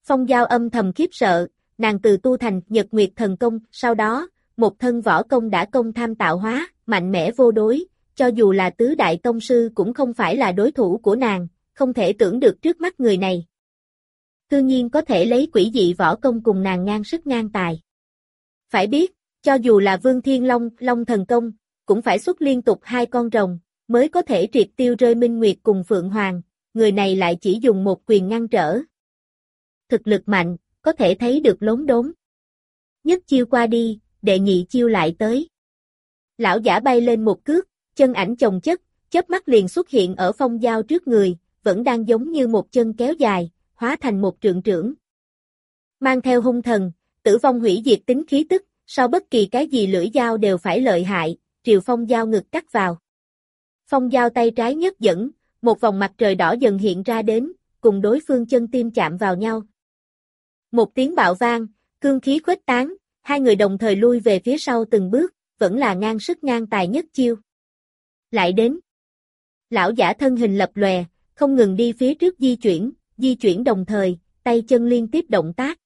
Phong Giao âm thầm khiếp sợ, nàng từ tu thành Nhật Nguyệt thần công, sau đó, một thân võ công đã công tham tạo hóa, mạnh mẽ vô đối, cho dù là tứ đại tông sư cũng không phải là đối thủ của nàng, không thể tưởng được trước mắt người này. Cư nhiên có thể lấy quỷ dị võ công cùng nàng ngang sức ngang tài. Phải biết, cho dù là Vương Thiên Long, Long thần công, cũng phải xuất liên tục 2 con rồng, mới có thể triệt tiêu rơi Minh Nguyệt cùng Phượng Hoàng, người này lại chỉ dùng một quyền ngăn trở. Thực lực mạnh, có thể thấy được lốm đốm. Nhất chiêu qua đi, đệ nhị chiêu lại tới. Lão giả bay lên một cước, chân ảnh chồng chất, chớp mắt liền xuất hiện ở Phong Giao trước người, vẫn đang giống như một chân kéo dài, hóa thành một trượng trưởng. Mang theo hung thần, tử vong hủy diệt tính khí tức, sau bất kỳ cái gì lưỡi dao đều phải lợi hại, triều Phong Giao ngực cắt vào. Phong Giao tay trái nhấc dẫn, một vòng mặt trời đỏ dần hiện ra đến, cùng đối phương chân tim chạm vào nhau. Một tiếng bạo vang, cương khí khuếch tán, hai người đồng thời lui về phía sau từng bước, vẫn là ngang sức ngang tài nhất chiêu. Lại đến. Lão giả thân hình lập lòe, không ngừng đi phía trước di chuyển đồng thời, tay chân liên tiếp động tác.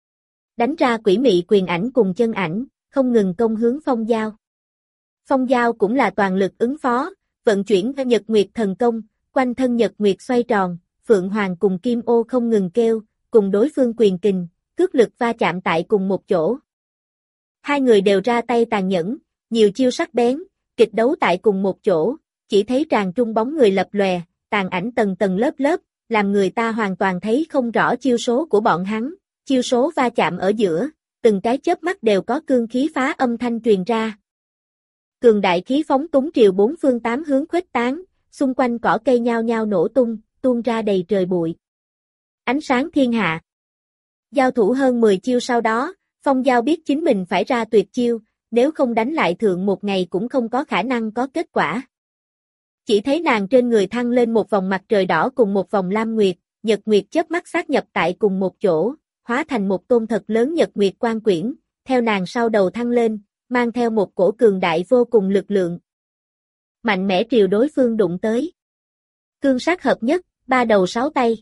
Đánh ra quỷ mị quyền ảnh cùng chân ảnh, không ngừng công hướng Phong Giao. Phong Giao cũng là toàn lực ứng phó, vận chuyển Nhật Nguyệt thần công, quanh thân Nhật Nguyệt xoay tròn, Phượng Hoàng cùng Kim Ô không ngừng kêu, cùng đối phương quyền kình, cước lực va chạm tại cùng một chỗ. Hai người đều ra tay tàn nhẫn, nhiều chiêu sắc bén, kịch đấu tại cùng một chỗ, chỉ thấy tràn trung bóng người lập lòe, tàn ảnh tầng tầng lớp lớp, làm người ta hoàn toàn thấy không rõ chiêu số của bọn hắn, chiêu số va chạm ở giữa, từng cái chớp mắt đều có cương khí phá âm thanh truyền ra. Cường đại khí phóng túng triều bốn phương tám hướng khuếch tán, xung quanh cỏ cây nhao nhao nổ tung, tuôn ra đầy trời bụi. Ánh sáng thiên hạ. Giao thủ hơn 10 chiêu sau đó, Phong Giao biết chính mình phải ra tuyệt chiêu, nếu không đánh lại thượng một ngày cũng không có khả năng có kết quả. Chỉ thấy nàng trên người thăng lên một vòng mặt trời đỏ cùng một vòng lam nguyệt, nhật nguyệt chớp mắt sát nhập tại cùng một chỗ, hóa thành một tôn thật lớn nhật nguyệt quan quyển, theo nàng sau đầu thăng lên, mang theo một cổ cường đại vô cùng lực lượng. Mạnh mẽ triều đối phương đụng tới. Cương sát hợp nhất, 3 đầu 6 tay.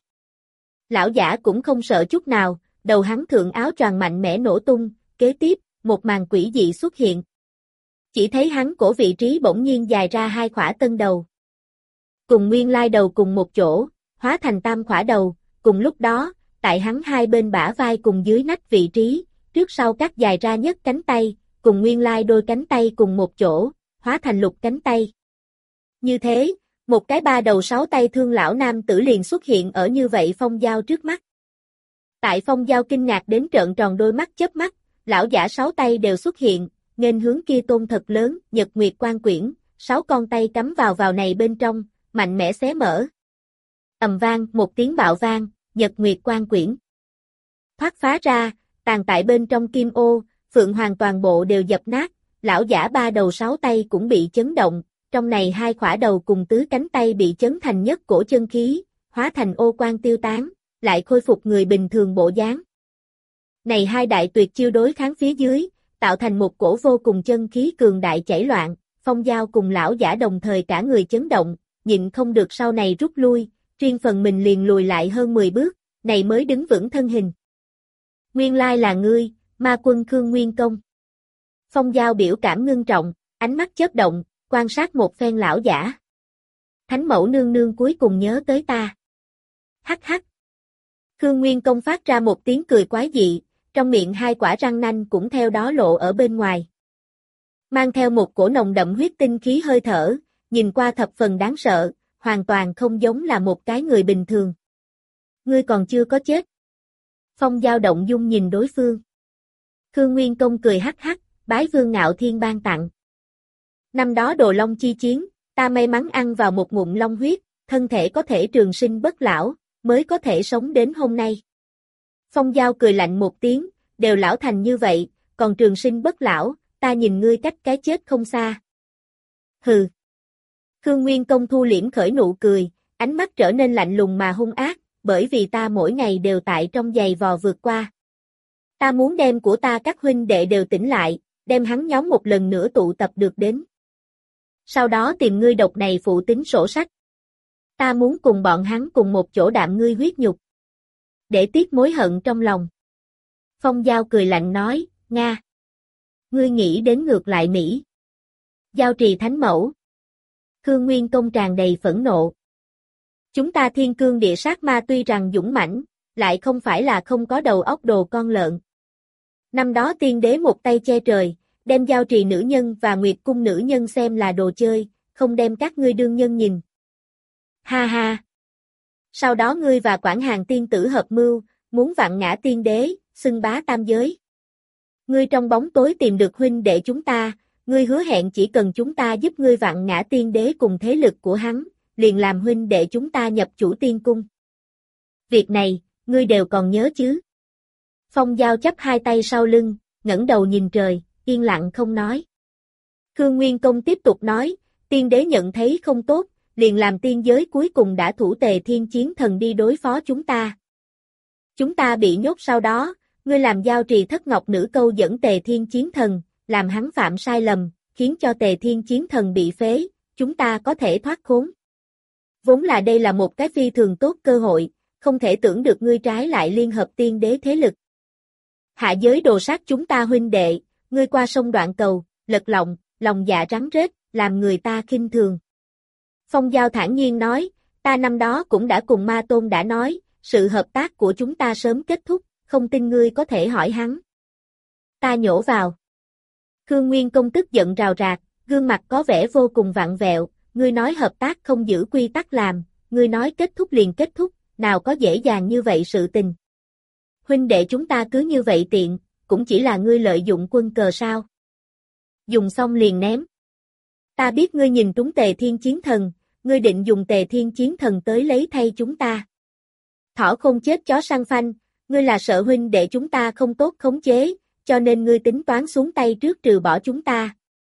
Lão giả cũng không sợ chút nào, đầu hắn thượng áo choàng mạnh mẽ nổ tung, kế tiếp, một màn quỷ dị xuất hiện. Chỉ thấy hắn cổ vị trí bỗng nhiên dài ra 2 khỏa tân đầu. Cùng nguyên lai đầu cùng một chỗ, hóa thành 3 khỏa đầu, cùng lúc đó, tại hắn hai bên bả vai cùng dưới nách vị trí, trước sau cắt dài ra nhất cánh tay, cùng nguyên lai đôi cánh tay cùng một chỗ, hóa thành lục cánh tay. Như thế, một cái 3 đầu 6 tay thương lão nam tử liền xuất hiện ở như vậy Phong Giao trước mắt. Tại Phong Giao kinh ngạc đến trợn tròn đôi mắt chớp mắt, lão giả 6 tay đều xuất hiện, nghênh hướng kia tôn thật lớn, nhật nguyệt quan quyển, 6 con tay cắm vào này bên trong, mạnh mẽ xé mở. Ầm vang, một tiếng bạo vang, nhật nguyệt quan quyển thoát phá ra, tàn tại bên trong Kim Ô, Phượng Hoàng toàn bộ đều dập nát, lão giả 3 đầu 6 tay cũng bị chấn động, trong này 2 khỏa đầu cùng tứ cánh tay bị chấn thành nhất cổ chân khí, hóa thành ô quan tiêu tán, lại khôi phục người bình thường bộ dáng. Này hai đại tuyệt chiêu đối kháng phía dưới, tạo thành một cổ vô cùng chân khí cường đại chảy loạn, Phong Giao cùng lão giả đồng thời cả người chấn động, nhịn không được sau này rút lui, riêng phần mình liền lùi lại hơn 10 bước, này mới đứng vững thân hình. Nguyên lai là ngươi, ma quân Khương Nguyên Công. Phong Giao biểu cảm ngưng trọng, ánh mắt chớp động, quan sát một phen lão giả. Thánh mẫu nương nương cuối cùng nhớ tới ta. Hắc hắc. Khương Nguyên Công phát ra một tiếng cười quái dị, trong miệng 2 quả răng nanh cũng theo đó lộ ở bên ngoài. Mang theo một cổ nồng đậm huyết tinh khí hơi thở, nhìn qua thập phần đáng sợ, hoàn toàn không giống là một cái người bình thường. Ngươi còn chưa có chết. Phong Giao động dung nhìn đối phương. Khương Nguyên Công cười hắc hắc, bái vương ngạo thiên ban tặng. Năm đó Đồ Long chi chiến, ta may mắn ăn vào một ngụm long huyết, thân thể có thể trường sinh bất lão, mới có thể sống đến hôm nay. Phong Giao cười lạnh một tiếng, đều lão thành như vậy, còn trường sinh bất lão, ta nhìn ngươi cách cái chết không xa. Hừ. Khương Nguyên Công thu liễm khởi nụ cười, ánh mắt trở nên lạnh lùng mà hung ác, bởi vì ta mỗi ngày đều tại trong giày vò vượt qua. Ta muốn đem của ta các huynh đệ đều tỉnh lại, đem hắn nhóm một lần nữa tụ tập được đến. Sau đó tìm ngươi độc này phụ tính sổ sách. Ta muốn cùng bọn hắn cùng một chỗ đạm ngươi huyết nhục. để tiếc mối hận trong lòng. Phong Giao cười lạnh nói, Nga. Ngươi nghĩ đến ngược lại Mỹ. Giao trì thánh mẫu. Khương Nguyên Công tràn đầy phẫn nộ. Chúng ta thiên cương địa sát ma tuy rằng dũng mãnh, lại không phải là không có đầu óc đồ con lợn. Năm đó tiên đế một tay che trời, đem giao trì nữ nhân và nguyệt cung nữ nhân xem là đồ chơi, không đem các ngươi đương nhân nhìn. Ha ha. Sau đó ngươi và Quảng Hàn tiên tử hợp mưu, muốn vặn ngã tiên đế, xưng bá tam giới. Ngươi trong bóng tối tìm được huynh đệ chúng ta, ngươi hứa hẹn chỉ cần chúng ta giúp ngươi vặn ngã tiên đế cùng thế lực của hắn, liền làm huynh đệ chúng ta nhập chủ tiên cung. Việc này, ngươi đều còn nhớ chứ? Phong Giao chắp hai tay sau lưng, ngẩng đầu nhìn trời, yên lặng không nói. Khương Nguyên Công tiếp tục nói, tiên đế nhận thấy không tốt, liền làm tiên giới cuối cùng đã thủ Tề Thiên Chiến Thần đi đối phó chúng ta. Chúng ta bị nhốt sau đó, ngươi làm giao trì thất ngọc nữ câu dẫn Tề Thiên Chiến Thần, làm hắn phạm sai lầm, khiến cho Tề Thiên Chiến Thần bị phế, chúng ta có thể thoát khốn. Vốn là đây là một cái phi thường tốt cơ hội, không thể tưởng được ngươi trái lại liên hợp tiên đế thế lực. Hạ giới đồ sát chúng ta huynh đệ, ngươi qua sông đoạn cầu, lật lọng, lòng dạ rắn rết, làm người ta khinh thường. Phong Giao thản nhiên nói, ta năm đó cũng đã cùng Ma Tôn đã nói, sự hợp tác của chúng ta sớm kết thúc, không tin ngươi có thể hỏi hắn. Ta nhổ vào. Khương Nguyên Công tức giận rào rạc, gương mặt có vẻ vô cùng vặn vẹo, ngươi nói hợp tác không giữ quy tắc làm, ngươi nói kết thúc liền kết thúc, nào có dễ dàng như vậy sự tình. Huynh đệ chúng ta cứ như vậy tiện, cũng chỉ là ngươi lợi dụng quân cờ sao. Dùng xong liền ném. Ta biết ngươi nhìn trúng Tề Thiên Chiến Thần, ngươi định dùng Tề Thiên Chiến Thần tới lấy thay chúng ta. Thỏ không chết chó săn phanh, ngươi là sợ huynh đệ chúng ta không tốt khống chế, cho nên ngươi tính toán xuống tay trước trừ bỏ chúng ta.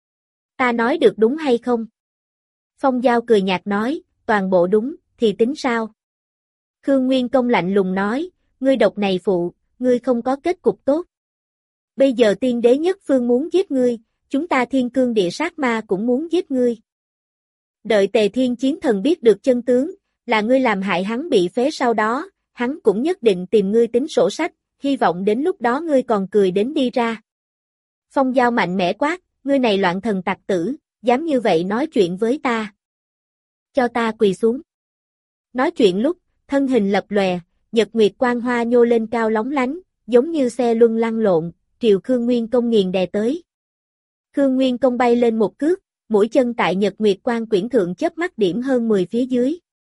Ta nói được đúng hay không? Phong Giao cười nhạt nói, toàn bộ đúng, thì tính sao? Khương Nguyên Công lạnh lùng nói, ngươi độc này phụ, ngươi không có kết cục tốt. Bây giờ tiên đế nhất phương muốn giết ngươi, chúng ta thiên cương địa sát ma cũng muốn giết ngươi. Đợi Tề Thiên Chiến Thần biết được chân tướng, là ngươi làm hại hắn bị phế sau đó, hắn cũng nhất định tìm ngươi tính sổ sách, hy vọng đến lúc đó ngươi còn cười đến đi ra. Phong Giao mạnh mẽ quát, ngươi này loạn thần tặc tử, dám như vậy nói chuyện với ta. Cho ta quỳ xuống. Nói chuyện lúc, thân hình lập lòe, nhật nguyệt quang hoa nhô lên cao lóng lánh, giống như xe luân lăn lộn, triều Khương Nguyên Công nghiền đè tới. Khương Nguyên Công bay lên một cước, mũi chân tại nhật nguyệt quang quyển thượng chớp mắt điểm hơn 10 phía dưới.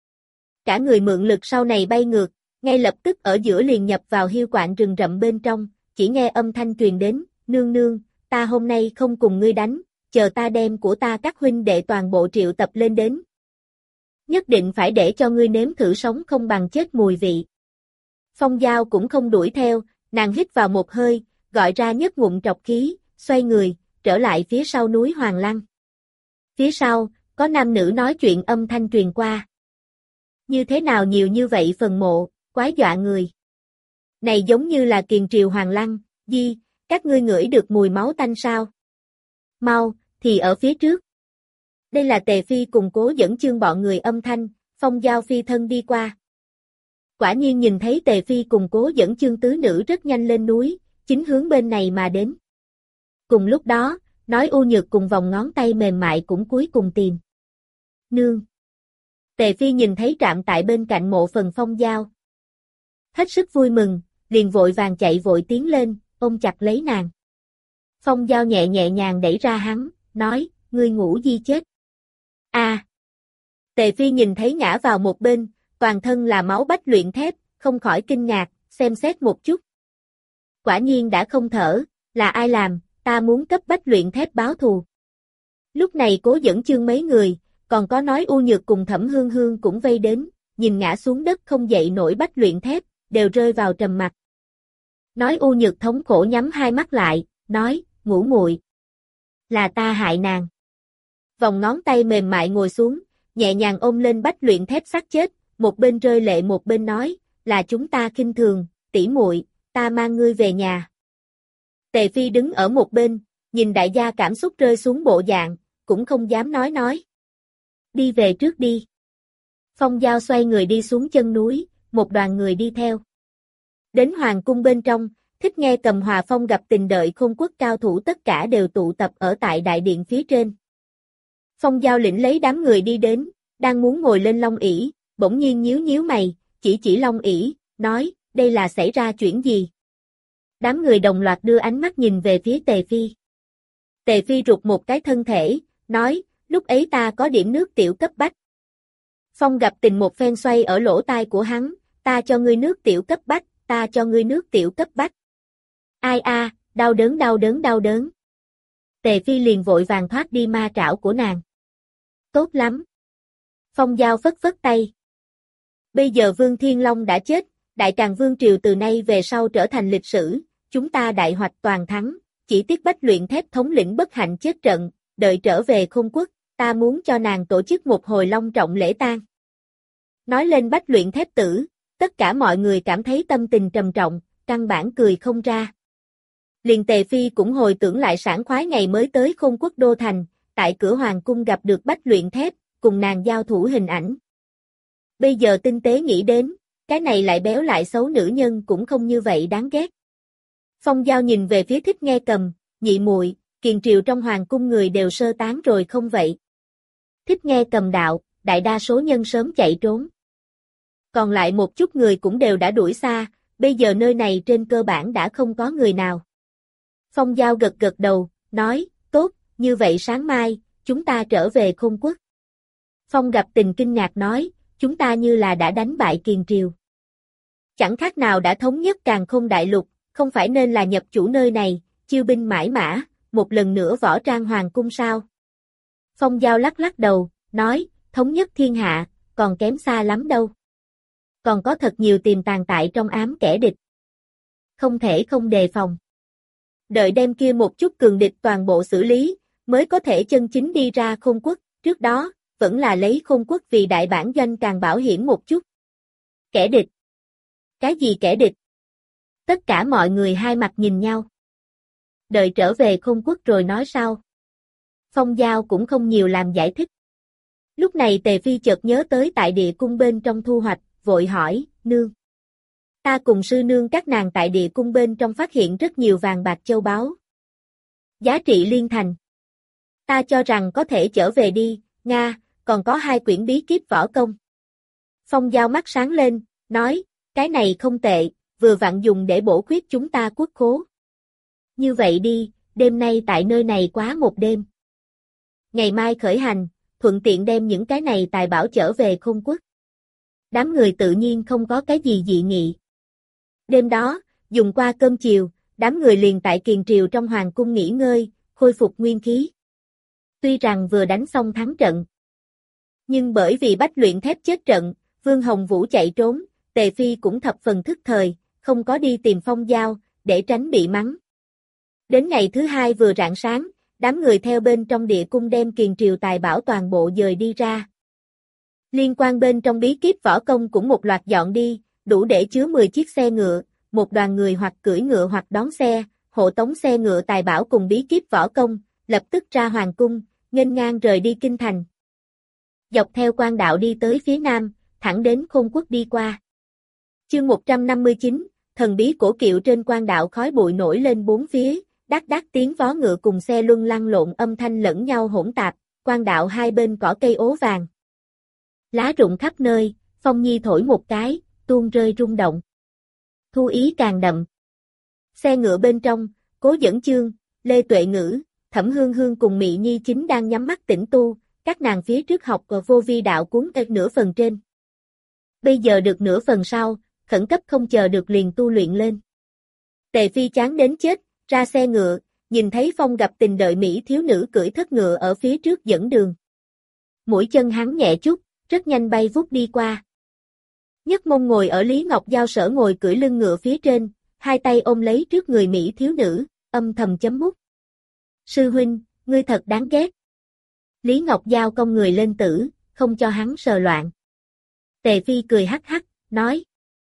Cả người mượn lực sau này bay ngược, ngay lập tức ở giữa liền nhập vào hiu quạnh rừng rậm bên trong, chỉ nghe âm thanh truyền đến, nương nương, ta hôm nay không cùng ngươi đánh, chờ ta đem của ta các huynh đệ toàn bộ triệu tập lên đến. Nhất định phải để cho ngươi nếm thử sống không bằng chết mùi vị. Phong Giao cũng không đuổi theo, nàng hít vào một hơi, gọi ra nhất ngụm trọc khí, xoay người, trở lại phía sau núi Hoàng Lăng. Phía sau, có nam nữ nói chuyện âm thanh truyền qua. Như thế nào nhiều như vậy phần mộ, quái dọa người. Này giống như là kiền triều Hoàng Lăng, di, các ngươi ngửi được mùi máu tanh sao? Mau, thì ở phía trước. Đây là Tề Phi cùng Cố Dẫn Chương bọn người âm thanh, Phong Giao phi thân đi qua. Quả nhiên nhìn thấy Tề Phi cùng Cố Dẫn Chương tứ nữ rất nhanh lên núi, chính hướng bên này mà đến. Cùng lúc đó, nói u nhược cùng vòng ngón tay mềm mại cũng cuối cùng tìm. Nương. Tề Phi nhìn thấy trạm tại bên cạnh mộ phần Phong Giao. Hết sức vui mừng, liền vội vàng chạy vội tiến lên, ôm chặt lấy nàng. Phong Giao nhẹ nhàng đẩy ra hắn, nói, ngươi ngủ di chết. A. Tề Phi nhìn thấy ngã vào một bên, toàn thân là máu bách luyện thép, không khỏi kinh ngạc, xem xét một chút. Quả nhiên đã không thở, là ai làm, ta muốn cấp bách luyện thép báo thù. Lúc này Cố Dẫn Chương mấy người, còn có nói u nhược cùng Thẩm Hương Hương cũng vây đến, nhìn ngã xuống đất không dậy nổi bách luyện thép, đều rơi vào trầm mặc. Nói u nhược thống khổ nhắm hai mắt lại, nói, ngủ muội, là ta hại nàng. Vòng ngón tay mềm mại ngồi xuống, nhẹ nhàng ôm lên bách luyện thép xác chết, một bên rơi lệ một bên nói, là chúng ta khinh thường, tỷ muội, ta mang ngươi về nhà. Tề Phi đứng ở một bên, nhìn đại gia cảm xúc rơi xuống bộ dạng, cũng không dám nói. Đi về trước đi. Phong Giao xoay người đi xuống chân núi, một đoàn người đi theo. Đến hoàng cung bên trong, Thích Nghe Cầm hòa Phong Gặp Tình đợi Khôn Quốc cao thủ tất cả đều tụ tập ở tại đại điện phía trên. Phong Giao lĩnh lấy đám người đi đến, đang muốn ngồi lên long ỷ, bỗng nhiên nhíu nhíu mày, chỉ long ỷ, nói, đây là xảy ra chuyện gì? Đám người đồng loạt đưa ánh mắt nhìn về phía Tề Phi. Tề Phi rụt một cái thân thể, nói, lúc ấy ta có điểm nước tiểu cấp bách. Phong Gặp Tình một phen xoay ở lỗ tai của hắn, ta cho ngươi nước tiểu cấp bách, ta cho ngươi nước tiểu cấp bách. Ai a, đau đớn đau đớn đau đớn. Tề Phi liền vội vàng thoát đi ma trảo của nàng. Tốt lắm. Phong Giao phất phất tay. Bây giờ Vương Thiên Long đã chết, Đại Càn Vương Triều từ nay về sau trở thành lịch sử, chúng ta đại hoạch toàn thắng, chỉ tiếc Bách Luyện Thép thống lĩnh bất hạnh chết trận, đợi trở về Khôn Quốc, ta muốn cho nàng tổ chức một hồi long trọng lễ tang. Nói lên Bách Luyện Thép tử, tất cả mọi người cảm thấy tâm tình trầm trọng, căn bản cười không ra. Liền Tề Phi cũng hồi tưởng lại sảng khoái ngày mới tới Khôn Quốc đô thành, tại cửa hoàng cung gặp được Bách Luyện Thép, cùng nàng giao thủ hình ảnh. Bây giờ tinh tế nghĩ đến, cái này lại béo lại xấu nữ nhân cũng không như vậy đáng ghét. Phong Giao nhìn về phía Thích Nghe Cầm, nhị muội, Kiền triều trong hoàng cung người đều sơ tán rồi không vậy? Thích Nghe Cầm đạo, đại đa số nhân sớm chạy trốn. Còn lại một chút người cũng đều đã đuổi xa, bây giờ nơi này trên cơ bản đã không có người nào. Phong Giao gật gật đầu, nói, tốt, như vậy sáng mai, chúng ta trở về Khôn Quốc. Phong Gặp Tình kinh ngạc nói, chúng ta như là đã đánh bại Kiền triều. Chẳng khác nào đã thống nhất Càn Khôn đại lục, không phải nên là nhập chủ nơi này, chiêu binh mãi mã, một lần nữa võ trang hoàng cung sao? Phong Giao lắc lắc đầu, nói, thống nhất thiên hạ, còn kém xa lắm đâu. Còn có thật nhiều tiềm tàng tại trong ám kẻ địch. Không thể không đề phòng. Đợi đem kia một chút cường địch toàn bộ xử lý, mới có thể chân chính đi ra Khôn Quốc, trước đó, vẫn là lấy Khôn Quốc vì đại bản doanh càng bảo hiểm một chút. Kẻ địch? Cái gì kẻ địch? Tất cả mọi người hai mặt nhìn nhau. Đợi trở về Khôn Quốc rồi nói sao? Phong Giao cũng không nhiều làm giải thích. Lúc này Tề Phi chợt nhớ tới tại địa cung bên trong thu hoạch, vội hỏi, nương. Ta cùng sư nương các nàng tại địa cung bên trong phát hiện rất nhiều vàng bạc châu báu. Giá trị liên thành. Ta cho rằng có thể trở về đi, Nga, còn có 2 quyển bí kíp võ công. Phong Giao mắt sáng lên, nói, cái này không tệ, vừa vặn dùng để bổ khuyết chúng ta quốc khố. Như vậy đi, đêm nay tại nơi này quá một đêm. Ngày mai khởi hành, thuận tiện đem những cái này tài bảo trở về Khôn Quốc. Đám người tự nhiên không có cái gì dị nghị. Đêm đó, dùng qua cơm chiều, đám người liền tại Kiền triều trong hoàng cung nghỉ ngơi, khôi phục nguyên khí. Tuy rằng vừa đánh xong thắng trận, nhưng bởi vì Bách Luyện Thép chết trận, Vương Hồng Vũ chạy trốn, Tề Phi cũng thập phần thức thời, không có đi tìm Phong Giao, để tránh bị mắng. Đến ngày thứ 2 vừa rạng sáng, đám người theo bên trong địa cung đem Kiền triều tài bảo toàn bộ dời đi ra. Liên quan bên trong bí kíp võ công cũng một loạt dọn đi, đủ để chứa 10 chiếc xe ngựa, một đoàn người hoặc cưỡi ngựa hoặc đón xe, hộ tống xe ngựa tài bảo cùng bí kíp võ công, lập tức ra hoàng cung, nghênh ngang rời đi kinh thành. Dọc theo quan đạo đi tới phía nam, thẳng đến Khôn Quốc đi qua. Chương 159, thần bí cổ kiệu trên quan đạo khói bụi nổi lên bốn phía, đác đác tiếng vó ngựa cùng xe luân lăn lộn âm thanh lẫn nhau hỗn tạp, quan đạo hai bên cỏ cây ố vàng. Lá rụng khắp nơi, phong nhi thổi một cái, tuôn rơi rung động. Thu ý càng đậm. Xe ngựa bên trong, Cố Dẫn Chương, Lê Tuệ Ngữ, Thẩm Hương Hương cùng Mị Nhi chính đang nhắm mắt tĩnh tu, các nàng phía trước học vô vi đạo cuốn nửa phần trên. Bây giờ được nửa phần sau, khẩn cấp không chờ được liền tu luyện lên. Tề Phi chán đến chết, ra xe ngựa, nhìn thấy Phong Gặp Tình đợi Mỹ thiếu nữ cưỡi thất ngựa ở phía trước dẫn đường. Mũi chân hắn nhẹ chút, rất nhanh bay vút đi qua. Nhất Mông ngồi ở Lý Ngọc Giao sở ngồi cưỡi lưng ngựa phía trên, hai tay ôm lấy trước người Mỹ thiếu nữ, âm thầm chấm mút. Sư huynh, ngươi thật đáng ghét. Lý Ngọc Giao cong người lên tử, không cho hắn sờ loạn. Tề Phi cười hắc hắc, nói.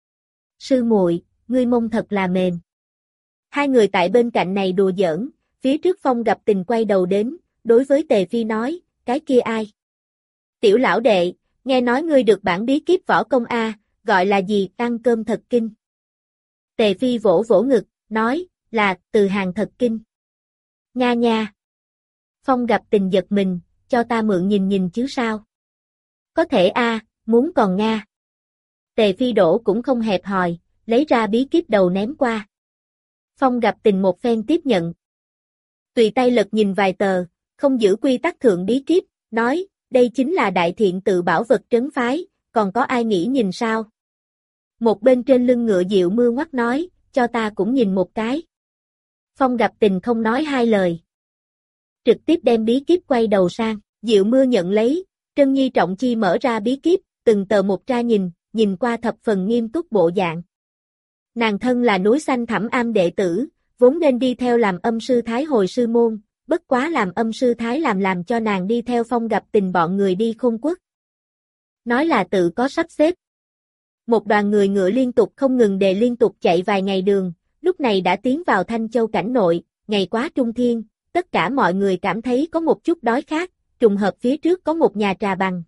Sư muội, ngươi mông thật là mềm. Hai người tại bên cạnh này đùa giỡn, phía trước Phong Gặp Tình quay đầu đến, đối với Tề Phi nói, cái kia ai? Tiểu lão đệ, nghe nói ngươi được bản bí kíp võ công A, gọi là gì, ăn cơm thật kinh. Tề Phi vỗ vỗ ngực, nói, là, từ hàng thật kinh. Nga nha. Phong Gặp Tình giật mình, cho ta mượn nhìn nhìn chứ sao. Có thể a, muốn còn Nga. Tề Phi đổ cũng không hẹp hòi, lấy ra bí kíp đầu ném qua. Phong Gặp Tình một phen tiếp nhận. Tùy tay lật nhìn vài tờ, không giữ quy tắc thượng bí kíp, nói, đây chính là đại thiện tự bảo vật trấn phái, còn có ai nghĩ nhìn sao? Một bên trên lưng ngựa Diệu Mưa ngoắc nói, cho ta cũng nhìn một cái. Phong Gặp Tình không nói hai lời. Trực tiếp đem bí kíp quay đầu sang, Diệu Mưa nhận lấy, Trân Nhi trọng chi mở ra bí kíp, từng tờ một tra nhìn qua thập phần nghiêm túc bộ dạng. Nàng thân là núi xanh Thẩm Am đệ tử, vốn nên đi theo làm âm sư Thái hồi sư môn, bất quá làm âm sư Thái làm cho nàng đi theo Phong Gặp Tình bọn người đi Khôn Quốc. Nói là tự có sắp xếp. Một đoàn người ngựa liên tục không ngừng để liên tục chạy vài ngày đường, lúc này đã tiến vào Thanh Châu cảnh nội, ngày quá trung thiên, tất cả mọi người cảm thấy có một chút đói khát, trùng hợp phía trước có một nhà trà bằng.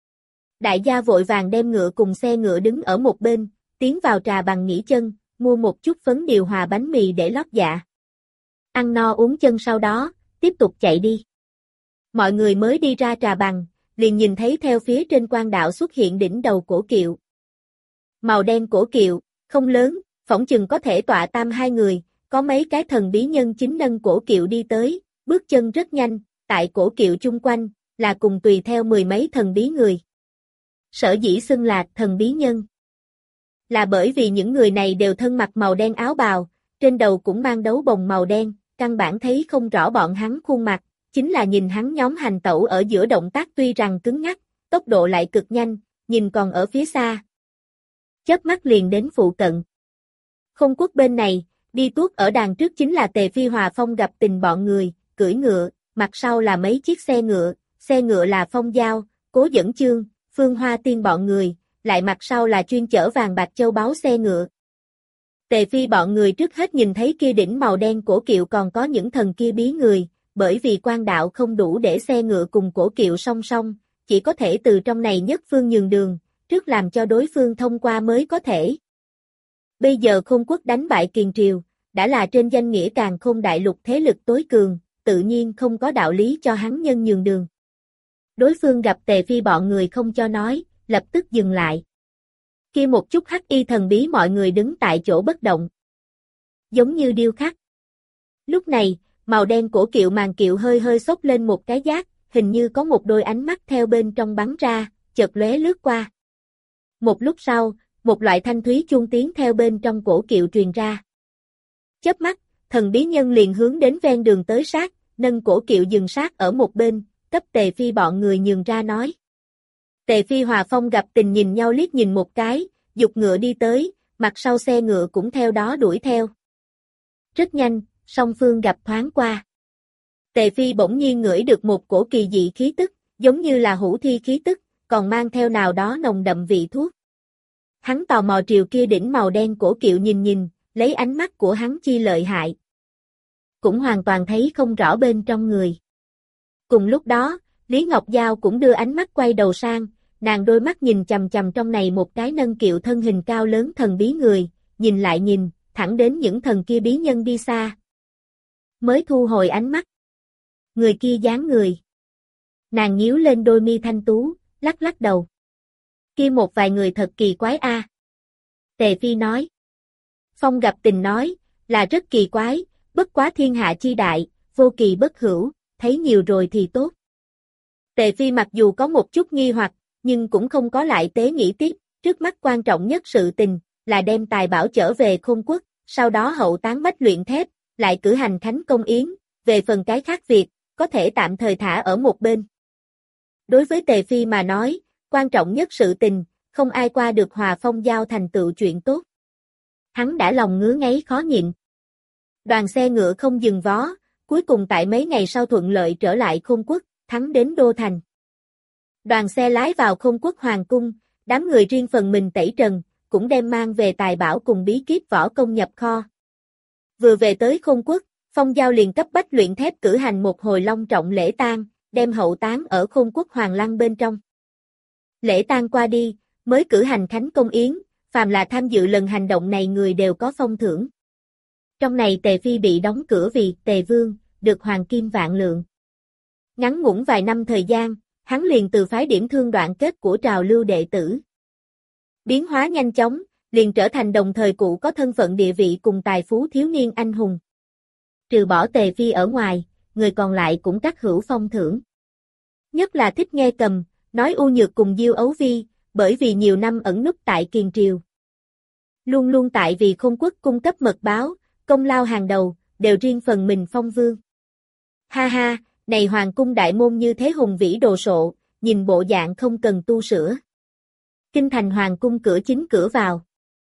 Đại gia vội vàng đem ngựa cùng xe ngựa đứng ở một bên, tiến vào trà bằng nghỉ chân, mua một chút phấn điều hòa bánh mì để lót dạ. Ăn no uống chân sau đó, tiếp tục chạy đi. Mọi người mới đi ra trà bằng, liền nhìn thấy theo phía trên quan đạo xuất hiện đỉnh đầu cổ kiệu. Màu đen cổ kiệu, không lớn, phỏng chừng có thể tọa tam hai người, có mấy cái thần bí nhân chính nâng cổ kiệu đi tới, bước chân rất nhanh, tại cổ kiệu chung quanh, là cùng tùy theo mười mấy thần bí người. Sở dĩ xưng là thần bí nhân. Là bởi vì những người này đều thân mặc màu đen áo bào, trên đầu cũng mang đấu bồng màu đen, căn bản thấy không rõ bọn hắn khuôn mặt, chính là nhìn hắn nhóm hành tẩu ở giữa động tác tuy rằng cứng ngắc, tốc độ lại cực nhanh, nhìn còn ở phía xa. Chớp mắt liền đến phụ cận. Khôn Quốc bên này, đi tuốt ở đàn trước chính là Tề Phi Hòa Phong Gặp Tình bọn người, cưỡi ngựa, mặt sau là mấy chiếc xe ngựa là Phong Giao, Cố Dẫn Chương, Phương Hoa Tiên bọn người, lại mặt sau là chuyên chở vàng bạc châu báu xe ngựa. Tề Phi bọn người trước hết nhìn thấy kia đỉnh màu đen cổ kiệu còn có những thần kia bí người, bởi vì quan đạo không đủ để xe ngựa cùng cổ kiệu song song, chỉ có thể từ trong này nhất phương nhường đường, trước làm cho đối phương thông qua mới có thể. Bây giờ Khôn Quốc đánh bại Kiền Triều, đã là trên danh nghĩa Càn Khôn đại lục thế lực tối cường, tự nhiên không có đạo lý cho hắn nhân nhường đường. Đối phương gặp Tề Phi bọn người không cho nói, lập tức dừng lại. Kia một chút hắc y thần bí mọi người đứng tại chỗ bất động. Giống như điêu khắc. Lúc này, màu đen cổ kiệu màn kiệu hơi hơi xốc lên một cái giác, hình như có một đôi ánh mắt theo bên trong bắn ra, chợt lóe lướt qua. Một lúc sau, một loại thanh thúy chuông tiếng theo bên trong cổ kiệu truyền ra. Chớp mắt, thần bí nhân liền hướng đến ven đường tới sát, nâng cổ kiệu dừng sát ở một bên, cấp Tề Phi bọn người nhường ra nói. Tề Phi Hòa Phong Gặp Tình nhìn nhau liếc nhìn một cái, dục ngựa đi tới, mặt sau xe ngựa cũng theo đó đuổi theo. Rất nhanh, song phương gặp thoáng qua. Tề Phi bỗng nhiên ngửi được một cổ kỳ dị khí tức, giống như là hủ thi khí tức, còn mang theo nào đó nồng đậm vị thuốc. Hắn tò mò triều kia đỉnh màu đen cổ kiệu nhìn, lấy ánh mắt của hắn chi lợi hại. Cũng hoàn toàn thấy không rõ bên trong người. Cùng lúc đó, Lý Ngọc Giao cũng đưa ánh mắt quay đầu sang, nàng đôi mắt nhìn chằm chằm trong này một cái nâng kiệu thân hình cao lớn thần bí người, nhìn lại nhìn, thẳng đến những thần kia bí nhân đi xa. Mới thu hồi ánh mắt. Người kia dáng người. Nàng nhíu lên đôi mi thanh tú, lắc lắc đầu. Kia một vài người thật kỳ quái a. Tề Phi nói. Phong Gặp Tình nói, là rất kỳ quái, bất quá thiên hạ chi đại, vô kỳ bất hữu, thấy nhiều rồi thì tốt. Tề Phi mặc dù có một chút nghi hoặc, nhưng cũng không có lại tế nghĩ tiếp, trước mắt quan trọng nhất sự tình, là đem tài bảo trở về Khôn Quốc, sau đó hậu táng bách luyện thép, lại cử hành khánh công yến, về phần cái khác việc, có thể tạm thời thả ở một bên. Đối với Tề Phi mà nói, quan trọng nhất sự tình, không ai qua được Hòa Phong Giao thành tựu chuyện tốt. Hắn đã lòng ngứa ngáy khó nhịn. Đoàn xe ngựa không dừng vó, cuối cùng tại mấy ngày sau thuận lợi trở lại Khôn Quốc, thắng đến Đô Thành. Đoàn xe lái vào Khôn Quốc Hoàng Cung, đám người riêng phần mình tẩy trần, cũng đem mang về tài bảo cùng bí kíp võ công nhập kho. Vừa về tới Khôn Quốc, Phong Giao liền cấp bách luyện thép cử hành một hồi long trọng lễ tang, đem hậu táng ở Khôn Quốc Hoàng Lăng bên trong. Lễ tang qua đi, mới cử hành khánh công yến, phàm là tham dự lần hành động này người đều có phong thưởng. Trong này Tề Phi bị đóng cửa vì Tề Vương, được hoàng kim vạn lượng. Ngắn ngủn vài năm thời gian, hắn liền từ phái điểm thương đoạn kết của trào lưu đệ tử. Biến hóa nhanh chóng, liền trở thành đồng thời cụ có thân phận địa vị cùng tài phú thiếu niên anh hùng. Trừ bỏ Tề Phi ở ngoài, người còn lại cũng các hữu phong thưởng. Nhất là Thích Nghe Cầm, Nói U Nhược cùng Diêu Ấu Vi, bởi vì nhiều năm ẩn núp tại Kiền Triều. Luôn luôn tại vì Khôn Quốc cung cấp mật báo, công lao hàng đầu, đều riêng phần mình phong vương. Ha ha, này hoàng cung đại môn như thế hùng vĩ đồ sộ, nhìn bộ dạng không cần tu sửa. Kinh thành hoàng cung cửa chính cửa vào.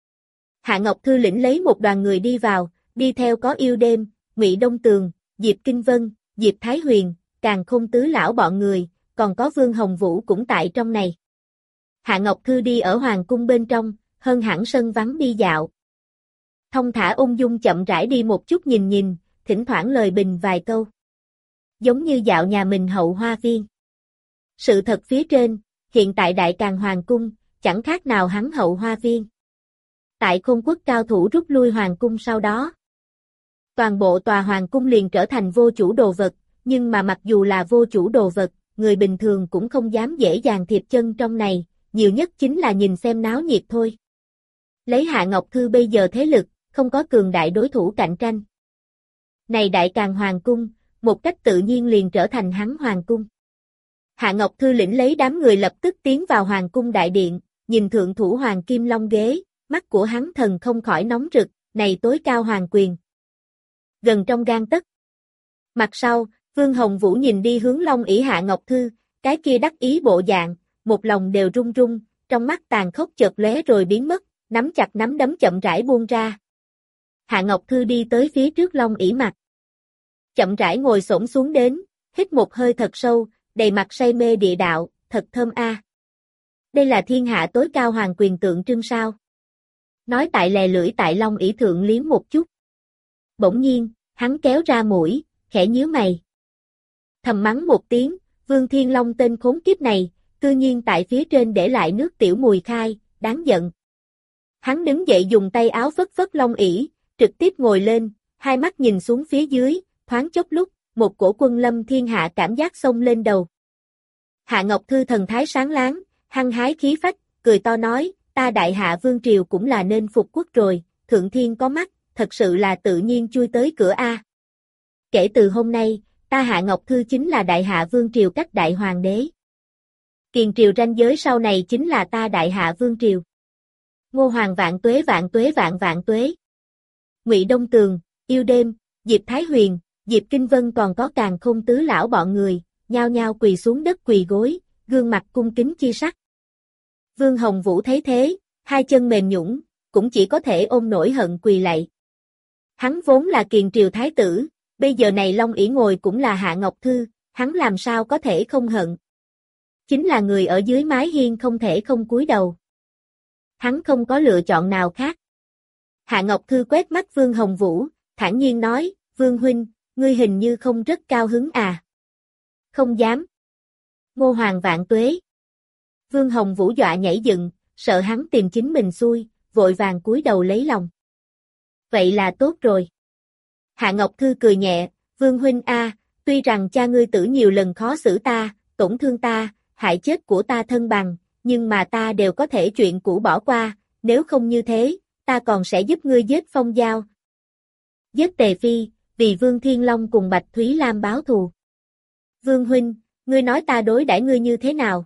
Hạ Ngọc Thư lĩnh lấy một đoàn người đi vào, đi theo có Yêu Đêm, Ngụy Đông Tường, Diệp Kinh Vân, Diệp Thái Huyền, Càn Khôn tứ lão bọn người, còn có Vương Hồng Vũ cũng tại trong này. Hạ Ngọc Thư đi ở hoàng cung bên trong, hơn hẳn sân vắng đi dạo. Thông thả ung dung chậm rãi đi một chút nhìn nhìn, thỉnh thoảng lời bình vài câu. Giống như dạo nhà mình hậu hoa viên. Sự thật phía trên, hiện tại Đại Càn Hoàng cung, chẳng khác nào hắn hậu hoa viên. Tại Khôn Quốc cao thủ rút lui hoàng cung sau đó. Toàn bộ tòa hoàng cung liền trở thành vô chủ đồ vật, nhưng mà mặc dù là vô chủ đồ vật, người bình thường cũng không dám dễ dàng thiệp chân trong này, nhiều nhất chính là nhìn xem náo nhiệt thôi. Lấy Hạ Ngọc Thư bây giờ thế lực, không có cường đại đối thủ cạnh tranh. Này Đại Càn Hoàng cung, một cách tự nhiên liền trở thành hắn hoàng cung. Hạ Ngọc Thư lĩnh lấy đám người lập tức tiến vào hoàng cung đại điện, nhìn thượng thủ hoàng kim long ghế, mắt của hắn thần không khỏi nóng rực, này tối cao hoàng quyền. Gần trong gang tấc. Mặt sau, Vương Hồng Vũ nhìn đi hướng Long ỷ Hạ Ngọc Thư, cái kia đắc ý bộ dạng, một lòng đều run run, trong mắt tàn khốc chợt lóe rồi biến mất, nắm chặt nắm đấm chậm rãi buông ra. Hạ Ngọc Thư đi tới phía trước Long ỷ mặt. Chậm rãi ngồi xổm xuống đến, hít một hơi thật sâu, đầy mặt say mê địa đạo, thật thơm a. Đây là thiên hạ tối cao hoàng quyền tượng trưng sao? Nói tại lè lưỡi tại Long ỷ thượng liếm một chút. Bỗng nhiên, hắn kéo ra mũi, khẽ nhíu mày. Thầm mắng một tiếng, Vương Thiên Long tên khốn kiếp này, cư nhiên tại phía trên để lại nước tiểu mùi khai, đáng giận. Hắn đứng dậy dùng tay áo phất phất Long ỷ, trực tiếp ngồi lên, hai mắt nhìn xuống phía dưới, thoáng chốc lúc, một cổ quân lâm thiên hạ cảm giác xông lên đầu. Hạ Ngọc Thư thần thái sáng láng, hăng hái khí phách, cười to nói, ta Đại Hạ Vương Triều cũng là nên phục quốc rồi, thượng thiên có mắt, thật sự là tự nhiên chui tới cửa a. Kể từ hôm nay, ta Hạ Ngọc Thư chính là Đại Hạ Vương Triều cách Đại Hoàng đế. Kiền Triều ranh giới sau này chính là ta Đại Hạ Vương Triều. Ngô Hoàng vạn tuế vạn tuế vạn vạn tuế. Ngụy Đông Tường, Yêu Đêm, Diệp Thái Huyền, Diệp Kinh Vân còn có Càn Khôn tứ lão bọn người, nhao nhao quỳ xuống đất quỳ gối, gương mặt cung kính chi sắc. Vương Hồng Vũ thấy thế, hai chân mềm nhũn, cũng chỉ có thể ôm nỗi hận quỳ lạy. Hắn vốn là Kiền Triều Thái tử, bây giờ này Long ỷ ngồi cũng là Hạ Ngọc Thư, hắn làm sao có thể không hận. Chính là người ở dưới mái hiên không thể không cúi đầu. Hắn không có lựa chọn nào khác. Hạ Ngọc Thư quét mắt Vương Hồng Vũ, thản nhiên nói, Vương huynh, ngươi hình như không rất cao hứng à. Không dám. Ngô Hoàng vạn tuế. Vương Hồng Vũ dọa nhảy dựng, sợ hắn tìm chính mình xui, vội vàng cúi đầu lấy lòng. Vậy là tốt rồi. Hạ Ngọc Thư cười nhẹ, Vương huynh a, tuy rằng cha ngươi tử nhiều lần khó xử ta, tổn thương ta, hại chết của ta thân bằng, nhưng mà ta đều có thể chuyện cũ bỏ qua, nếu không như thế, ta còn sẽ giúp ngươi giết Phong Giao. Giết Tề Phi, vì Vương Thiên Long cùng Bạch Thúy Lam báo thù. Vương huynh, ngươi nói ta đối đãi ngươi như thế nào?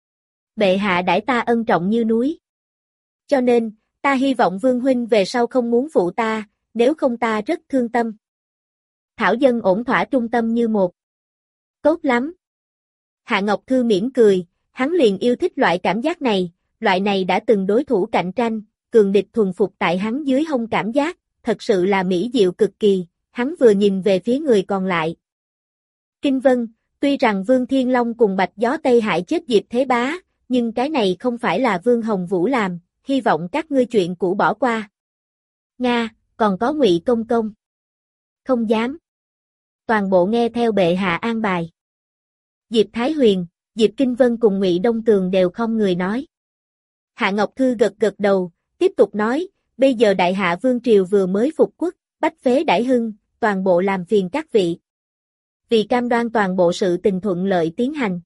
Bệ hạ đãi ta ân trọng như núi. Cho nên, ta hy vọng Vương huynh về sau không muốn phụ ta, nếu không ta rất thương tâm. Thảo dân ổn thỏa trung tâm như một. Tốt lắm. Hạ Ngọc Thư mỉm cười, hắn liền yêu thích loại cảm giác này, loại này đã từng đối thủ cạnh tranh, cường địch thuần phục tại hắn dưới hông cảm giác, thật sự là mỹ diệu cực kỳ, hắn vừa nhìn về phía người còn lại. Kinh Vân, tuy rằng Vương Thiên Long cùng Bạch Gió Tây hại chết Diệp Thế Bá, nhưng cái này không phải là Vương Hồng Vũ làm, hy vọng các ngươi chuyện cũ bỏ qua. Nga, còn có Ngụy Công Công. Không dám. Toàn bộ nghe theo bệ hạ an bài. Diệp Thái Huyền, Diệp Kinh Vân cùng Ngụy Đông Tường đều không người nói. Hạ Ngọc Thư gật gật đầu, tiếp tục nói, bây giờ Đại Hạ Vương Triều vừa mới phục quốc, bách phế đại hưng, toàn bộ làm phiền các vị. Vì cam đoan toàn bộ sự tình thuận lợi tiến hành.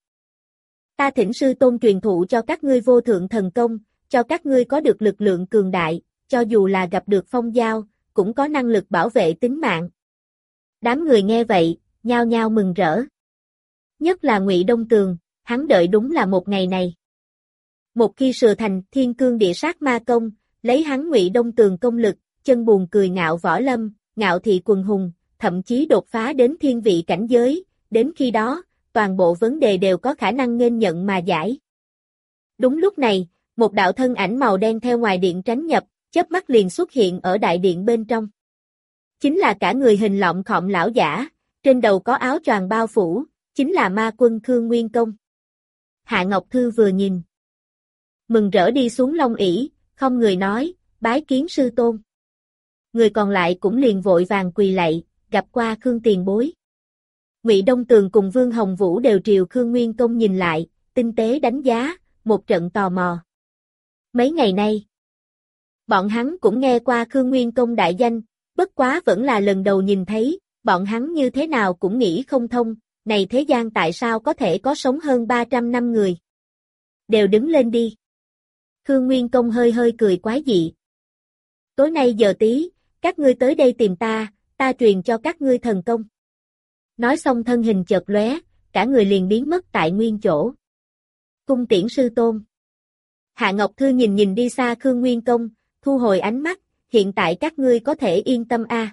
Ta thỉnh sư tôn truyền thụ cho các ngươi vô thượng thần công, cho các ngươi có được lực lượng cường đại, cho dù là gặp được phong giao, cũng có năng lực bảo vệ tính mạng. Đám người nghe vậy, nhao nhao mừng rỡ. Nhất là Ngụy Đông Tường, hắn đợi đúng là một ngày này. Một khi sửa thành Thiên Cương Địa Sát Ma Công, lấy hắn Ngụy Đông Tường công lực, chân buồn cười ngạo võ lâm, ngạo thị quần hùng, thậm chí đột phá đến thiên vị cảnh giới, đến khi đó, toàn bộ vấn đề đều có khả năng nghênh nhận mà giải. Đúng lúc này, một đạo thân ảnh màu đen theo ngoài điện tránh nhập, chớp mắt liền xuất hiện ở đại điện bên trong. Chính là cả người hình lọng khọm lão giả, trên đầu có áo choàng bao phủ, chính là ma quân Khương Nguyên Công. Hạ Ngọc Thư vừa nhìn, mừng rỡ đi xuống long ỷ, không người nói, bái kiến sư tôn. Người còn lại cũng liền vội vàng quỳ lạy, gặp qua Khương tiền bối. Ngụy Đông Tường cùng Vương Hồng Vũ đều triều Khương Nguyên Công nhìn lại, tinh tế đánh giá, một trận tò mò. Mấy ngày nay, bọn hắn cũng nghe qua Khương Nguyên Công đại danh, bất quá vẫn là lần đầu nhìn thấy, bọn hắn như thế nào cũng nghĩ không thông, này thế gian tại sao có thể có sống hơn 300 năm người. Đều đứng lên đi. Khương Nguyên Công hơi hơi cười quái dị. Tối nay giờ tí, các ngươi tới đây tìm ta truyền cho các ngươi thần công. Nói xong thân hình chợt lóe, cả người liền biến mất tại nguyên chỗ. Cung tiễn sư tôn. Hạ Ngọc Thư nhìn nhìn đi xa Khương Nguyên Công, thu hồi ánh mắt, hiện tại các ngươi có thể yên tâm a.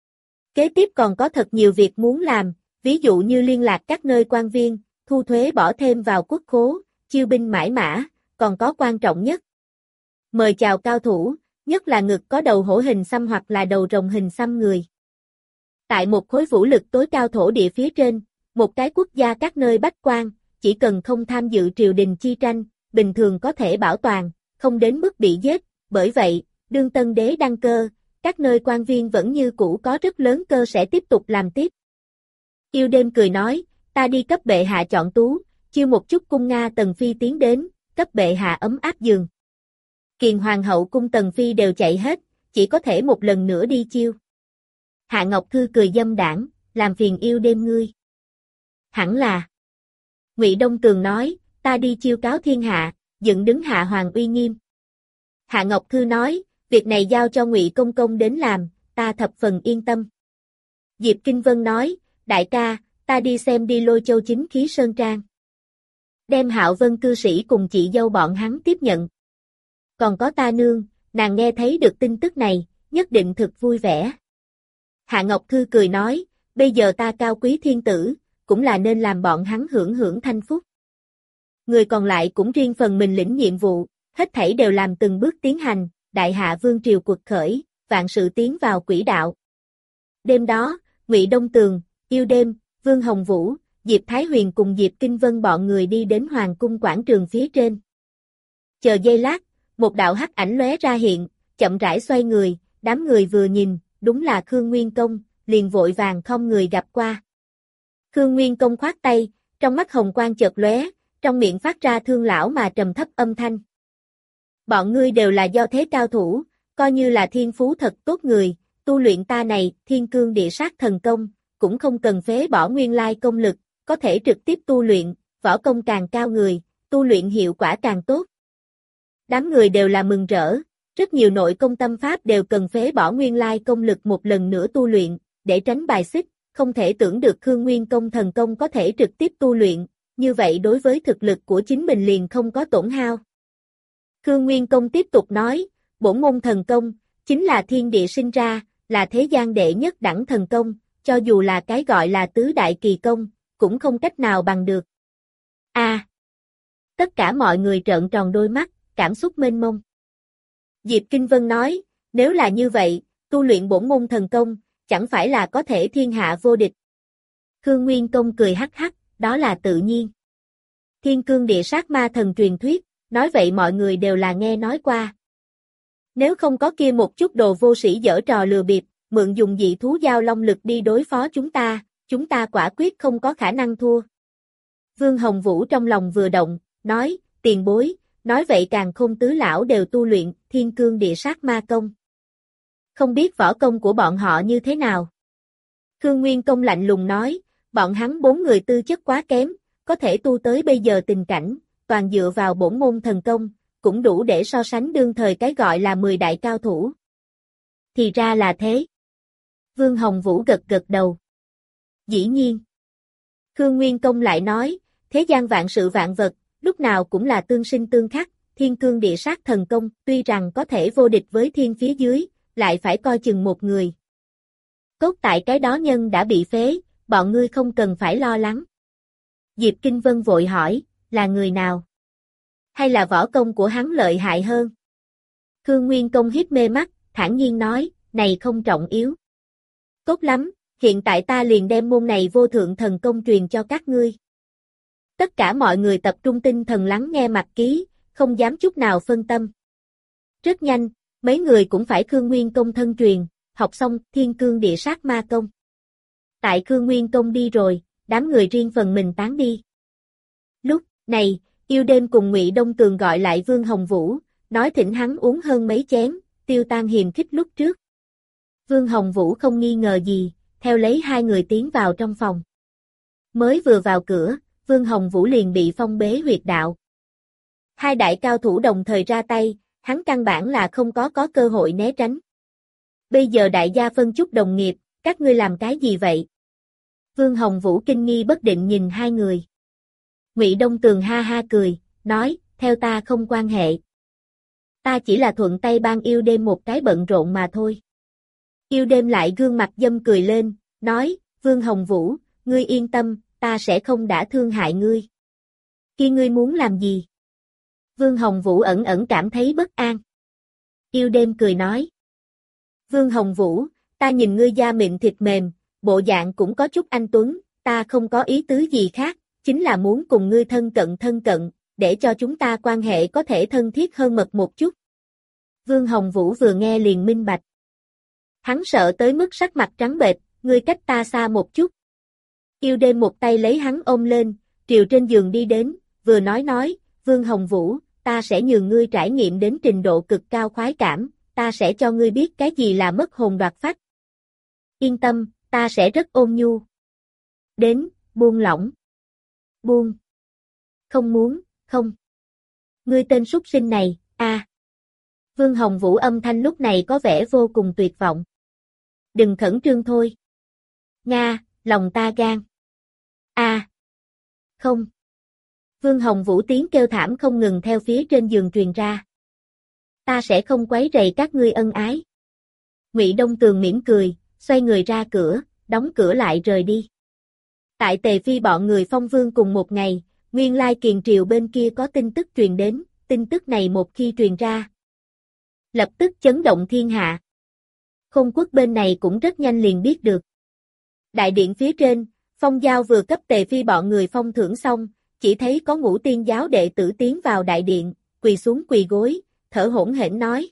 Kế tiếp còn có thật nhiều việc muốn làm, ví dụ như liên lạc các nơi quan viên, thu thuế bỏ thêm vào quốc khố, chiêu binh mãi mã, còn có quan trọng nhất. Mời chào cao thủ, nhất là ngực có đầu hổ hình xăm hoặc là đầu rồng hình xăm người. Tại một khối vũ lực tối cao thổ địa phía trên, một cái quốc gia các nơi bách quan, chỉ cần không tham dự triều đình chi tranh, bình thường có thể bảo toàn, không đến mức bị giết, bởi vậy, đương tân đế đăng cơ, các nơi quan viên vẫn như cũ có rất lớn cơ sẽ tiếp tục làm tiếp. Yêu đêm cười nói, ta đi cấp bệ hạ chọn tú, chiêu một chút cung Nga Tần Phi tiến đến, cấp bệ hạ ấm áp giường. Kiền Hoàng hậu cung Tần Phi đều chạy hết, chỉ có thể một lần nữa đi chiêu. Hạ Ngọc Thư cười dâm đảng, làm phiền yêu đêm ngươi. Hẳn là. Ngụy Đông Tường nói, ta đi chiêu cáo thiên hạ, dựng đứng hạ hoàng uy nghiêm. Hạ Ngọc Thư nói, việc này giao cho Ngụy Công Công đến làm, ta thập phần yên tâm. Diệp Kinh Vân nói, đại ca, ta đi xem đi Lôi Châu chính khí sơn trang. Đem Hạo Vân cư sĩ cùng chị dâu bọn hắn tiếp nhận. Còn có ta nương, nàng nghe thấy được tin tức này, nhất định thực vui vẻ. Hạ Ngọc Thư cười nói, bây giờ ta cao quý thiên tử, cũng là nên làm bọn hắn hưởng hưởng thanh phúc. Người còn lại cũng riêng phần mình lĩnh nhiệm vụ, hết thảy đều làm từng bước tiến hành, Đại Hạ Vương Triều cuộc khởi, vạn sự tiến vào quỹ đạo. Đêm đó, Ngụy Đông Tường, Yêu Đêm, Vương Hồng Vũ, Diệp Thái Huyền cùng Diệp Kinh Vân bọn người đi đến Hoàng cung quảng trường phía trên. Chờ giây lát, một đạo hắc ảnh lóe ra hiện, chậm rãi xoay người, đám người vừa nhìn, đúng là Khương Nguyên Công, liền vội vàng không người gặp qua. Khương Nguyên Công khoát tay, trong mắt hồng quang chợt lóe, trong miệng phát ra thương lão mà trầm thấp âm thanh. Bọn ngươi đều là do thế cao thủ, coi như là thiên phú thật tốt người, tu luyện ta này, Thiên Cương Địa Sát thần công, cũng không cần phế bỏ nguyên lai công lực, có thể trực tiếp tu luyện, võ công càng cao người, tu luyện hiệu quả càng tốt. Đám người đều là mừng rỡ, rất nhiều nội công tâm pháp đều cần phế bỏ nguyên lai công lực một lần nữa tu luyện, để tránh bài xích, không thể tưởng được Khương Nguyên Công thần công có thể trực tiếp tu luyện, như vậy đối với thực lực của chính mình liền không có tổn hao. Khương Nguyên Công tiếp tục nói, bổn môn thần công, chính là thiên địa sinh ra, là thế gian đệ nhất đẳng thần công, cho dù là cái gọi là tứ đại kỳ công, cũng không cách nào bằng được. Tất cả mọi người trợn tròn đôi mắt, cảm xúc mênh mông. Diệp Kinh Vân nói, nếu là như vậy, tu luyện bổn môn thần công, chẳng phải là có thể thiên hạ vô địch. Khương Nguyên Công cười hắc hắc, đó là tự nhiên. Thiên Cương Địa Sát ma thần truyền thuyết, nói vậy mọi người đều là nghe nói qua. Nếu không có kia một chút đồ vô sĩ giở trò lừa bịp, mượn dùng dị thú giao long lực đi đối phó chúng ta quả quyết không có khả năng thua. Vương Hồng Vũ trong lòng vừa động, nói, tiền bối, nói vậy Càn Khôn tứ lão đều tu luyện Thiên Cương Địa Sát Ma Công. Không biết võ công của bọn họ như thế nào? Khương Nguyên Công lạnh lùng nói, bọn hắn 4 người tư chất quá kém, có thể tu tới bây giờ tình cảnh, toàn dựa vào bổn môn thần công, cũng đủ để so sánh đương thời cái gọi là 10 đại cao thủ. Thì ra là thế. Vương Hồng Vũ gật gật đầu. Dĩ nhiên. Khương Nguyên Công lại nói, thế gian vạn sự vạn vật, lúc nào cũng là tương sinh tương khắc, Thiên Cương Địa Sát thần công, tuy rằng có thể vô địch với thiên phía dưới, lại phải coi chừng một người. Cốt tại cái đó nhân đã bị phế, bọn ngươi không cần phải lo lắng. Diệp Kinh Vân vội hỏi, là người nào? Hay là võ công của hắn lợi hại hơn? Khương Nguyên Công híp mê mắt, thản nhiên nói, này không trọng yếu. Tốt lắm, hiện tại ta liền đem môn này vô thượng thần công truyền cho các ngươi. Tất cả mọi người tập trung tinh thần lắng nghe mạch ký, không dám chút nào phân tâm. Rất nhanh, mấy người cũng phải Khương Nguyên Công thân truyền, học xong Thiên Cương Địa Sát Ma Công. Tại Khương Nguyên Công đi rồi, đám người riêng phần mình tán đi. Lúc này, Yêu Đêm cùng Ngụy Đông Tường gọi lại Vương Hồng Vũ, nói thỉnh hắn uống hơn mấy chén, tiêu tan hiềm khích lúc trước. Vương Hồng Vũ không nghi ngờ gì, theo lấy hai người tiến vào trong phòng. Mới vừa vào cửa, Vương Hồng Vũ liền bị phong bế huyệt đạo. Hai đại cao thủ đồng thời ra tay, hắn căn bản là không có cơ hội né tránh. Bây giờ đại gia phân chút đồng nghiệp, các ngươi làm cái gì vậy? Vương Hồng Vũ kinh nghi bất định nhìn hai người. Ngụy Đông Tường ha ha cười, nói, theo ta không quan hệ. Ta chỉ là thuận tay ban Yêu Đêm một cái bận rộn mà thôi. Yêu Đêm lại gương mặt dâm cười lên, nói, Vương Hồng Vũ, ngươi yên tâm, ta sẽ không đả thương hại ngươi. Kia ngươi muốn làm gì? Vương Hồng Vũ ẩn ẩn cảm thấy bất an. Yêu Đêm cười nói. Vương Hồng Vũ, ta nhìn ngươi da mịn thịt mềm, bộ dạng cũng có chút anh tuấn, ta không có ý tứ gì khác, chính là muốn cùng ngươi thân cận, để cho chúng ta quan hệ có thể thân thiết hơn mật một chút. Vương Hồng Vũ vừa nghe liền minh bạch. Hắn sợ tới mức sắc mặt trắng bệch, ngươi cách ta xa một chút. Yêu Đêm một tay lấy hắn ôm lên, triều trên giường đi đến, vừa nói, Vương Hồng Vũ, ta sẽ nhường ngươi trải nghiệm đến trình độ cực cao khoái cảm, ta sẽ cho ngươi biết cái gì là mất hồn đoạt phách. Yên tâm, ta sẽ rất ôn nhu. Đến, buông lỏng. Buông. Không muốn, không. Ngươi tên súc sinh này, a. Vương Hồng Vũ âm thanh lúc này có vẻ vô cùng tuyệt vọng. Đừng khẩn trương thôi. Nga, lòng ta gan. A. Không. Vương Hồng Vũ tiếng kêu thảm không ngừng theo phía trên giường truyền ra. Ta sẽ không quấy rầy các ngươi ân ái. Ngụy Đông Tường mỉm cười, xoay người ra cửa, đóng cửa lại rời đi. Tại Tề Phi bọn người Phong Vương cùng một ngày, nguyên lai Kiền Triều bên kia có tin tức truyền đến, tin tức này một khi truyền ra, lập tức chấn động thiên hạ. Khôn Quốc bên này cũng rất nhanh liền biết được. Đại điện phía trên, Phong Giao vừa cấp Tề Phi bọn người phong thưởng xong, chỉ thấy có Ngũ Tiên giáo đệ tử tiến vào đại điện, quỳ xuống quỳ gối, thở hổn hển nói.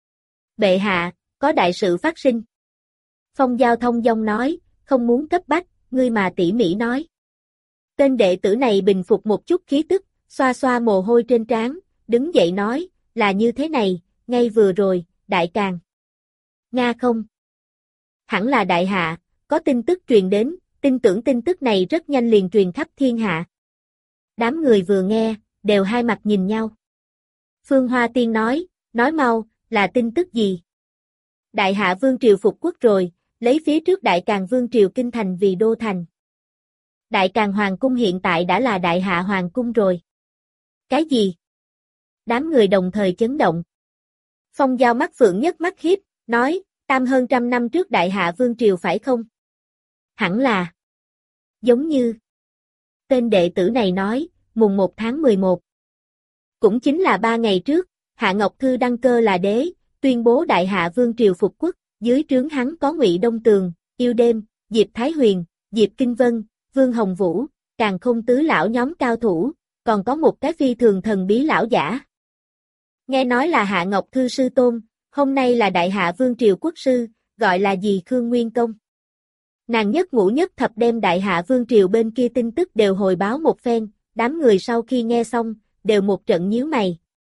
Bệ hạ, có đại sự phát sinh. Phong Giao thông dong nói, không muốn cấp bách, ngươi mà tỉ mỉ nói. Tên đệ tử này bình phục một chút khí tức, xoa xoa mồ hôi trên trán, đứng dậy nói, là như thế này, ngay vừa rồi, đại càn. Nga không? Hẳn là đại hạ, có tin tức truyền đến, tin tưởng tin tức này rất nhanh liền truyền khắp thiên hạ. Đám người vừa nghe, đều hai mặt nhìn nhau. Phương Hoa Tiên nói mau, là tin tức gì? Đại hạ vương triều phục quốc rồi, lấy phía trước đại càn vương triều kinh thành vì đô thành. Đại càn hoàng cung hiện tại đã là đại hạ hoàng cung rồi. Cái gì? Đám người đồng thời chấn động. Phong Giao mắt phượng nhất mắt hiếp, nói, tam hơn trăm năm trước đại hạ vương triều phải không? Hẳn là. Giống như. Tên đệ tử này nói, mùng 1 tháng 11. Cũng chính là 3 ngày trước, Hạ Ngọc Thư đăng cơ là đế, tuyên bố đại hạ vương triều phục quốc, dưới trướng hắn có Ngụy Đông Tường, Yêu Đêm, Diệp Thái Huyền, Diệp Kinh Vân, Vương Hồng Vũ, Càn Khôn tứ lão nhóm cao thủ, còn có một cái phi thường thần bí lão giả. Nghe nói là Hạ Ngọc Thư sư tôn, hôm nay là đại hạ vương triều quốc sư, gọi là gì Khương Nguyên Công. Nàng nhất ngũ nhất thập đem đại hạ vương triều bên kia tin tức đều hồi báo một phen, đám người sau khi nghe xong, đều một trận nhíu mày,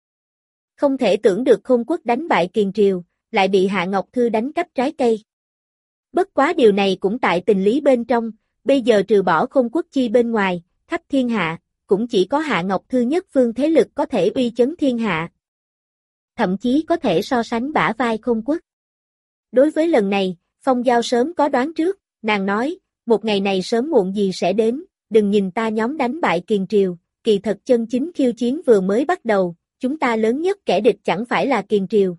Không thể tưởng được Khôn Quốc đánh bại Kiền Triều, lại bị Hạ Ngọc Thư đánh cắp trái cây. Bất quá điều này cũng tại tình lý bên trong, bây giờ trừ bỏ Khôn Quốc chi bên ngoài, khắp thiên hạ, cũng chỉ có Hạ Ngọc Thư nhất phương thế lực có thể uy chấn thiên hạ. Thậm chí có thể so sánh bả vai Khôn Quốc. Đối với lần này, Phong Giao sớm có đoán trước, nàng nói, một ngày này sớm muộn gì sẽ đến, đừng nhìn ta nhóm đánh bại Kiền Triều, kỳ thật chân chính khiêu chiến vừa mới bắt đầu, chúng ta lớn nhất kẻ địch chẳng phải là Kiền Triều.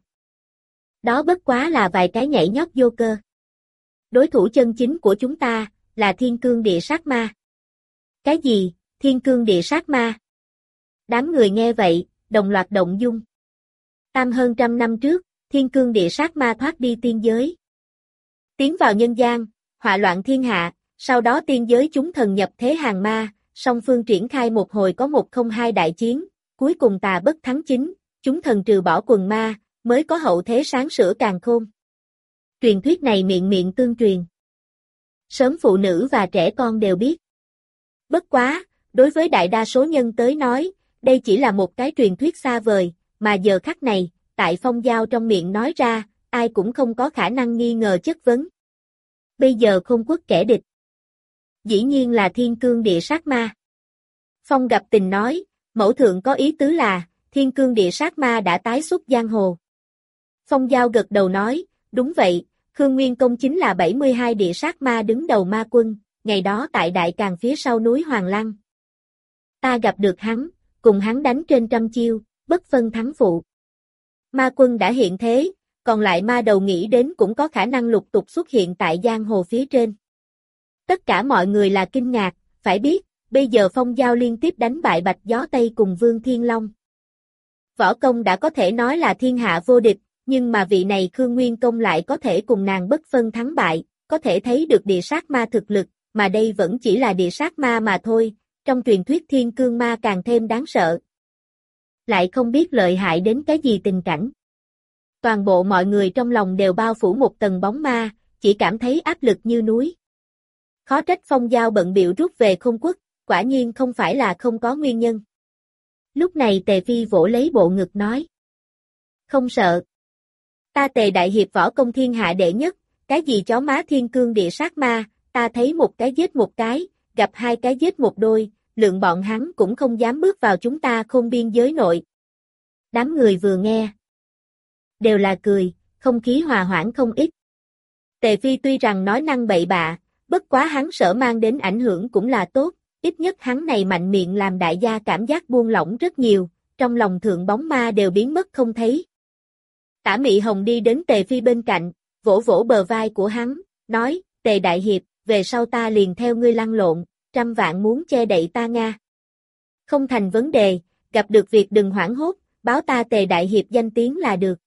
Đó bất quá là vài cái nhảy nhót vô cơ. Đối thủ chân chính của chúng ta, là Thiên Cương Địa Sát Ma. Cái gì, Thiên Cương Địa Sát Ma? Đám người nghe vậy, đồng loạt động dung. Hơn 100 năm trước, Thiên Cương Địa Sát Ma thoát đi tiên giới. Tiến vào nhân gian, họa loạn thiên hạ, sau đó tiên giới chúng thần nhập thế hàng ma, song phương triển khai một hồi có 102 đại chiến, cuối cùng tà bất thắng chính, chúng thần trừ bỏ quần ma, mới có hậu thế sáng sửa càn khôn. Truyền thuyết này miệng miệng tương truyền. Sớm phụ nữ và trẻ con đều biết. Bất quá, đối với đại đa số nhân tới nói, đây chỉ là một cái truyền thuyết xa vời, mà giờ khắc này, tại Phong Giao trong miệng nói ra, ai cũng không có khả năng nghi ngờ chất vấn. Bây giờ Khôn Quốc kẻ địch. Dĩ nhiên là Thiên Cương Địa Sát Ma. Phong gặp tình nói, mẫu thượng có ý tứ là, Thiên Cương Địa Sát Ma đã tái xuất giang hồ. Phong Giao gật đầu nói, đúng vậy, Khương Nguyên Công chính là 72 địa sát ma đứng đầu ma quân, ngày đó tại Đại Càn phía sau núi Hoàng Lăng. Ta gặp được hắn, cùng hắn đánh trên trăm chiêu, bất phân thắng phụ. Ma quân đã hiện thế, còn lại ma đầu nghĩ đến cũng có khả năng lục tục xuất hiện tại giang hồ phía trên. Tất cả mọi người là kinh ngạc, phải biết, bây giờ Phong Giao liên tiếp đánh bại Bạch Gió Tây cùng Vương Thiên Long. Võ công đã có thể nói là thiên hạ vô địch, nhưng mà vị này Khương Nguyên Công lại có thể cùng nàng bất phân thắng bại, có thể thấy được địa sát ma thực lực, mà đây vẫn chỉ là địa sát ma mà thôi, trong truyền thuyết Thiên Cương Ma càng thêm đáng sợ. Lại không biết lợi hại đến cái gì tình cảnh. Toàn bộ mọi người trong lòng đều bao phủ một tầng bóng ma, chỉ cảm thấy áp lực như núi. Khó trách Phong Giao bận bịu rút về Khôn Quốc, quả nhiên không phải là không có nguyên nhân. Lúc này Tề Phi vỗ lấy bộ ngực nói. Không sợ. Ta Tề Đại Hiệp võ công thiên hạ đệ nhất, cái gì chó má Thiên Cương Địa Sát Ma, ta thấy một cái giết một cái, gặp hai cái giết một đôi, lượng bọn hắn cũng không dám bước vào chúng ta Khôn biên giới nội. Đám người vừa nghe. Đều là cười, không khí hòa hoãn không ít. Tề Phi tuy rằng nói năng bậy bạ, bất quá hắn sợ mang đến ảnh hưởng cũng là tốt, ít nhất hắn này mạnh miệng làm đại gia cảm giác buông lỏng rất nhiều, trong lòng thượng bóng ma đều biến mất không thấy. Tả Mị Hồng đi đến Tề Phi bên cạnh, vỗ vỗ bờ vai của hắn, nói, Tề Đại Hiệp, về sau ta liền theo ngươi lăn lộn, trăm vạn muốn che đậy ta Nga. Không thành vấn đề, gặp được việc đừng hoảng hốt, báo ta Tề Đại Hiệp danh tiếng là được.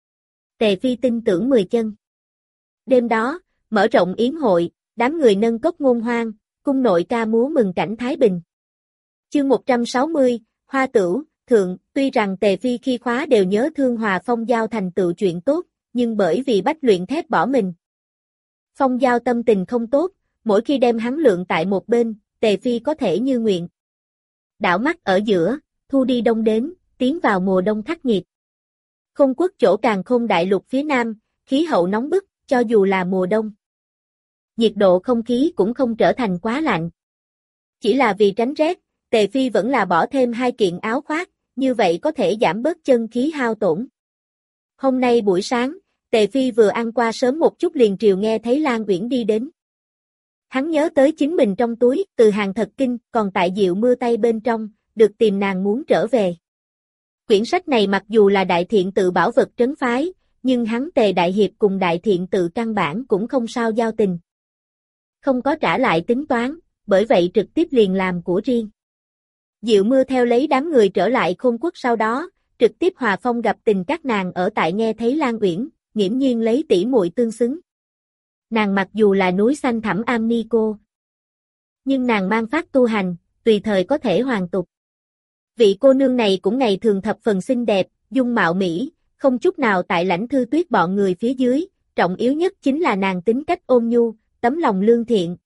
Tề Phi tin tưởng 10 chân. Đêm đó, mở rộng yến hội, đám người nâng cốc ngôn hoan, cung nội ca múa mừng cảnh Thái Bình. Chương 160, Hoa Tửu, Thượng, tuy rằng Tề Phi khi khóa đều nhớ thương Hòa Phong Giao thành tựu chuyện tốt, nhưng bởi vì bách luyện thép bỏ mình. Phong Giao tâm tình không tốt, mỗi khi đem hắn lượng tại một bên, Tề Phi có thể như nguyện. Đảo mắt ở giữa, thu đi đông đến, tiến vào mùa đông khắc nghiệt. Khôn Quốc chỗ Càn Khôn đại lục phía nam, khí hậu nóng bức, cho dù là mùa đông. Nhiệt độ không khí cũng không trở thành quá lạnh. Chỉ là vì tránh rét, Tề Phi vẫn là bỏ thêm 2 kiện áo khoác, như vậy có thể giảm bớt chân khí hao tổn. Hôm nay buổi sáng, Tề Phi vừa ăn qua sớm một chút liền triều nghe thấy Lan Uyển đi đến. Hắn nhớ tới chính mình trong túi, từ hàng thật kinh, còn tại Diệu Mưa Tay bên trong, được tìm nàng muốn trở về. Quyển sách này mặc dù là đại thiện tự bảo vật trấn phái, nhưng hắn Tề Đại Hiệp cùng đại thiện tự căn bản cũng không sao giao tình. Không có trả lại tính toán, bởi vậy trực tiếp liền làm của riêng. Diệu Mưa theo lấy đám người trở lại Khôn Quốc sau đó, trực tiếp hòa phong gặp tình các nàng ở tại nghe thấy Lan Uyển, nghiễm nhiên lấy tỷ muội tương xứng. Nàng mặc dù là núi xanh thẳm am ni cô, nhưng nàng mang phát tu hành, tùy thời có thể hoàn tục. Vị cô nương này cũng ngày thường thập phần xinh đẹp, dung mạo mỹ, không chút nào tại Lãnh Thư Tuyết bọn người phía dưới, trọng yếu nhất chính là nàng tính cách ôn nhu, tấm lòng lương thiện.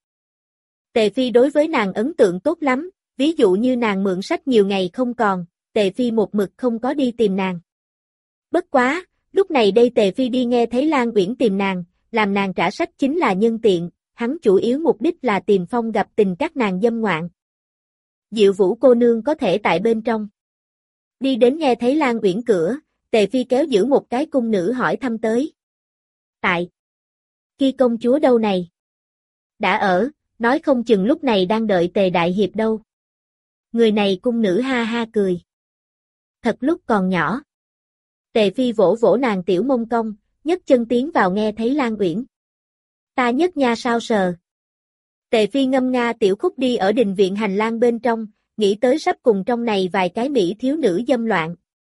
Tề Phi đối với nàng ấn tượng tốt lắm, ví dụ như nàng mượn sách nhiều ngày không còn, Tề Phi một mực không có đi tìm nàng. Bất quá, lúc này đây Tề Phi đi nghe thấy Lan Uyển tìm nàng, làm nàng trả sách chính là nhân tiện, hắn chủ yếu mục đích là tìm Phong gặp tình các nàng dâm ngoạn. Diệu Vũ cô nương có thể tại bên trong. Đi đến nghe thấy Lan Uyển cửa, Tề Phi kéo giữ một cái cung nữ hỏi thăm tới. Tại. Kia công chúa đâu này? Đã ở, nói không chừng lúc này đang đợi Tề đại hiệp đâu. Người này cung nữ ha ha cười. Thật lúc còn nhỏ. Tề Phi vỗ vỗ nàng tiểu mông cong, nhấc chân tiến vào nghe thấy Lan Uyển. Ta nhất nha sao sờ. Tề Phi ngâm nga tiểu khúc đi ở đình viện hành lang bên trong, nghĩ tới sắp cùng trong này vài cái mỹ thiếu nữ dâm loạn.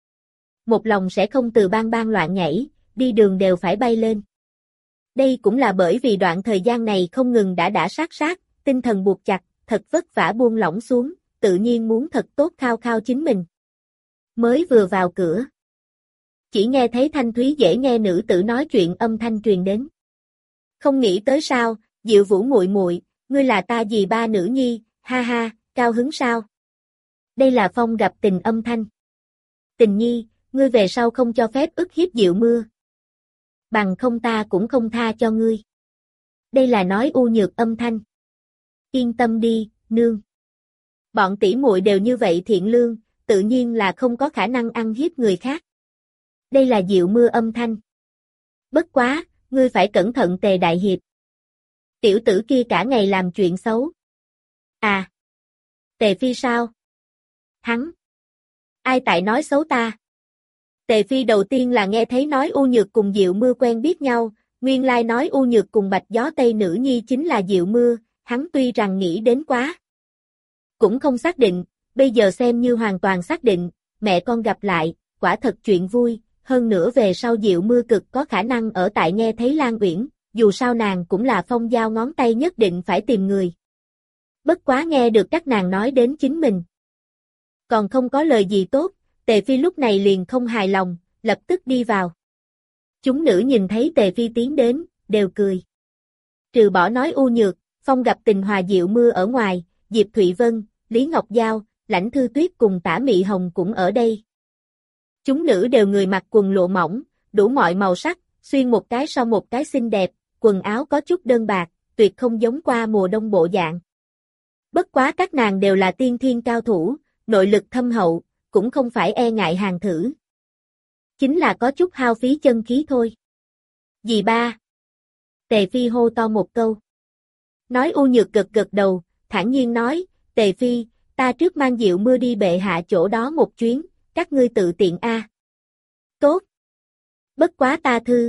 Một lòng sẽ không từ bang bang loạn nhảy, đi đường đều phải bay lên. Đây cũng là bởi vì đoạn thời gian này không ngừng đã sát, tinh thần buộc chặt, thật vất vả buông lỏng xuống, tự nhiên muốn thật tốt khao khao chính mình. Mới vừa vào cửa. Chỉ nghe thấy thanh thúy dễ nghe nữ tử nói chuyện âm thanh truyền đến. Không nghĩ tới sao, Diệu Vũ muội muội, ngươi là ta dì ba nữ nhi, ha ha, cao hứng sao? Đây là Phong gặp tình âm thanh. Tình nhi, ngươi về sau không cho phép ức hiếp Diệu Mưa. Bằng không ta cũng không tha cho ngươi. Đây là nói u nhược âm thanh. Yên tâm đi, nương. Bọn tỷ muội đều như vậy thiện lương, tự nhiên là không có khả năng ăn hiếp người khác. Đây là Diệu Mưa âm thanh. Bất quá, ngươi phải cẩn thận Tề đại hiệp. Tiểu tử kia cả ngày làm chuyện xấu. À. Tề Phi sao? Hắn. Ai tại nói xấu ta? Tề Phi đầu tiên là nghe thấy nói U Nhược cùng Diệu Mưa quen biết nhau, nguyên lai nói U Nhược cùng Bạch Gió Tây nữ nhi chính là Diệu Mưa, hắn tuy rằng nghĩ đến quá. Cũng không xác định, bây giờ xem như hoàn toàn xác định, mẹ con gặp lại, quả thật chuyện vui, hơn nữa về sau Diệu Mưa cực có khả năng ở tại nghe thấy Lan Uyển, dù sao nàng cũng là Phong giao ngón tay nhất định phải tìm người. Bất quá nghe được các nàng nói đến chính mình. Còn không có lời gì tốt, Tề Phi lúc này liền không hài lòng, lập tức đi vào. Chúng nữ nhìn thấy Tề Phi tiến đến, đều cười. Trừ bỏ nói U Nhược, Phong gặp tình hòa Diệu Mưa ở ngoài, Diệp Thụy Vân, Lý Ngọc Giao, Lãnh Thư Tuyết cùng Tả Mị Hồng cũng ở đây. Chúng nữ đều người mặc quần lụa mỏng, đủ mọi màu sắc, xuyên một cái sau một cái xinh đẹp, quần áo có chút đơn bạc, tuyệt không giống qua mùa đông bộ dạng. Bất quá các nàng đều là tiên thiên cao thủ, nội lực thâm hậu, cũng không phải e ngại hàng thử. Chính là có chút hao phí chân khí thôi. Dì ba. Tề Phi hô to một câu. Nói U Nhược gật gật đầu, thản nhiên nói, Tề Phi, ta trước mang Diệu Mưa đi bệ hạ chỗ đó một chuyến, các ngươi tự tiện a. Tốt. Bất quá ta thư.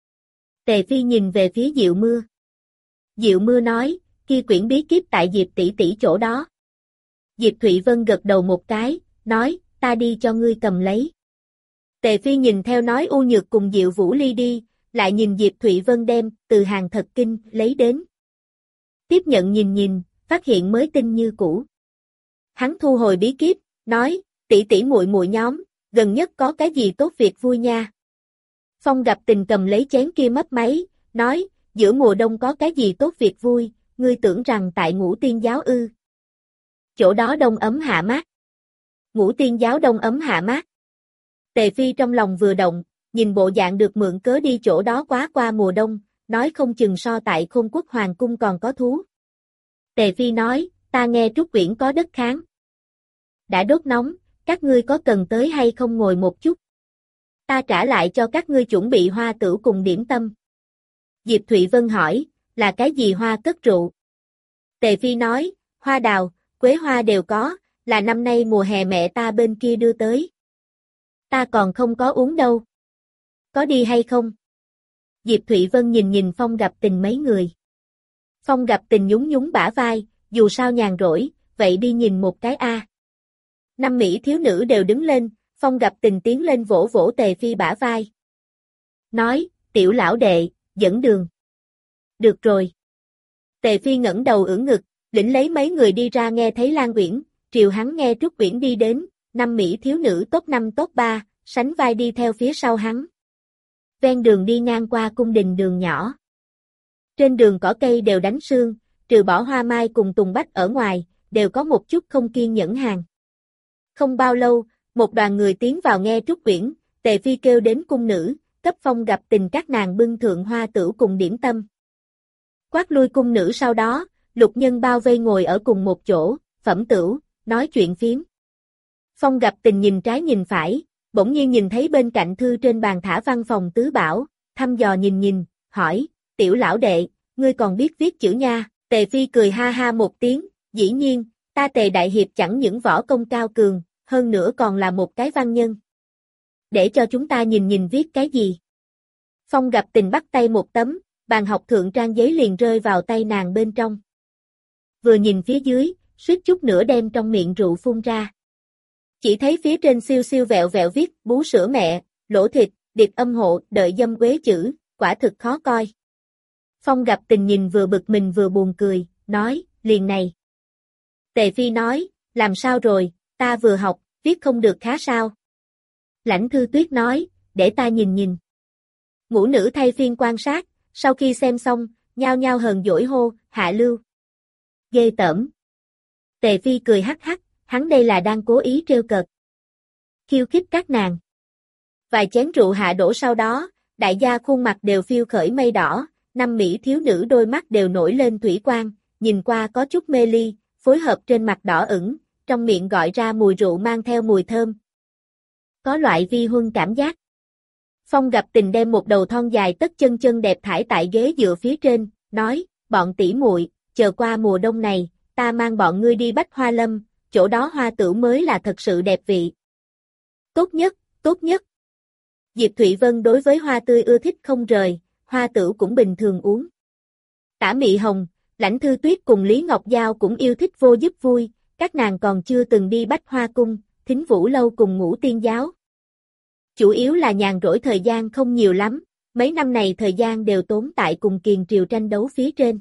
Tề Phi nhìn về phía Diệu Mưa. Diệu Mưa nói, kia quyển bí kíp tại Diệp tỷ tỷ chỗ đó. Diệp Thụy Vân gật đầu một cái, nói, ta đi cho ngươi cầm lấy. Tề Phi nhìn theo nói U Nhược cùng Diệu Vũ Ly đi, lại nhìn Diệp Thụy Vân đem từ hàng thật kinh lấy đến. Tiếp nhận nhìn, phát hiện mới tinh như cũ. Hắn thu hồi bí kíp, nói, tỷ tỷ muội muội nhóm, gần nhất có cái gì tốt việc vui nha. Phong gặp tình cầm lấy chén kia mấp máy, nói, giữa mùa đông có cái gì tốt việc vui, ngươi tưởng rằng tại Ngũ Tiên giáo ư. Chỗ đó đông ấm hạ mát. Ngũ Tiên giáo đông ấm hạ mát. Tề Phi trong lòng vừa động, nhìn bộ dạng được mượn cớ đi chỗ đó quá qua mùa đông, nói không chừng so tại Khôn Quốc Hoàng Cung còn có thú. Tề Phi nói, ta nghe Trúc Uyển có đất kháng. Đã đốt nóng, các ngươi có cần tới hay không ngồi một chút? Ta trả lại cho các ngươi chuẩn bị hoa tửu cùng điểm tâm. Diệp Thụy Vân hỏi, là cái gì hoa cất rượu? Tề Phi nói, hoa đào, quế hoa đều có, là năm nay mùa hè mẹ ta bên kia đưa tới. Ta còn không có uống đâu. Có đi hay không? Diệp Thụy Vân nhìn Phong gặp tình mấy người. Phong gặp tình nhún bả vai, dù sao nhàn rỗi, vậy đi nhìn một cái a. Năm mỹ thiếu nữ đều đứng lên, Phong gặp tình tiến lên vỗ vỗ Tề Phi bả vai. Nói, tiểu lão đệ, dẫn đường. Được rồi. Tề Phi ngẩng đầu ưỡn ngực, lĩnh lấy mấy người đi ra nghe thấy Lan Uyển, triều hắn nghe Trúc Uyển đi đến, năm mỹ thiếu nữ top 5 top 3, sánh vai đi theo phía sau hắn. Ven đường đi ngang qua cung đình đường nhỏ. Trên đường cỏ cây đều đánh sương, trừ bỏ hoa mai cùng tùng bách ở ngoài, đều có một chút không kiên nhẫn hàng. Không bao lâu, một đoàn người tiến vào nghe Trúc Uyển, Tề Phi kêu đến cung nữ, cấp Phong Gặp Tình các nàng bưng thượng hoa tửu cùng điểm tâm. Quát lui cung nữ sau đó, lục nhân bao vây ngồi ở cùng một chỗ, phẩm tửu, nói chuyện phiếm. Phong Gặp Tình nhìn trái nhìn phải, bỗng nhiên nhìn thấy bên cạnh thư trên bàn thả văn phòng tứ bảo, thăm dò nhìn, hỏi, tiểu lão đệ, ngươi còn biết viết chữ nha, Tề Phi cười ha ha một tiếng, dĩ nhiên, ta Tề Đại Hiệp chẳng những võ công cao cường, hơn nữa còn là một cái văn nhân. Để cho chúng ta nhìn viết cái gì. Phong Gặp Tình bắt tay một tấm, bàn học thượng trang giấy liền rơi vào tay nàng bên trong. Vừa nhìn phía dưới, suýt chút nữa đem trong miệng rượu phun ra. Chỉ thấy phía trên siêu siêu vẹo vẹo viết, bú sữa mẹ, lỗ thịt, điệp âm hộ, đợi dâm quế chữ, quả thực khó coi. Phong Gặp Tình nhìn vừa bực mình vừa buồn cười, nói, liền này. Tề Phi nói, làm sao rồi, ta vừa học, viết không được khá sao. Lãnh Thư Tuyết nói, để ta nhìn. Ngũ nữ thay phiên quan sát, sau khi xem xong, nhao nhao hờn dỗi hô, hạ lưu. Ghê tởm. Tề Phi cười hắc hắc, hắn đây là đang cố ý trêu cợt. Khiêu khích các nàng. Vài chén rượu hạ đổ sau đó, đại gia khuôn mặt đều phiêu khởi mây đỏ, năm mỹ thiếu nữ đôi mắt đều nổi lên thủy quang, nhìn qua có chút mê ly, phối hợp trên mặt đỏ ửng, trong miệng gọi ra mùi rượu mang theo mùi thơm. Có loại vi huân cảm giác. Phong Gặp Tình đem một đầu thon dài tất chân đẹp thải tại ghế dựa phía trên, nói, bọn tỷ muội, chờ qua mùa đông này, ta mang bọn ngươi đi Bách Hoa Lâm, chỗ đó hoa tửu mới là thật sự đẹp vị. Tốt nhất. Diệp Thụy Vân đối với hoa tươi ưa thích không rời, hoa tửu cũng bình thường uống. Tả Mị Hồng, Lãnh Thư Tuyết cùng Lý Ngọc Giao cũng yêu thích vô giúp vui, các nàng còn chưa từng đi Bách Hoa Cung, Thính Vũ Lâu cùng Ngũ Tiên Giáo. Chủ yếu là nhàn rỗi thời gian không nhiều lắm, mấy năm này thời gian đều tốn tại cùng Kiền Triều tranh đấu phía trên.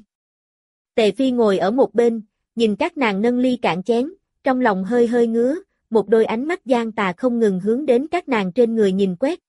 Tề Phi ngồi ở một bên, nhìn các nàng nâng ly cạn chén, trong lòng hơi ngứa, một đôi ánh mắt gian tà không ngừng hướng đến các nàng trên người nhìn quét.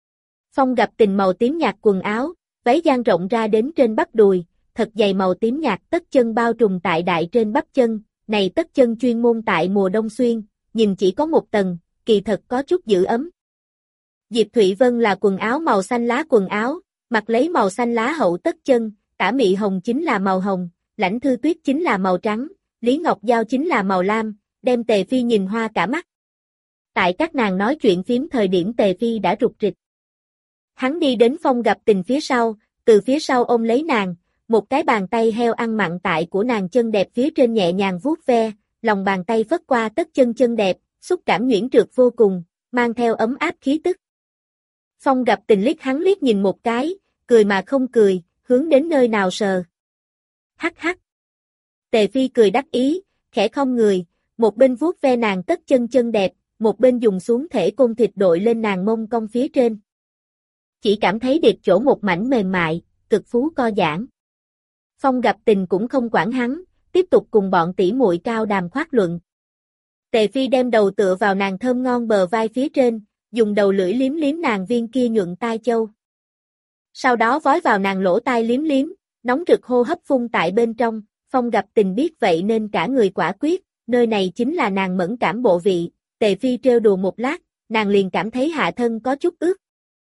Phong Gặp Tình màu tím nhạt quần áo, váy dang rộng ra đến trên bắp đùi, thật dày màu tím nhạt tất chân bao trùm tại đại trên bắp chân, này tất chân chuyên môn tại mùa đông xuyên, nhìn chỉ có một tầng, kỳ thật có chút giữ ấm. Diệp Thụy Vân là quần áo màu xanh lá quần áo, mặc lấy màu xanh lá hậu tất chân, Tả Mị Hồng chính là màu hồng, Lãnh Thư Tuyết chính là màu trắng, Lý Ngọc Giao chính là màu lam, đem Tề Phi nhìn hoa cả mắt. Tại các nàng nói chuyện phím thời điểm Tề Phi đã rụt rịch. Hắn đi đến Phong Gặp Tình phía sau, từ phía sau ôm lấy nàng, một cái bàn tay heo ăn mặn tại của nàng chân đẹp phía trên nhẹ nhàng vuốt ve, lòng bàn tay phất qua tất chân đẹp, xúc cảm nhuyễn trượt vô cùng, mang theo ấm áp khí tức. Phong Gặp Tình liếc hắn liếc nhìn một cái, cười mà không cười, hướng đến nơi nào sờ. Hắc hắc. Tề Phi cười đắc ý, khẽ không người, một bên vuốt ve nàng tất chân đẹp, một bên dùng xuống thể côn thịt đội lên nàng mông cong phía trên. Chỉ cảm thấy đẹp chỗ một mảnh mềm mại, cực phú co giãn. Phong Gặp Tình cũng không quản hắn, tiếp tục cùng bọn tỷ muội cao đàm khoát luận. Tề Phi đem đầu tựa vào nàng thơm ngon bờ vai phía trên, dùng đầu lưỡi liếm nàng viên kia nhuận tai châu. Sau đó vói vào nàng lỗ tai liếm, nóng rực hô hấp phun tại bên trong, Phong Gặp Tình biết vậy nên cả người quả quyết, nơi này chính là nàng mẫn cảm bộ vị, Tề Phi trêu đùa một lát, nàng liền cảm thấy hạ thân có chút ướt.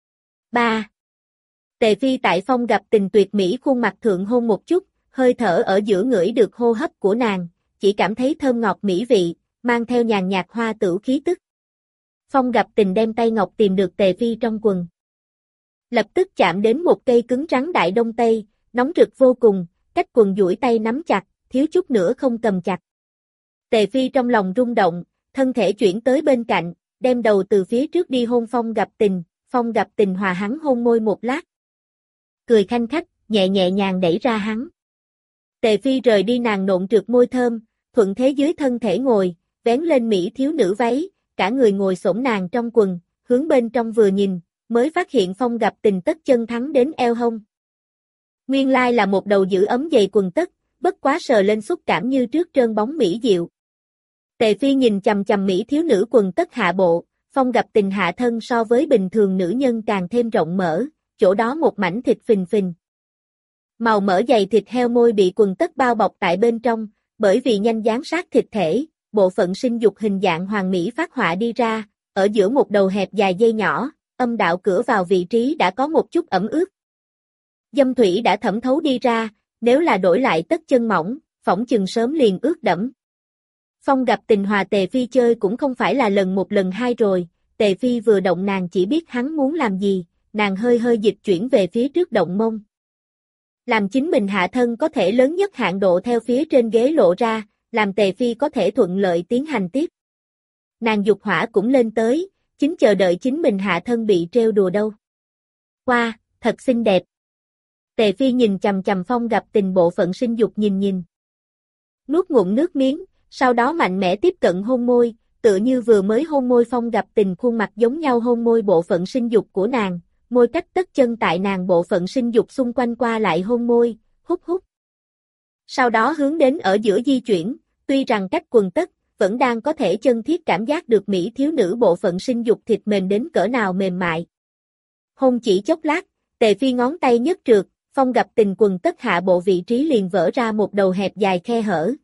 3. Tề Phi tại Phong Gặp Tình tuyệt mỹ khuôn mặt thượng hôn một chút, hơi thở ở giữa ngửi được hô hấp của nàng, chỉ cảm thấy thơm ngọt mỹ vị, mang theo nhàn nhạt hoa tửu khí tức. Phong Gặp Tình đem tay ngọc tìm được Tề Phi trong quần. Lập tức chạm đến một cây cứng rắn đại đông tây, nóng rực vô cùng, cách quần duỗi tay nắm chặt, thiếu chút nữa không cầm chặt. Tề Phi trong lòng rung động, thân thể chuyển tới bên cạnh, đem đầu từ phía trước đi hôn Phong Gặp Tình, Phong Gặp Tình hòa hắn hôn môi một lát. Cười khanh khách, nhẹ nhàng đẩy ra hắn. Tề Phi rời đi nàng nộn trượt môi thơm, thuận thế dưới thân thể ngồi, vén lên mỹ thiếu nữ váy, cả người ngồi xổm nàng trong quần, hướng bên trong vừa nhìn, mới phát hiện Phong Gặp Tình tất chân thắng đến eo hông. Nguyên lai là một đầu giữ ấm dày quần tất, bất quá sờ lên xúc cảm như trước trơn bóng mỹ diệu. Tề Phi nhìn chằm chằm mỹ thiếu nữ quần tất hạ bộ, Phong Gặp Tình hạ thân so với bình thường nữ nhân càng thêm rộng mở, chỗ đó một mảnh thịt phình phình. Màu mỡ dày thịt heo môi bị quần tất bao bọc tại bên trong, bởi vì nhanh dán sát thịt thể, bộ phận sinh dục hình dạng hoàn mỹ phát họa đi ra, ở giữa một đầu hẹp dài dây nhỏ, âm đạo cửa vào vị trí đã có một chút ẩm ướt. Dâm thủy đã thẩm thấu đi ra, nếu là đổi lại tất chân mỏng, phỏng chừng sớm liền ướt đẫm. Phong gặp tình hòa Tề Phi chơi cũng không phải là lần một lần hai rồi, Tề Phi vừa động nàng chỉ biết hắn muốn làm gì, nàng hơi hơi dịch chuyển về phía trước động mông. Làm chính mình hạ thân có thể lớn nhất hạn độ theo phía trên ghế lộ ra, làm Tề Phi có thể thuận lợi tiến hành tiếp. Nàng dục hỏa cũng lên tới, chính chờ đợi chính mình hạ thân bị trêu đùa đâu. Qua, thật xinh đẹp. Tề Phi nhìn chằm chằm Phong gặp tình bộ phận sinh dục nhìn. Nuốt ngụm nước miếng, sau đó mạnh mẽ tiếp cận hôn môi, tựa như vừa mới hôn môi Phong gặp tình khuôn mặt giống nhau hôn môi bộ phận sinh dục của nàng, môi cách tất chân tại nàng bộ phận sinh dục xung quanh qua lại hôn môi, hút. Sau đó hướng đến ở giữa di chuyển, tuy rằng cách quần tất, vẫn đang có thể chân thiết cảm giác được mỹ thiếu nữ bộ phận sinh dục thịt mềm đến cỡ nào mềm mại. Hôn chỉ chốc lát, Tề Phi ngón tay nhất trượt, Phong gặp tình quần tất hạ bộ vị trí liền vỡ ra một đầu hẹp dài khe hở.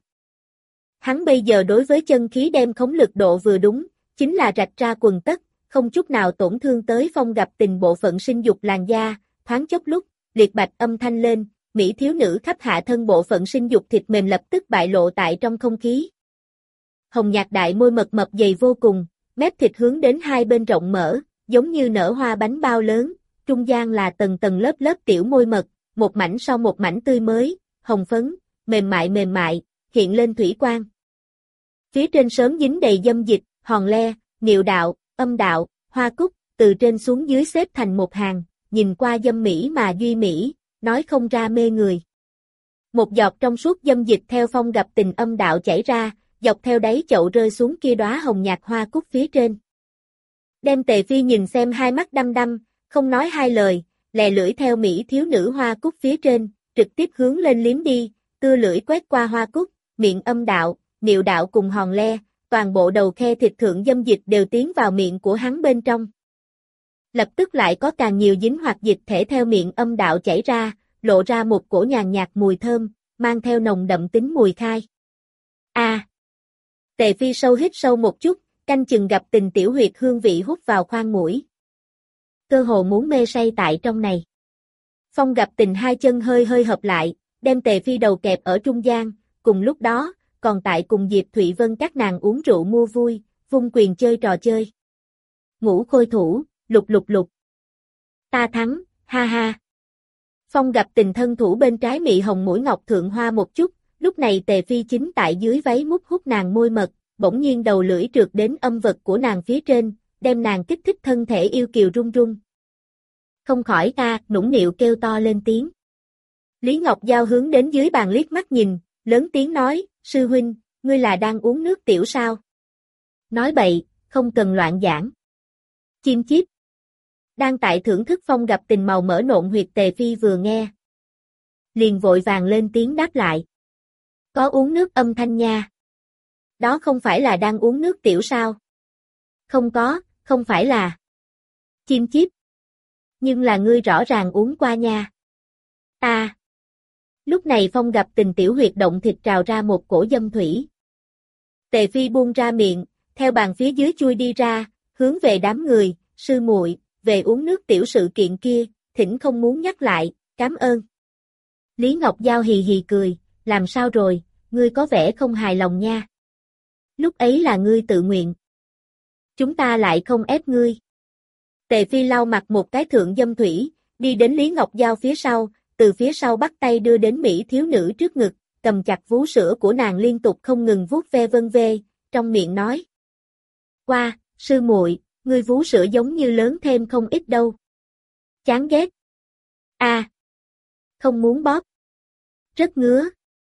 Hắn bây giờ đối với chân khí đem khống lực độ vừa đúng, chính là rạch ra quần tất, không chút nào tổn thương tới Phong gặp tình bộ phận sinh dục làn da, thoáng chốc lúc, liệt bạch âm thanh lên, mỹ thiếu nữ khắp hạ thân bộ phận sinh dục thịt mềm lập tức bại lộ tại trong không khí. Hồng nhạt đại môi mật mập dày vô cùng, mép thịt hướng đến hai bên rộng mở, giống như nở hoa bánh bao lớn, trung gian là tầng tầng lớp lớp tiểu môi mật, một mảnh sau một mảnh tươi mới, hồng phấn, mềm mại, hiện lên thủy quang. Phía trên sớm dính đầy dâm dịch, hòn le, niệu đạo, âm đạo, hoa cúc, từ trên xuống dưới xếp thành một hàng, nhìn qua dâm mỹ mà duy mỹ, nói không ra mê người. Một giọt trong suốt dâm dịch theo Phong gặp tình âm đạo chảy ra, dọc theo đáy chậu rơi xuống kia đóa hồng nhạt hoa cúc phía trên. Đem Tề Phi nhìn xem hai mắt đăm đăm, không nói hai lời, lè lưỡi theo mỹ thiếu nữ hoa cúc phía trên, trực tiếp hướng lên liếm đi, tưa lưỡi quét qua hoa cúc, miệng âm đạo, niệu đạo cùng hòn le, toàn bộ đầu khe thịt thượng dâm dịch đều tiến vào miệng của hắn bên trong. Lập tức lại có càng nhiều dính hoạt dịch thể theo miệng âm đạo chảy ra, lộ ra một cổ nhàn nhạt mùi thơm, mang theo nồng đậm tính mùi khai. Tề Phi hít sâu một chút, canh chừng gặp tình tiểu huyệt hương vị hút vào khoang mũi. Cơ hồ muốn mê say tại trong này. Phong gặp tình hai chân hơi hơi hợp lại, đem Tề Phi đầu kẹp ở trung gian, cùng lúc đó, còn tại cùng Diệp Thụy Vân các nàng uống rượu mua vui, vung quyền chơi trò chơi. Ngũ khôi thủ, lục. Ta thắng, ha ha. Phong gặp tình thân thủ bên trái mị hồng mũi ngọc thượng hoa một chút, lúc này Tề Phi chính tại dưới váy mút hút nàng môi mật, bỗng nhiên đầu lưỡi trượt đến âm vật của nàng phía trên, đem nàng kích thích thân thể yêu kiều run run. Không khỏi nũng nịu kêu to lên tiếng. Lý Ngọc Giao hướng đến dưới bàn liếc mắt nhìn, lớn tiếng nói, sư huynh, ngươi là đang uống nước tiểu sao? Nói bậy, không cần loạn giảng. Chim chíp. Đang tại thưởng thức Phong gặp tình màu mỡ nộn huyệt Tề Phi vừa nghe. Liền vội vàng lên tiếng đáp lại. Có uống nước âm thanh nha. Đó không phải là đang uống nước tiểu sao? Không có, không phải là. Chim chíp. Nhưng là ngươi rõ ràng uống qua nha. Lúc này Phong gặp tình tiểu huyệt động thịt trào ra một cổ dâm thủy. Tề Phi buông ra miệng, theo bàn phía dưới chui đi ra, hướng về đám người, sư muội, về uống nước tiểu sự kiện kia, thỉnh không muốn nhắc lại, cảm ơn. Lý Ngọc Giao hì hì cười, làm sao rồi, ngươi có vẻ không hài lòng nha. Lúc ấy là ngươi tự nguyện. Chúng ta lại không ép ngươi. Tề Phi lau mặt một cái thượng dâm thủy, đi đến Lý Ngọc Giao phía sau, từ phía sau bắt tay đưa đến mỹ thiếu nữ trước ngực, cầm chặt vú sữa của nàng liên tục không ngừng vuốt ve vân vê, trong miệng nói. Qua, sư muội, ngươi vú sữa giống như lớn thêm không ít đâu. Chán ghét. Không muốn bóp. Rất ngứa.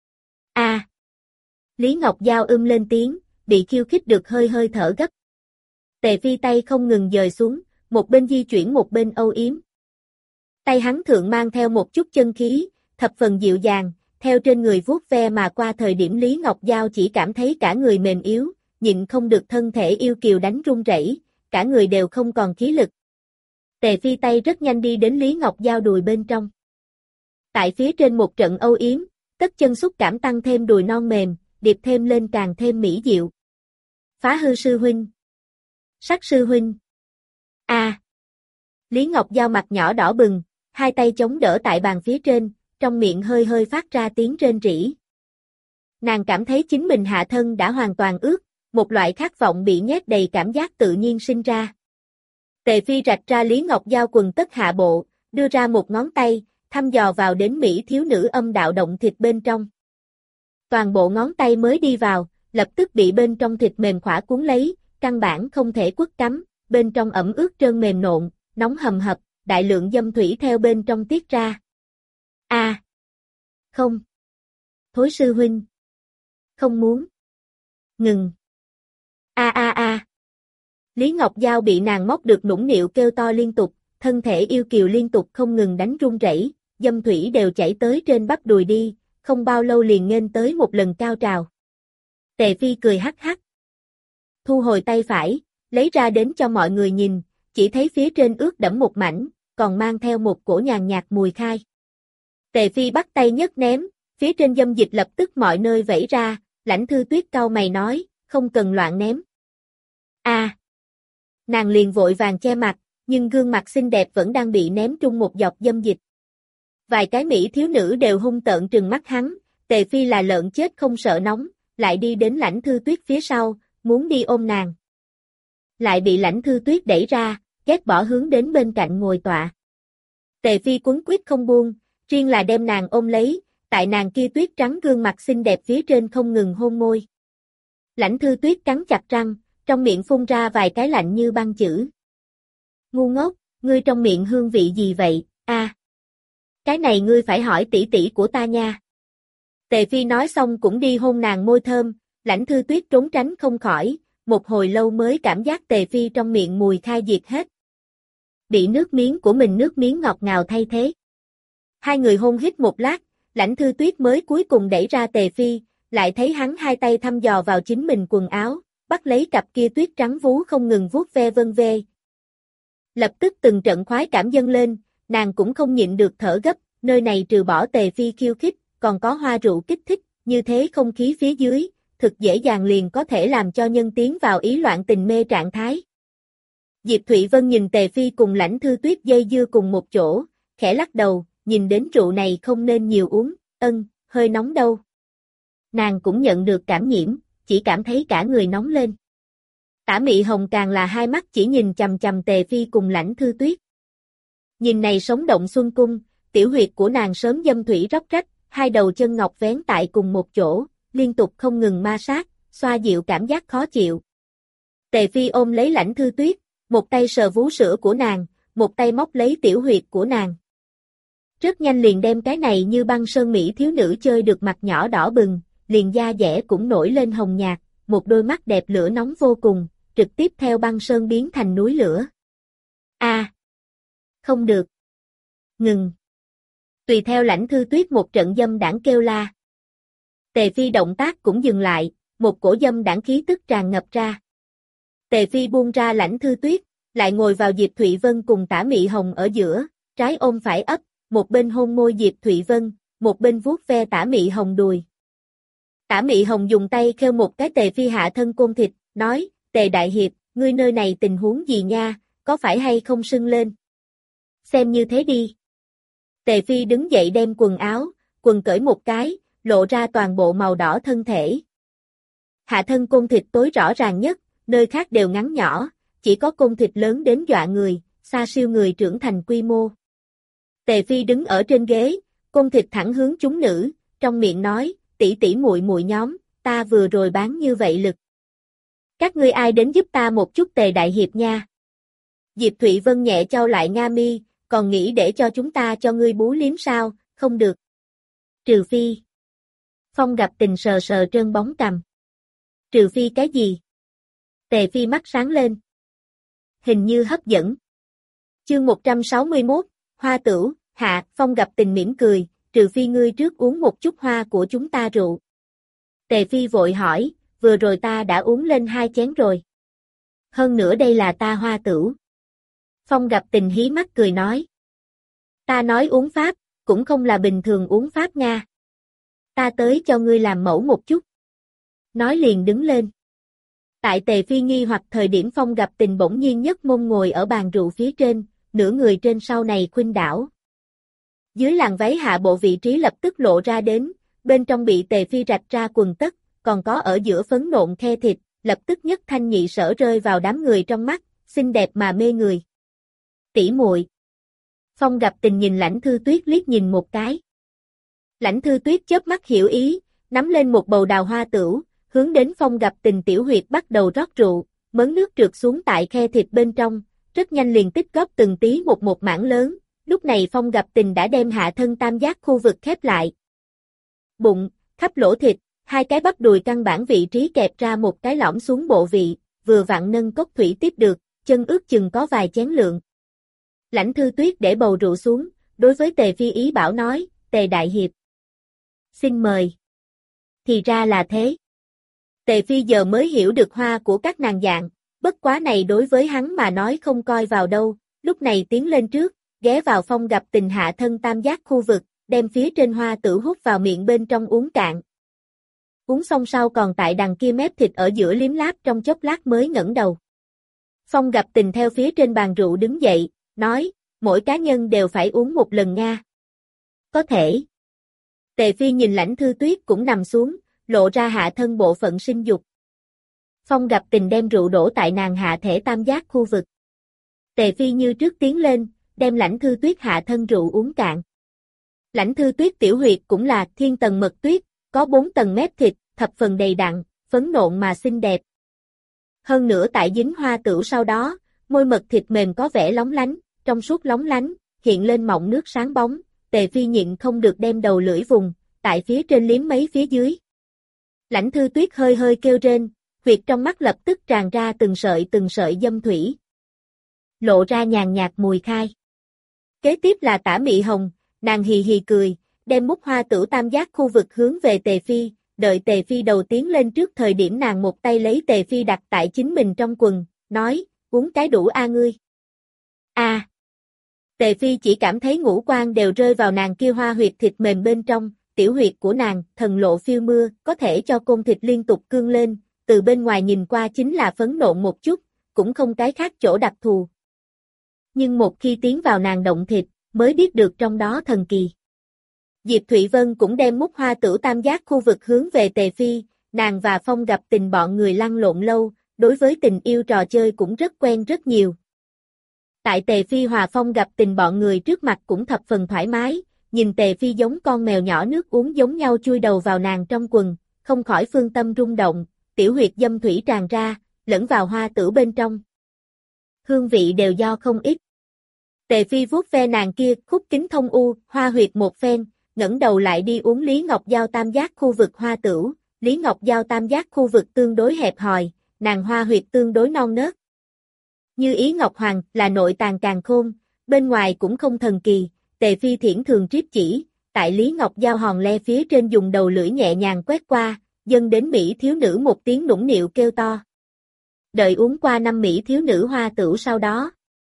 Lý Ngọc Giao lên tiếng, bị khiêu khích được hơi hơi thở gấp. Tề Phi tay không ngừng dời xuống, một bên di chuyển một bên âu yếm. Tay hắn thượng mang theo một chút chân khí, thập phần dịu dàng, theo trên người vuốt ve mà qua thời điểm Lý Ngọc Giao chỉ cảm thấy cả người mềm yếu, nhịn không được thân thể yêu kiều đánh run rẩy, cả người đều không còn khí lực. Tề Phi tay rất nhanh đi đến Lý Ngọc Giao đùi bên trong. Tại phía trên một trận âu yếm, tất chân xúc cảm tăng thêm đùi non mềm, điệp thêm lên càng thêm mỹ diệu. Phá hư sư huynh. Sắc sư huynh. Lý Ngọc Giao mặt nhỏ đỏ bừng, hai tay chống đỡ tại bàn phía trên, trong miệng hơi hơi phát ra tiếng rên rỉ. Nàng cảm thấy chính mình hạ thân đã hoàn toàn ướt, một loại khát vọng bị nhét đầy cảm giác tự nhiên sinh ra. Tề Phi rạch ra Lý Ngọc Giao quần tất hạ bộ, đưa ra một ngón tay, thăm dò vào đến mỹ thiếu nữ âm đạo động thịt bên trong. Toàn bộ ngón tay mới đi vào, lập tức bị bên trong thịt mềm khỏa cuốn lấy, căn bản không thể quất cắm, bên trong ẩm ướt trơn mềm nộn, nóng hầm hập, đại lượng dâm thủy theo bên trong tiết ra. A, không. Thối sư huynh. Không muốn. Ngừng. A. Lý Ngọc Giao bị nàng móc được nũng nịu kêu to liên tục, thân thể yêu kiều liên tục không ngừng đánh run rẩy, dâm thủy đều chảy tới trên bắp đùi đi, không bao lâu liền nghênh tới một lần cao trào. Tề Phi cười hắc hắc. Thu hồi tay phải, lấy ra đến cho mọi người nhìn, chỉ thấy phía trên ướt đẫm một mảnh, còn mang theo một cổ nhàn nhạt mùi khai. Tề Phi bắt tay nhấc ném, phía trên dâm dịch lập tức mọi nơi vẩy ra, Lãnh Thư Tuyết cau mày nói, không cần loạn ném. A. Nàng liền vội vàng che mặt, nhưng gương mặt xinh đẹp vẫn đang bị ném trung một giọt dâm dịch. Vài cái mỹ thiếu nữ đều hung tợn trừng mắt hắn, Tề Phi là lợn chết không sợ nóng, lại đi đến Lãnh Thư Tuyết phía sau, muốn đi ôm nàng. Lại bị Lãnh Thư Tuyết đẩy ra, ghét bỏ hướng đến bên cạnh ngồi tọa. Tề Phi quấn quýt không buông, riêng là đem nàng ôm lấy, tại nàng kia tuyết trắng gương mặt xinh đẹp phía trên không ngừng hôn môi. Lãnh Thư Tuyết cắn chặt răng, trong miệng phun ra vài cái lạnh như băng chữ. Ngu ngốc, ngươi trong miệng hương vị gì vậy, a? Cái này ngươi phải hỏi tỷ tỷ của ta nha. Tề Phi nói xong cũng đi hôn nàng môi thơm, Lãnh Thư Tuyết trốn tránh không khỏi, một hồi lâu mới cảm giác Tề Phi trong miệng mùi khai diệt hết. Bị nước miếng của mình nước miếng ngọt ngào thay thế. Hai người hôn hít một lát, Lãnh Thư Tuyết mới cuối cùng đẩy ra Tề Phi, lại thấy hắn hai tay thăm dò vào chính mình quần áo, bắt lấy cặp kia tuyết trắng vú không ngừng vuốt ve vân ve. Lập tức từng trận khoái cảm dâng lên, nàng cũng không nhịn được thở gấp, nơi này trừ bỏ Tề Phi khiêu khích, còn có hoa rượu kích thích, như thế không khí phía dưới, thực dễ dàng liền có thể làm cho nhân tiến vào ý loạn tình mê trạng thái. Diệp Thụy Vân nhìn Tề Phi cùng Lãnh Thư Tuyết dây dưa cùng một chỗ, khẽ lắc đầu, nhìn đến rượu này không nên nhiều uống, hơi nóng đâu. Nàng cũng nhận được cảm nhiễm, chỉ cảm thấy cả người nóng lên. Tả Mị Hồng càng là hai mắt chỉ nhìn chằm chằm Tề Phi cùng Lãnh Thư Tuyết. Nhìn này sống động xuân cung, tiểu huyệt của nàng sớm dâm thủy róc rách, hai đầu chân ngọc vén tại cùng một chỗ, liên tục không ngừng ma sát, xoa dịu cảm giác khó chịu. Tề Phi ôm lấy Lãnh Thư Tuyết, một tay sờ vú sữa của nàng, một tay móc lấy tiểu huyệt của nàng. Rất nhanh liền đem cái này như băng sơn mỹ thiếu nữ chơi được mặt nhỏ đỏ bừng, liền da dẻ cũng nổi lên hồng nhạt, một đôi mắt đẹp lửa nóng vô cùng, trực tiếp theo băng sơn biến thành núi lửa. A, không được. Ngừng. Tùy theo Lãnh Thư Tuyết một trận dâm đãng kêu la. Tề Phi động tác cũng dừng lại, một cổ dâm đãng khí tức tràn ngập ra. Tề Phi buông ra Lãnh Thư Tuyết, lại ngồi vào Diệp Thụy Vân cùng Tả Mị Hồng ở giữa, trái ôm phải ấp, một bên hôn môi Diệp Thụy Vân, một bên vuốt ve Tả Mị Hồng đùi. Tả Mị Hồng dùng tay khêu một cái Tề Phi hạ thân côn thịt, nói, Tề Đại Hiệp, ngươi nơi này tình huống gì nha, có phải hay không sưng lên? Xem như thế đi. Tề Phi đứng dậy đem quần cởi một cái, lộ ra toàn bộ màu đỏ thân thể. Hạ thân côn thịt tối rõ ràng nhất, nơi khác đều ngắn nhỏ, chỉ có côn thịt lớn đến dọa người, xa siêu người trưởng thành quy mô. Tề Phi đứng ở trên ghế, côn thịt thẳng hướng chúng nữ, trong miệng nói, tỷ tỷ muội muội nhóm, ta vừa rồi bán như vậy lực. Các ngươi ai đến giúp ta một chút Tề Đại Hiệp nha. Diệp Thụy Vân nhẹ chau lại nga mi, còn nghĩ để cho chúng ta cho ngươi bú liếm sao, không được. Trừ phi. Phong Gặp Tình sờ sờ trơn bóng cằm. Trừ phi cái gì? Tề Phi mắt sáng lên. Hình như hấp dẫn. Chương 161, Hoa Tửu, hạ, Phong Gặp Tình mỉm cười, trừ phi ngươi trước uống một chút hoa của chúng ta rượu. Tề Phi vội hỏi, vừa rồi ta đã uống lên 2 chén rồi. Hơn nữa đây là ta Hoa Tửu. Phong Gặp Tình hí mắt cười nói. Ta nói uống pháp, cũng không là bình thường uống pháp Nga. Ta tới cho ngươi làm mẫu một chút. Nói liền đứng lên. Tại Tề Phi nghi hoặc thời điểm Phong Gặp Tình bỗng nhiên nhấc mông ngồi ở bàn rượu phía trên, nửa người trên sau này khuynh đảo. Dưới làn váy hạ bộ vị trí lập tức lộ ra đến, bên trong bị Tề Phi rạch ra quần tất, còn có ở giữa phấn nộn khe thịt, lập tức nhất thanh nhị sở rơi vào đám người trong mắt, xinh đẹp mà mê người. Tỷ muội. Phong Gặp Tình nhìn Lãnh Thư Tuyết liếc nhìn một cái. Lãnh Thư Tuyết chớp mắt hiểu ý, nắm lên một bầu đào hoa tửu, hướng đến Phong Gặp Tình tiểu huyệt bắt đầu rót rượu, mớn nước trượt xuống tại khe thịt bên trong, rất nhanh liền tích góp từng tí một mảng lớn, lúc này Phong Gặp Tình đã đem hạ thân tam giác khu vực khép lại. Bụng, khắp lỗ thịt, hai cái bắp đùi căn bản vị trí kẹp ra một cái lõm xuống bộ vị, vừa vặn nâng cốc thủy tiếp được, chân ước chừng có vài chén lượng. Lãnh Thư Tuyết để bầu rượu xuống, đối với Tề Phi ý bảo nói, Tề Đại Hiệp. Xin mời. Thì ra là thế. Tề Phi giờ mới hiểu được hoa của các nàng dạng, bất quá này đối với hắn mà nói không coi vào đâu, lúc này tiến lên trước, ghé vào Phong Gặp Tình hạ thân tam giác khu vực, đem phía trên hoa tử hút vào miệng bên trong uống cạn. Uống xong sau còn tại đằng kia mép thịt ở giữa liếm láp trong chốc lát mới ngẩng đầu. Phong Gặp Tình theo phía trên bàn rượu đứng dậy, nói, mỗi cá nhân đều phải uống một lần nha. Có thể. Tề Phi nhìn Lãnh Thư Tuyết cũng nằm xuống, lộ ra hạ thân bộ phận sinh dục. Phong Gặp Tình đem rượu đổ tại nàng hạ thể tam giác khu vực. Tề Phi như trước tiến lên, đem Lãnh Thư Tuyết hạ thân rượu uống cạn. Lãnh Thư Tuyết tiểu huyệt cũng là thiên tầng mật tuyết, có 4 tầng mép thịt, thập phần đầy đặn, phấn nộn mà xinh đẹp. Hơn nữa tại dính hoa tửu sau đó, môi mật thịt mềm có vẻ lóng lánh, trong suốt lóng lánh, hiện lên mọng nước sáng bóng, Tề Phi nhịn không được đem đầu lưỡi vùng, tại phía trên liếm mấy phía dưới. Lãnh Thư Tuyết hơi hơi kêu rên, huyệt trong mắt lập tức tràn ra từng sợi dâm thủy. Lộ ra nhàn nhạt mùi khai. Kế tiếp là Tả Mị Hồng, nàng hì hì cười, đem mút hoa tửu tam giác khu vực hướng về Tề Phi, đợi Tề Phi đầu tiến lên trước thời điểm nàng một tay lấy Tề Phi đặt tại chính mình trong quần, nói, uống cái đủ a ngươi. A. Tề Phi chỉ cảm thấy ngũ quan đều rơi vào nàng kia hoa huyệt thịt mềm bên trong, tiểu huyệt của nàng, thần lộ phiêu mưa, có thể cho côn thịt liên tục cương lên, từ bên ngoài nhìn qua chính là phấn nộn một chút, cũng không cái khác chỗ đặc thù. Nhưng một khi tiến vào nàng động thịt, mới biết được trong đó thần kỳ. Diệp Thụy Vân cũng đem mút hoa tửu tam giác khu vực hướng về Tề Phi, nàng và Phong Gặp Tình bọn người lăn lộn lâu, đối với tình yêu trò chơi cũng rất quen rất nhiều. Tại Tề Phi hòa Phong Gặp Tình bọn người trước mặt cũng thập phần thoải mái, nhìn Tề Phi giống con mèo nhỏ nước uống giống nhau chui đầu vào nàng trong quần, không khỏi phương tâm rung động, tiểu huyệt dâm thủy tràn ra, lẫn vào hoa tửu bên trong. Hương vị đều do không ít. Tề Phi vuốt ve nàng kia khúc kính thông u, hoa huyệt một phen, ngẩng đầu lại đi uống Lý Ngọc Giao tam giác khu vực hoa tửu, Lý Ngọc Giao tam giác khu vực tương đối hẹp hòi, nàng hoa huyệt tương đối non nớt. Như ý Ngọc Hoàng là nội tàng càn khôn, bên ngoài cũng không thần kỳ, Tề Phi thiển thường triếp chỉ, tại Lý Ngọc Giao hòn le phía trên dùng đầu lưỡi nhẹ nhàng quét qua, dâng đến Mỹ thiếu nữ một tiếng nũng nịu kêu to. Đợi uống qua 5 Mỹ thiếu nữ hoa tửu sau đó.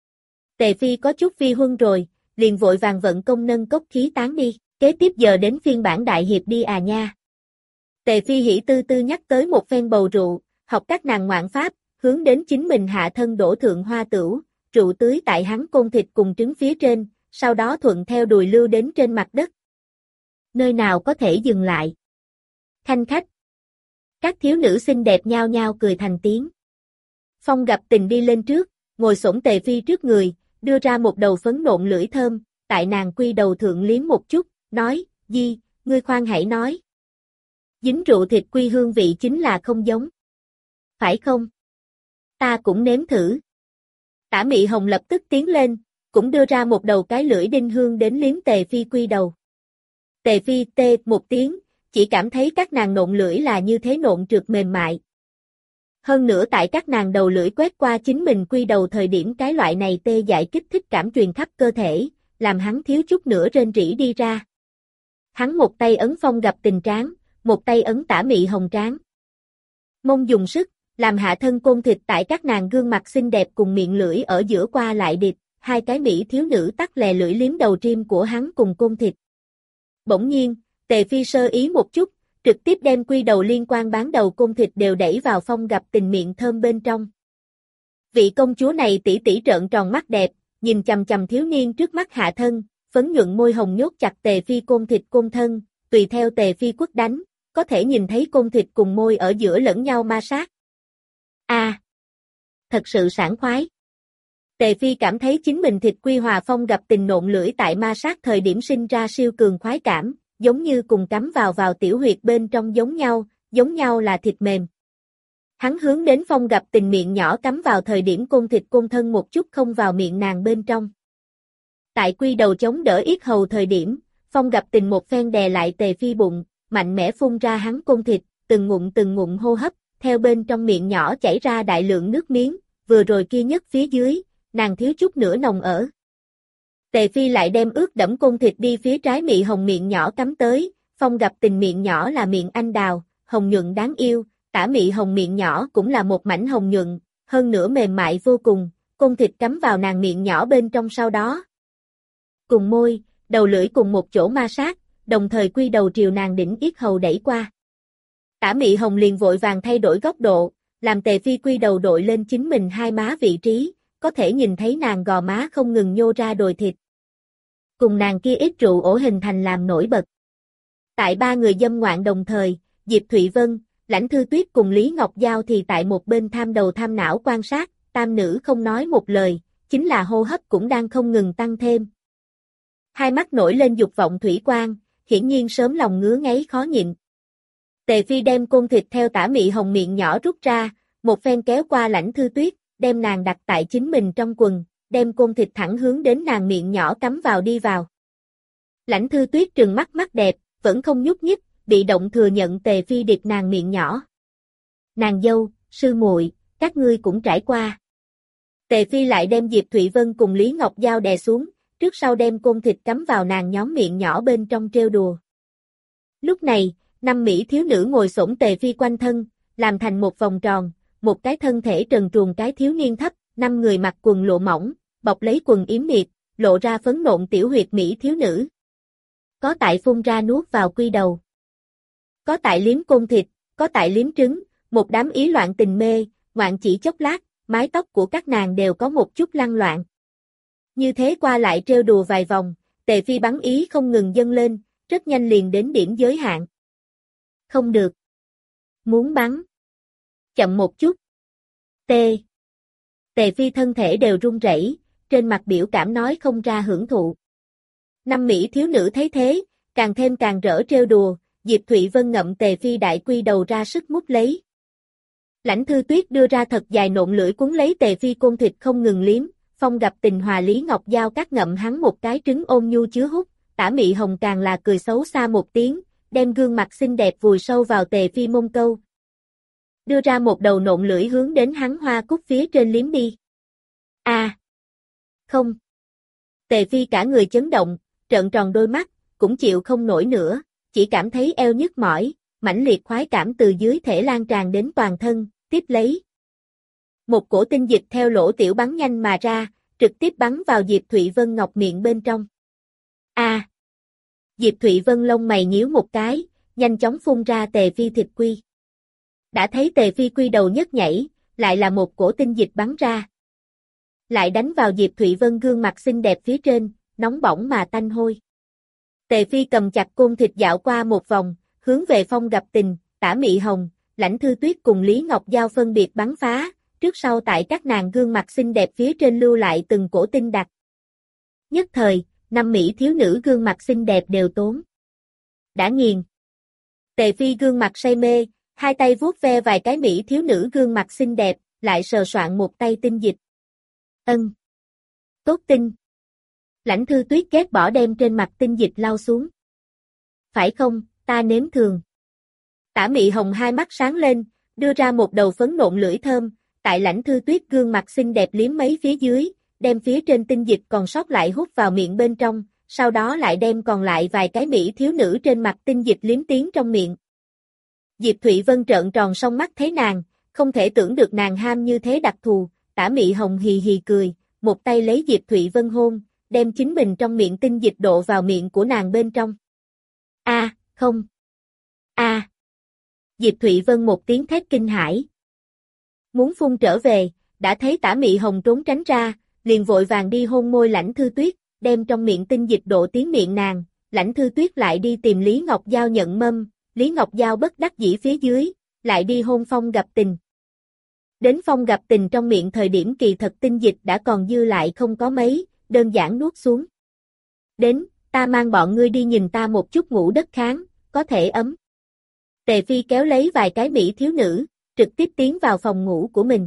Tề Phi có chút vi huân rồi, liền vội vàng vận công nâng cốc khí tán đi, kế tiếp giờ đến phiên bản đại hiệp đi à nha. Tề Phi hỉ tư tư nhắc tới một phen bầu rượu, học các nàng ngoạn pháp, hướng đến chính mình hạ thân đổ thượng hoa tửu, rượu tưới tại hắn côn thịt cùng trứng phía trên, sau đó thuận theo đùi lưu đến trên mặt đất. Nơi nào có thể dừng lại? Khanh khách. Các thiếu nữ xinh đẹp nhao nhao cười thành tiếng. Phong Gặp Tình đi lên trước, ngồi xổm Tề Phi trước người, đưa ra một đầu phấn nộn lưỡi thơm, tại nàng quy đầu thượng liếm một chút, nói, Di, ngươi khoan hãy nói. Dính rượu thịt quy hương vị chính là không giống. Phải không? Ta cũng nếm thử. Tả Mị Hồng lập tức tiến lên, cũng đưa ra một đầu cái lưỡi đinh hương đến liếm Tề Phi quy đầu. Tề Phi tê một tiếng, chỉ cảm thấy các nàng nộn lưỡi là như thế nộn trượt mềm mại. Hơn nữa tại các nàng đầu lưỡi quét qua chính mình quy đầu thời điểm cái loại này tê dại kích thích cảm truyền khắp cơ thể, làm hắn thiếu chút nữa rên rỉ đi ra. Hắn một tay ấn Phong Gặp Tình trán, một tay ấn Tả Mị Hồng trán. Mông dùng sức, làm hạ thân côn thịt tại các nàng gương mặt xinh đẹp cùng miệng lưỡi ở giữa qua lại địch, hai cái Mỹ thiếu nữ tắc lè lưỡi liếm đầu trim của hắn cùng côn thịt. Bỗng nhiên, Tề Phi sơ ý một chút, trực tiếp đem quy đầu liên quan bán đầu côn thịt đều đẩy vào Phong Gặp Tình miệng thơm bên trong. Vị công chúa này tỉ tỉ trợn tròn mắt đẹp, nhìn chằm chằm thiếu niên trước mắt hạ thân, phấn nhuận môi hồng nhốt chặt Tề Phi côn thịt côn thân, tùy theo Tề Phi quất đánh, có thể nhìn thấy côn thịt cùng môi ở giữa lẫn nhau ma sát. Thật sự sảng khoái. Tề Phi cảm thấy chính mình thịt quy hòa phong gặp tình nộn lưỡi tại ma sát thời điểm sinh ra siêu cường khoái cảm, giống như cùng cắm vào tiểu huyệt bên trong giống nhau là thịt mềm. Hắn hướng đến phong gặp tình miệng nhỏ cắm vào thời điểm côn thịt côn thân một chút không vào miệng nàng bên trong. Tại quy đầu chống đỡ yết hầu thời điểm, phong gặp tình một phen đè lại Tề Phi bụng, mạnh mẽ phun ra hắn côn thịt, từng ngụm hô hấp, theo bên trong miệng nhỏ chảy ra đại lượng nước miếng, vừa rồi kia nhất phía dưới, nàng thiếu chút nữa nồng ở. Tề Phi lại đem ướt đẫm côn thịt đi phía trái mị hồng miệng nhỏ cắm tới, phong gặp tình miệng nhỏ là miệng anh đào, hồng nhuận đáng yêu, tả mị hồng miệng nhỏ cũng là một mảnh hồng nhuận, hơn nữa mềm mại vô cùng, côn thịt cắm vào nàng miệng nhỏ bên trong sau đó. Cùng môi, đầu lưỡi cùng một chỗ ma sát, đồng thời quy đầu triều nàng đỉnh yết hầu đẩy qua. Tả mị hồng liền vội vàng thay đổi góc độ, làm Tề Phi quy đầu đội lên chính mình hai má vị trí, có thể nhìn thấy nàng gò má không ngừng nhô ra đồi thịt. Cùng nàng kia ít rượu ổ hình thành làm nổi bật. Tại ba người dâm ngoạn đồng thời, Diệp Thụy Vân, Lãnh Thư Tuyết cùng Lý Ngọc Giao thì tại một bên tham đầu tham não quan sát, tam nữ không nói một lời, chính là hô hấp cũng đang không ngừng tăng thêm. Hai mắt nổi lên dục vọng thủy quang, hiển nhiên sớm lòng ngứa ngáy khó nhịn. Tề Phi đem côn thịt theo tả mị hồng miệng nhỏ rút ra, một phen kéo qua Lãnh Thư Tuyết, đem nàng đặt tại chính mình trong quần, đem côn thịt thẳng hướng đến nàng miệng nhỏ cắm vào đi vào. Lãnh Thư Tuyết trừng mắt đẹp, vẫn không nhúc nhích, bị động thừa nhận Tề Phi điệp nàng miệng nhỏ. Nàng dâu, sư muội, các ngươi cũng trải qua. Tề Phi lại đem Diệp Thụy Vân cùng Lý Ngọc Giao đè xuống, trước sau đem côn thịt cắm vào nàng nhóm miệng nhỏ bên trong trêu đùa. Lúc này, năm mỹ thiếu nữ ngồi xổm Tề Phi quanh thân, làm thành một vòng tròn, một cái thân thể trần truồng cái thiếu niên thấp, năm người mặc quần lộ mỏng, bọc lấy quần yếm miệt, lộ ra phấn nộn tiểu huyệt mỹ thiếu nữ. Có tại phun ra nuốt vào quy đầu. Có tại liếm côn thịt, có tại liếm trứng, một đám ý loạn tình mê, ngoạn chỉ chốc lát, mái tóc của các nàng đều có một chút lăn loạn. Như thế qua lại trêu đùa vài vòng, Tề Phi bắn ý không ngừng dâng lên, rất nhanh liền đến điểm giới hạn. Không được. Muốn bắn. Chậm một chút. Tề Phi thân thể đều run rẩy, trên mặt biểu cảm nói không ra hưởng thụ. Năm mỹ thiếu nữ thấy thế, càng rỡ trêu đùa, Diệp Thụy Vân ngậm Tề Phi đại quy đầu ra sức mút lấy. Lãnh Thư Tuyết đưa ra thật dài nộn lưỡi cuốn lấy Tề Phi côn thịt không ngừng liếm, phong gặp tình hòa Lý Ngọc Giao cắt ngậm hắn một cái trứng ôn nhu chứa hút, tả mị hồng càng là cười xấu xa một tiếng, đem gương mặt xinh đẹp vùi sâu vào Tề Phi mông câu. Đưa ra một đầu nộn lưỡi hướng đến hắn hoa cúc phía trên liếm đi. Không. Tề Phi cả người chấn động, trợn tròn đôi mắt, cũng chịu không nổi nữa, chỉ cảm thấy eo nhức mỏi, mãnh liệt khoái cảm từ dưới thể lan tràn đến toàn thân, tiếp lấy. Một cổ tinh dịch theo lỗ tiểu bắn nhanh mà ra, trực tiếp bắn vào Diệp Thụy Vân ngọc miệng bên trong. Diệp Thụy Vân lông mày nhíu một cái, nhanh chóng phun ra Tề Phi thịt quy. Đã thấy Tề Phi quy đầu nhất nhảy, lại là một cổ tinh dịch bắn ra. Lại đánh vào Diệp Thụy Vân gương mặt xinh đẹp phía trên, nóng bỏng mà tanh hôi. Tề Phi cầm chặt côn thịt dạo qua một vòng, hướng về phong gặp tình, tả mị hồng, Lãnh Thư Tuyết cùng Lý Ngọc Giao phân biệt bắn phá, trước sau tại các nàng gương mặt xinh đẹp phía trên lưu lại từng cổ tinh đặc. Nhất thời, năm mỹ thiếu nữ gương mặt xinh đẹp đều tốn. Đã nghiền. Tề Phi gương mặt say mê, hai tay vuốt ve vài cái mỹ thiếu nữ gương mặt xinh đẹp, lại sờ soạn một tay tinh dịch. Tốt tinh. Lãnh Thư Tuyết ghét bỏ đem trên mặt tinh dịch lau xuống. Phải không, ta nếm thường. Tả mị hồng hai mắt sáng lên, đưa ra một đầu phấn nộn lưỡi thơm, tại Lãnh Thư Tuyết gương mặt xinh đẹp liếm mấy phía dưới, đem phía trên tinh dịch còn sót lại hút vào miệng bên trong, sau đó lại đem còn lại vài cái mỹ thiếu nữ trên mặt tinh dịch liếm tiến trong miệng. Diệp Thụy Vân trợn tròn song mắt thấy nàng, không thể tưởng được nàng ham như thế đặc thù, tả mị hồng hì hì cười, một tay lấy Diệp Thụy Vân hôn, đem chính mình trong miệng tinh dịch độ vào miệng của nàng bên trong. Không. Diệp Thụy Vân một tiếng thét kinh hãi. Muốn phun trở về, đã thấy tả mị hồng trốn tránh ra, liền vội vàng đi hôn môi Lãnh Thư Tuyết, đem trong miệng tinh dịch độ tiến miệng nàng, Lãnh Thư Tuyết lại đi tìm Lý Ngọc Giao nhận mâm, Lý Ngọc Giao bất đắc dĩ phía dưới, lại đi hôn Phong Gặp Tình. Đến Phong Gặp Tình trong miệng thời điểm kỳ thật tinh dịch đã còn dư lại không có mấy, đơn giản nuốt xuống. Đến, ta mang bọn ngươi đi nhìn ta một chút ngủ đất kháng, có thể ấm. Tề Phi kéo lấy vài cái mỹ thiếu nữ, trực tiếp tiến vào phòng ngủ của mình.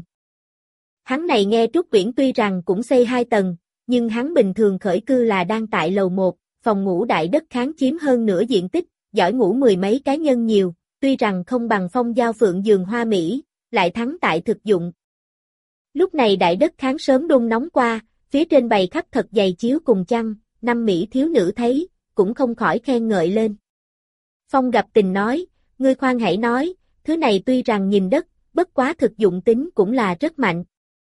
Hắn này nghe Trúc Uyển tuy rằng cũng xây 2 tầng, nhưng hắn bình thường khởi cư là đang tại lầu 1, phòng ngủ đại đất kháng chiếm hơn nửa diện tích, giỏi ngủ 10 mấy cá nhân nhiều, tuy rằng không bằng Phong Giao Phượng giường hoa mỹ, lại thắng tại thực dụng. Lúc này đại đất kháng sớm đun nóng qua, phía trên bày khắp thật dày chiếu cùng chăn, 5 mỹ thiếu nữ thấy, cũng không khỏi khen ngợi lên. Phong Gặp Tình nói, ngươi khoan hãy nói, thứ này tuy rằng nhìn đất, bất quá thực dụng tính cũng là rất mạnh.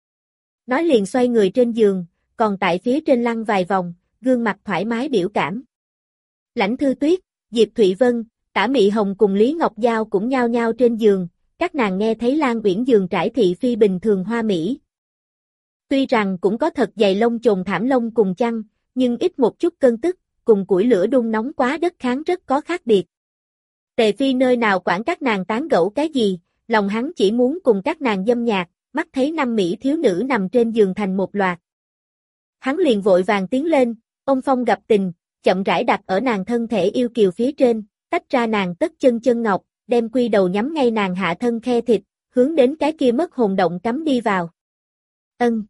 Nói liền xoay người trên giường, còn tại phía trên lăn vài vòng, gương mặt thoải mái biểu cảm. Lãnh Thư Tuyết, Diệp Thụy Vân, Tả Mị Hồng cùng Lý Ngọc Giao cũng nhao nhao trên giường, các nàng nghe thấy Lan Uyển giường trải thị phi bình thường hoa mỹ. Tuy rằng cũng có thật dày lông chồn thảm lông cùng chăn, nhưng ít một chút cơn tức, cùng củi lửa đun nóng quá đất kháng rất có khác biệt. Tề Phi nơi nào quản các nàng tán gẫu cái gì, lòng hắn chỉ muốn cùng các nàng dâm nhạc, mắt thấy 5 mỹ thiếu nữ nằm trên giường thành một loạt. Hắn liền vội vàng tiến lên, ôm Phong Gặp Tình, chậm rãi đặt ở nàng thân thể yêu kiều phía trên, tách ra nàng tất chân chân ngọc, đem quy đầu nhắm ngay nàng hạ thân khe thịt, hướng đến cái kia mất hồn động cắm đi vào. Ân.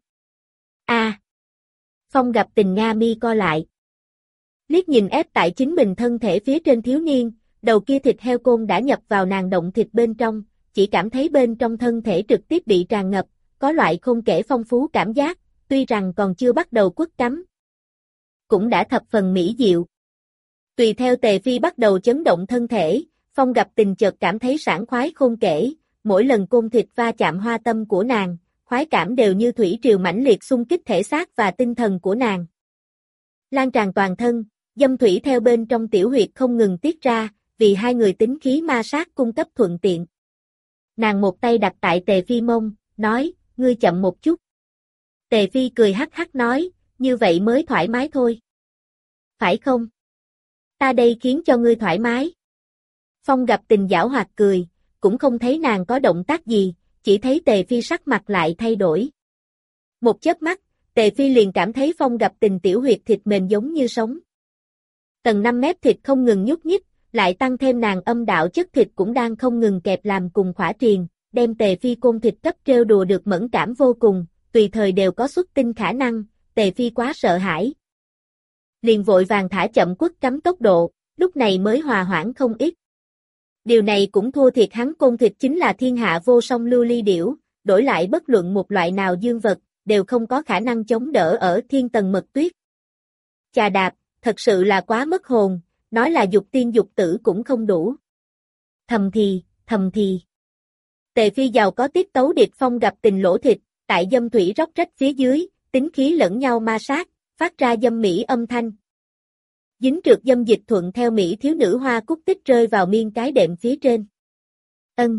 A. Phong Gặp Tình nga mi co lại. Liếc nhìn ép tại chính mình thân thể phía trên thiếu niên, đầu kia thịt heo côn đã nhập vào nàng động thịt bên trong, chỉ cảm thấy bên trong thân thể trực tiếp bị tràn ngập, có loại không kể phong phú cảm giác, tuy rằng còn chưa bắt đầu quất cắm. Cũng đã thập phần mỹ diệu. Tùy theo Tề Phi bắt đầu chấn động thân thể, Phong Gặp Tình chợt cảm thấy sảng khoái khôn kể, mỗi lần côn thịt va chạm hoa tâm của nàng, khoái cảm đều như thủy triều mãnh liệt xung kích thể xác và tinh thần của nàng. Lan tràn toàn thân, dâm thủy theo bên trong tiểu huyệt không ngừng tiết ra, vì hai người tính khí ma sát cung cấp thuận tiện. Nàng một tay đặt tại Tề Phi mông, nói, ngươi chậm một chút. Tề Phi cười hắc hắc nói, như vậy mới thoải mái thôi. Phải không? Ta đây khiến cho ngươi thoải mái. Phong Gặp Tình giảo hoạt cười, cũng không thấy nàng có động tác gì, chỉ thấy Tề Phi sắc mặt lại thay đổi. Một chớp mắt, Tề Phi liền cảm thấy Phong Gặp Tình tiểu huyệt thịt mềm giống như sống. Tầng 5 mét thịt không ngừng nhúc nhích, lại tăng thêm nàng âm đạo chất thịt cũng đang không ngừng kẹp làm cùng khỏa triền, đem Tề Phi côn thịt cấp trêu đùa được mẫn cảm vô cùng, tùy thời đều có xuất tinh khả năng, Tề Phi quá sợ hãi. Liền vội vàng thả chậm quất cắm tốc độ, lúc này mới hòa hoãn không ít. Điều này cũng thua thiệt hắn côn thịt chính là thiên hạ vô song lưu ly điểu, đổi lại bất luận một loại nào dương vật, đều không có khả năng chống đỡ ở thiên tầng mật tuyết. Chà đạp, thật sự là quá mất hồn, nói là dục tiên dục tử cũng không đủ. Thầm thì. Tề Phi giàu có tiết tấu điệp Phong Gặp Tình lỗ thịt, tại dâm thủy róc rách phía dưới, tính khí lẫn nhau ma sát, phát ra dâm mỹ âm thanh. Dính trượt dâm dịch thuận theo mỹ thiếu nữ hoa cúc tích rơi vào miên cái đệm phía trên. Ân.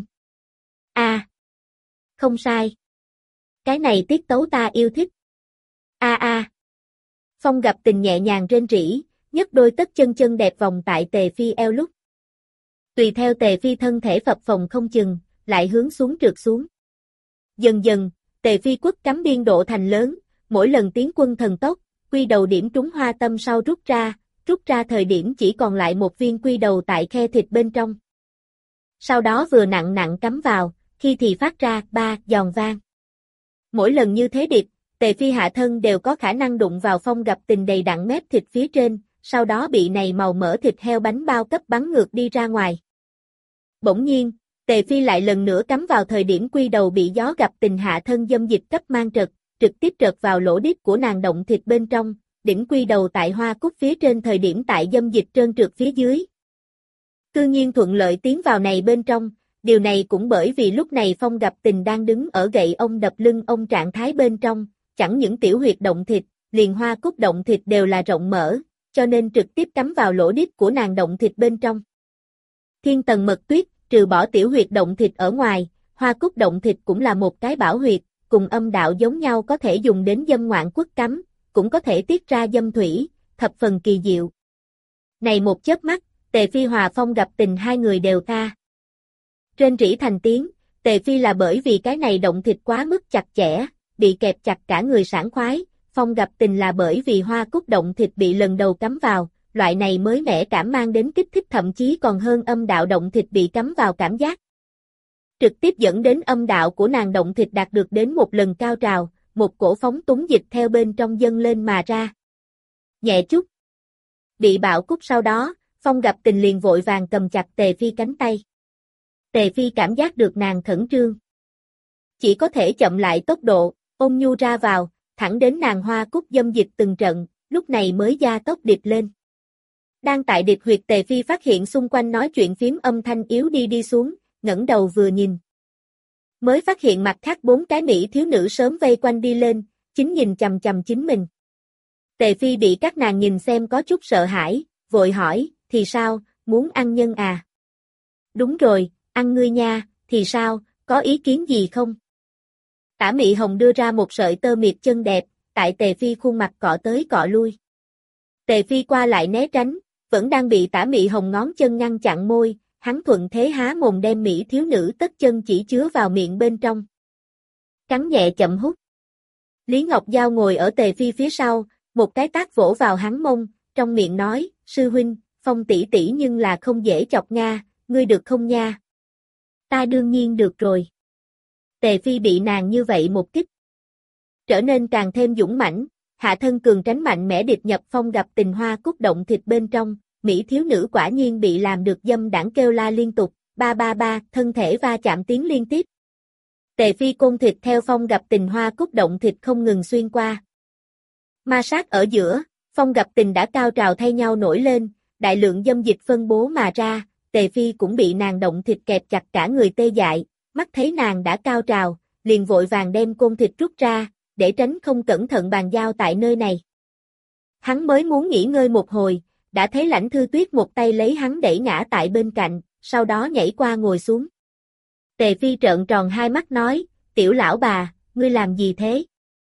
A. Không sai. Cái này tiết tấu ta yêu thích. A. Phong Gặp Tình nhẹ nhàng rên rỉ, nhấc đôi tất chân chân đẹp vòng tại Tề Phi eo lúc. Tùy theo Tề Phi thân thể phập phồng không chừng, lại hướng xuống trượt xuống. Dần dần, Tề Phi quất cắm biên độ thành lớn, mỗi lần tiến quân thần tốc, quy đầu điểm trúng hoa tâm sau rút ra thời điểm chỉ còn lại một viên quy đầu tại khe thịt bên trong. Sau đó vừa nặng nặng cắm vào, khi thì phát ra 3 giòn vang. Mỗi lần như thế điệp, Tề Phi hạ thân đều có khả năng đụng vào Phong Gặp Tình đầy đặn mép thịt phía trên, sau đó bị này màu mỡ thịt heo bánh bao cấp bắn ngược đi ra ngoài. Bỗng nhiên, Tề Phi lại lần nữa cắm vào thời điểm quy đầu bị gió Gặp Tình hạ thân dâm dịch cấp mang trật, trực tiếp trật vào lỗ đít của nàng động thịt bên trong, đỉnh quy đầu tại hoa cúc phía trên thời điểm tại dâm dịch trơn trượt phía dưới. Cư nhiên thuận lợi tiến vào này bên trong, điều này cũng bởi vì lúc này Phong Gặp Tình đang đứng ở gậy ông đập lưng ông trạng thái bên trong, chẳng những tiểu huyệt động thịt, liền hoa cúc động thịt đều là rộng mở, cho nên trực tiếp cắm vào lỗ đít của nàng động thịt bên trong. Thiên tầng mật tuyết, trừ bỏ tiểu huyệt động thịt ở ngoài, hoa cúc động thịt cũng là một cái bảo huyệt, cùng âm đạo giống nhau có thể dùng đến dâm ngoạn quất cắm, cũng có thể tiết ra dâm thủy, thập phần kỳ diệu. Này một chớp mắt, Tề Phi Hòa Phong gặp tình hai người đều tha. Rên rỉ thành tiếng, Tề Phi là bởi vì cái này động thịt quá mức chặt chẽ, bị kẹp chặt cả người sảng khoái, Phong gặp tình là bởi vì hoa cúc động thịt bị lần đầu cắm vào, loại này mới mẻ cảm mang đến kích thích thậm chí còn hơn âm đạo động thịt bị cắm vào cảm giác. Trực tiếp dẫn đến âm đạo của nàng động thịt đạt được đến một lần cao trào, một cổ phóng túng dịch theo bên trong dâng lên mà ra. Nhẹ chút. Bị bạo cúc sau đó, Phong gặp tình liền vội vàng cầm chặt Tề Phi cánh tay. Tề Phi cảm giác được nàng khẩn trương. Chỉ có thể chậm lại tốc độ, ôm nhu ra vào, thẳng đến nàng hoa cúc dâm dịch từng trận, lúc này mới gia tốc điệp lên. Đang tại điệp huyệt Tề Phi phát hiện xung quanh nói chuyện phím âm thanh yếu đi xuống, ngẩng đầu vừa nhìn. Mới phát hiện mặt khác 4 cái mỹ thiếu nữ sớm vây quanh đi lên, chính nhìn chằm chằm chính mình. Tề Phi bị các nàng nhìn xem có chút sợ hãi, vội hỏi, thì sao, muốn ăn nhân à? Đúng rồi, ăn ngươi nha, thì sao, có ý kiến gì không? Tả Mị Hồng đưa ra một sợi tơ miệt chân đẹp, tại Tề Phi khuôn mặt cọ tới cọ lui. Tề Phi qua lại né tránh, vẫn đang bị Tả Mị Hồng ngón chân ngăn chặn môi, hắn thuận thế há mồm đem mỹ thiếu nữ tất chân chỉ chứa vào miệng bên trong. Cắn nhẹ chậm hút. Lý Ngọc Giao ngồi ở Tề Phi phía sau, một cái tát vỗ vào hắn mông, trong miệng nói, sư huynh, Phong tỷ tỷ nhưng là không dễ chọc nga, ngươi được không nha? Ta đương nhiên được rồi. Tề Phi bị nàng như vậy một kích, trở nên càng thêm dũng mãnh, hạ thân cường tránh mạnh mẽ điệp nhập Phong gặp tình hoa cúc động thịt bên trong, mỹ thiếu nữ quả nhiên bị làm được dâm đãng kêu la liên tục, ba, thân thể va chạm tiếng liên tiếp. Tề Phi côn thịt theo Phong gặp tình hoa cúc động thịt không ngừng xuyên qua. Ma sát ở giữa, Phong gặp tình đã cao trào thay nhau nổi lên, đại lượng dâm dịch phân bố mà ra, Tề Phi cũng bị nàng động thịt kẹp chặt cả người tê dại, mắt thấy nàng đã cao trào, liền vội vàng đem côn thịt rút ra, để tránh không cẩn thận bàn giao tại nơi này. Hắn mới muốn nghỉ ngơi một hồi, đã thấy Lãnh Thư Tuyết một tay lấy hắn đẩy ngã tại bên cạnh, sau đó nhảy qua ngồi xuống. Tề Phi trợn tròn hai mắt nói, tiểu lão bà, ngươi làm gì thế?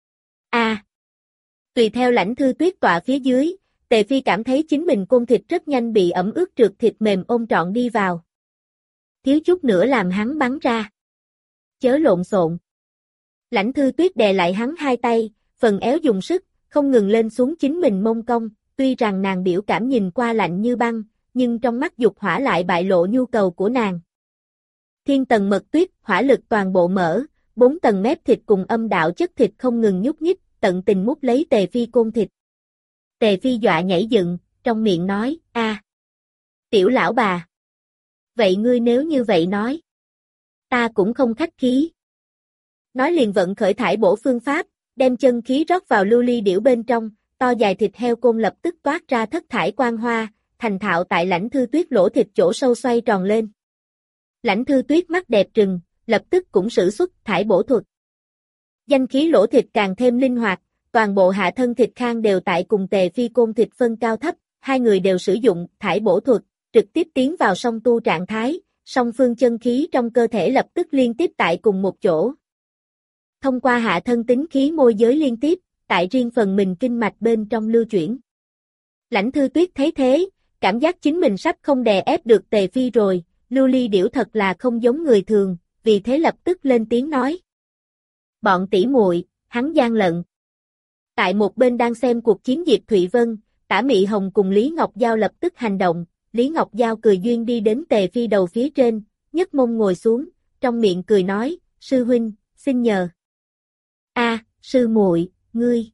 Tùy theo Lãnh Thư Tuyết tọa phía dưới, Tề Phi cảm thấy chính mình côn thịt rất nhanh bị ẩm ướt trượt thịt mềm ôm trọn đi vào. Thiếu chút nữa làm hắn bắn ra. Chớ lộn xộn. Lãnh Thư Tuyết đè lại hắn hai tay, phần éo dùng sức, không ngừng lên xuống chính mình mông cong, tuy rằng nàng biểu cảm nhìn qua lạnh như băng, nhưng trong mắt dục hỏa lại bại lộ nhu cầu của nàng. Thiên tầng mật tuyết, hỏa lực toàn bộ mở, 4 tầng mép thịt cùng âm đạo chất thịt không ngừng nhúc nhích, tận tình mút lấy Tề Phi côn thịt. Tề Phi dọa nhảy dựng, trong miệng nói, tiểu lão bà. Vậy ngươi nếu như vậy nói, ta cũng không khách khí. Nói liền vận khởi thải bổ phương pháp, đem chân khí rót vào lưu ly điểu bên trong, to dài thịt heo côn lập tức toát ra thất thải quang hoa, thành thạo tại Lãnh Thư Tuyết lỗ thịt chỗ sâu xoay tròn lên. Lãnh Thư Tuyết mắt đẹp trừng, lập tức cũng sử xuất thải bổ thuật. Danh khí lỗ thịt càng thêm linh hoạt, toàn bộ hạ thân thịt khang đều tại cùng Tề Phi côn thịt phân cao thấp, hai người đều sử dụng thải bổ thuật, trực tiếp tiến vào song tu trạng thái, song phương chân khí trong cơ thể lập tức liên tiếp tại cùng một chỗ. Thông qua hạ thân tính khí môi giới liên tiếp, tại riêng phần mình kinh mạch bên trong lưu chuyển. Lãnh Thư Tuyết thấy thế, cảm giác chính mình sắp không đè ép được Tề Phi rồi, lưu ly điểu thật là không giống người thường, vì thế lập tức lên tiếng nói. Bọn tỷ muội, hắn gian lận. Tại một bên đang xem cuộc chiến Diệp Thụy Vân, Tả Mị Hồng cùng Lý Ngọc Giao lập tức hành động, Lý Ngọc Giao cười duyên đi đến Tề Phi đầu phía trên, nhấc mông ngồi xuống, trong miệng cười nói, sư huynh, xin nhờ. Sư muội, ngươi.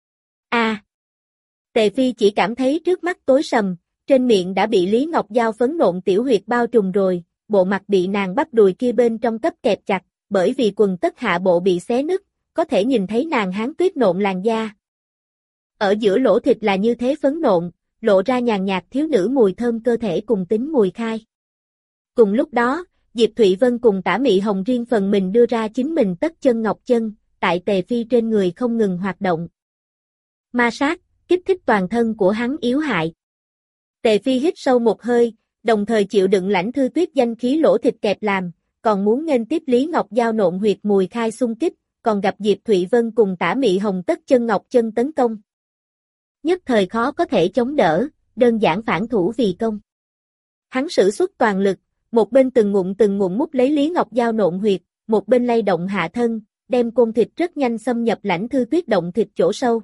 Tề Phi chỉ cảm thấy trước mắt tối sầm, trên miệng đã bị Lý Ngọc Giao phấn nộn tiểu huyệt bao trùm rồi, bộ mặt bị nàng bắp đùi kia bên trong cấp kẹp chặt, bởi vì quần tất hạ bộ bị xé nứt, có thể nhìn thấy nàng hán tuyết nộn làn da. Ở giữa lỗ thịt là như thế phấn nộn, lộ ra nhàn nhạt thiếu nữ mùi thơm cơ thể cùng tính mùi khai. Cùng lúc đó, Diệp Thụy Vân cùng Tả Mị Hồng riêng phần mình đưa ra chính mình tất chân ngọc chân, tại Tề Phi trên người không ngừng hoạt động. Ma sát, kích thích toàn thân của hắn yếu hại. Tề Phi hít sâu một hơi, đồng thời chịu đựng Lãnh Thư Tuyết danh khí lỗ thịt kẹp làm, còn muốn nghênh tiếp Lý Ngọc Giao nộn huyệt mùi khai xung kích, còn gặp Diệp Thụy Vân cùng Tả Mị Hồng tất chân ngọc chân tấn công. Nhất thời khó có thể chống đỡ, đơn giản phản thủ vì công. Hắn sử xuất toàn lực, một bên từng ngụm mút lấy Lý Ngọc Giao nộn huyệt, một bên lay động hạ thân, đem côn thịt rất nhanh xâm nhập Lãnh Thư Tuyết động thịt chỗ sâu.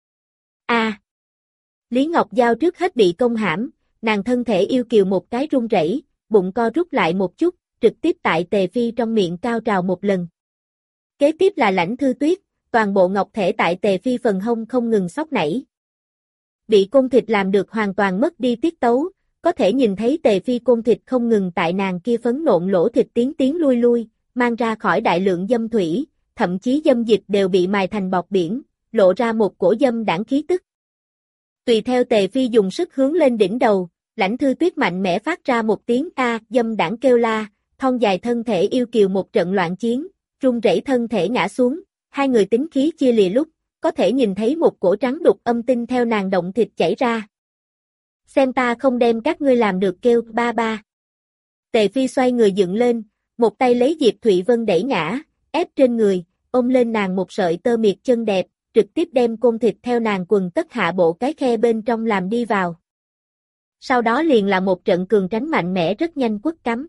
Lý Ngọc Giao trước hết bị công hãm, nàng thân thể yêu kiều một cái run rẩy, bụng co rút lại một chút, trực tiếp tại Tề Phi trong miệng cao trào một lần. Kế tiếp là Lãnh Thư Tuyết, toàn bộ ngọc thể tại Tề Phi phần hông không ngừng xóc nảy. Bị côn thịt làm được hoàn toàn mất đi tiết tấu, có thể nhìn thấy Tề Phi côn thịt không ngừng tại nàng kia phấn nộn lỗ thịt tiến lui, mang ra khỏi đại lượng dâm thủy, thậm chí dâm dịch đều bị mài thành bọt biển, lộ ra một cổ dâm đãng khí tức. Tùy theo Tề Phi dùng sức hướng lên đỉnh đầu, Lãnh Thư Tuyết mạnh mẽ phát ra một tiếng a dâm đãng kêu la, thon dài thân thể yêu kiều một trận loạn chiến, run rẩy thân thể ngã xuống, hai người tính khí chia lìa lúc, có thể nhìn thấy một cổ trắng đục âm tinh theo nàng động thịt chảy ra. Xem ta không đem các ngươi làm được kêu ba ba. Tề Phi xoay người dựng lên, một tay lấy Diệp Thụy Vân đẩy ngã, ép trên người, ôm lên nàng một sợi tơ miệt chân đẹp, trực tiếp đem côn thịt theo nàng quần tất hạ bộ cái khe bên trong làm đi vào. Sau đó liền là một trận cường tránh mạnh mẽ rất nhanh quất cắm.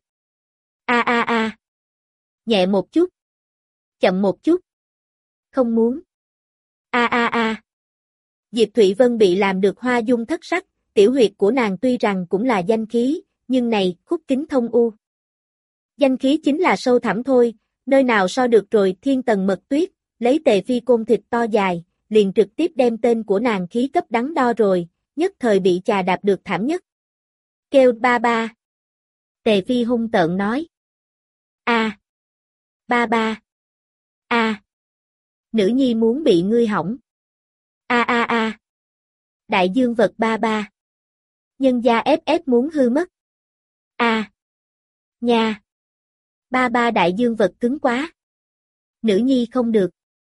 Nhẹ một chút. Chậm một chút. Không muốn. Diệp Thụy Vân bị làm được hoa dung thất sắc, tiểu huyệt của nàng tuy rằng cũng là danh khí, nhưng này, khúc kính thông u. Danh khí chính là sâu thẳm thôi, nơi nào so được rồi thiên tầng mật tuyết, lấy Tề Phi côn thịt to dài, liền trực tiếp đem tên của nàng khí cấp đắn đo rồi, nhất thời bị chà đạp được thảm nhất. Kêu ba ba. Tề Phi hung tợn nói. Ba ba. Nữ nhi muốn bị ngươi hỏng. Đại dương vật ba ba. Nhân gia ép muốn hư mất. Nha. Ba ba đại dương vật cứng quá. Nữ nhi không được.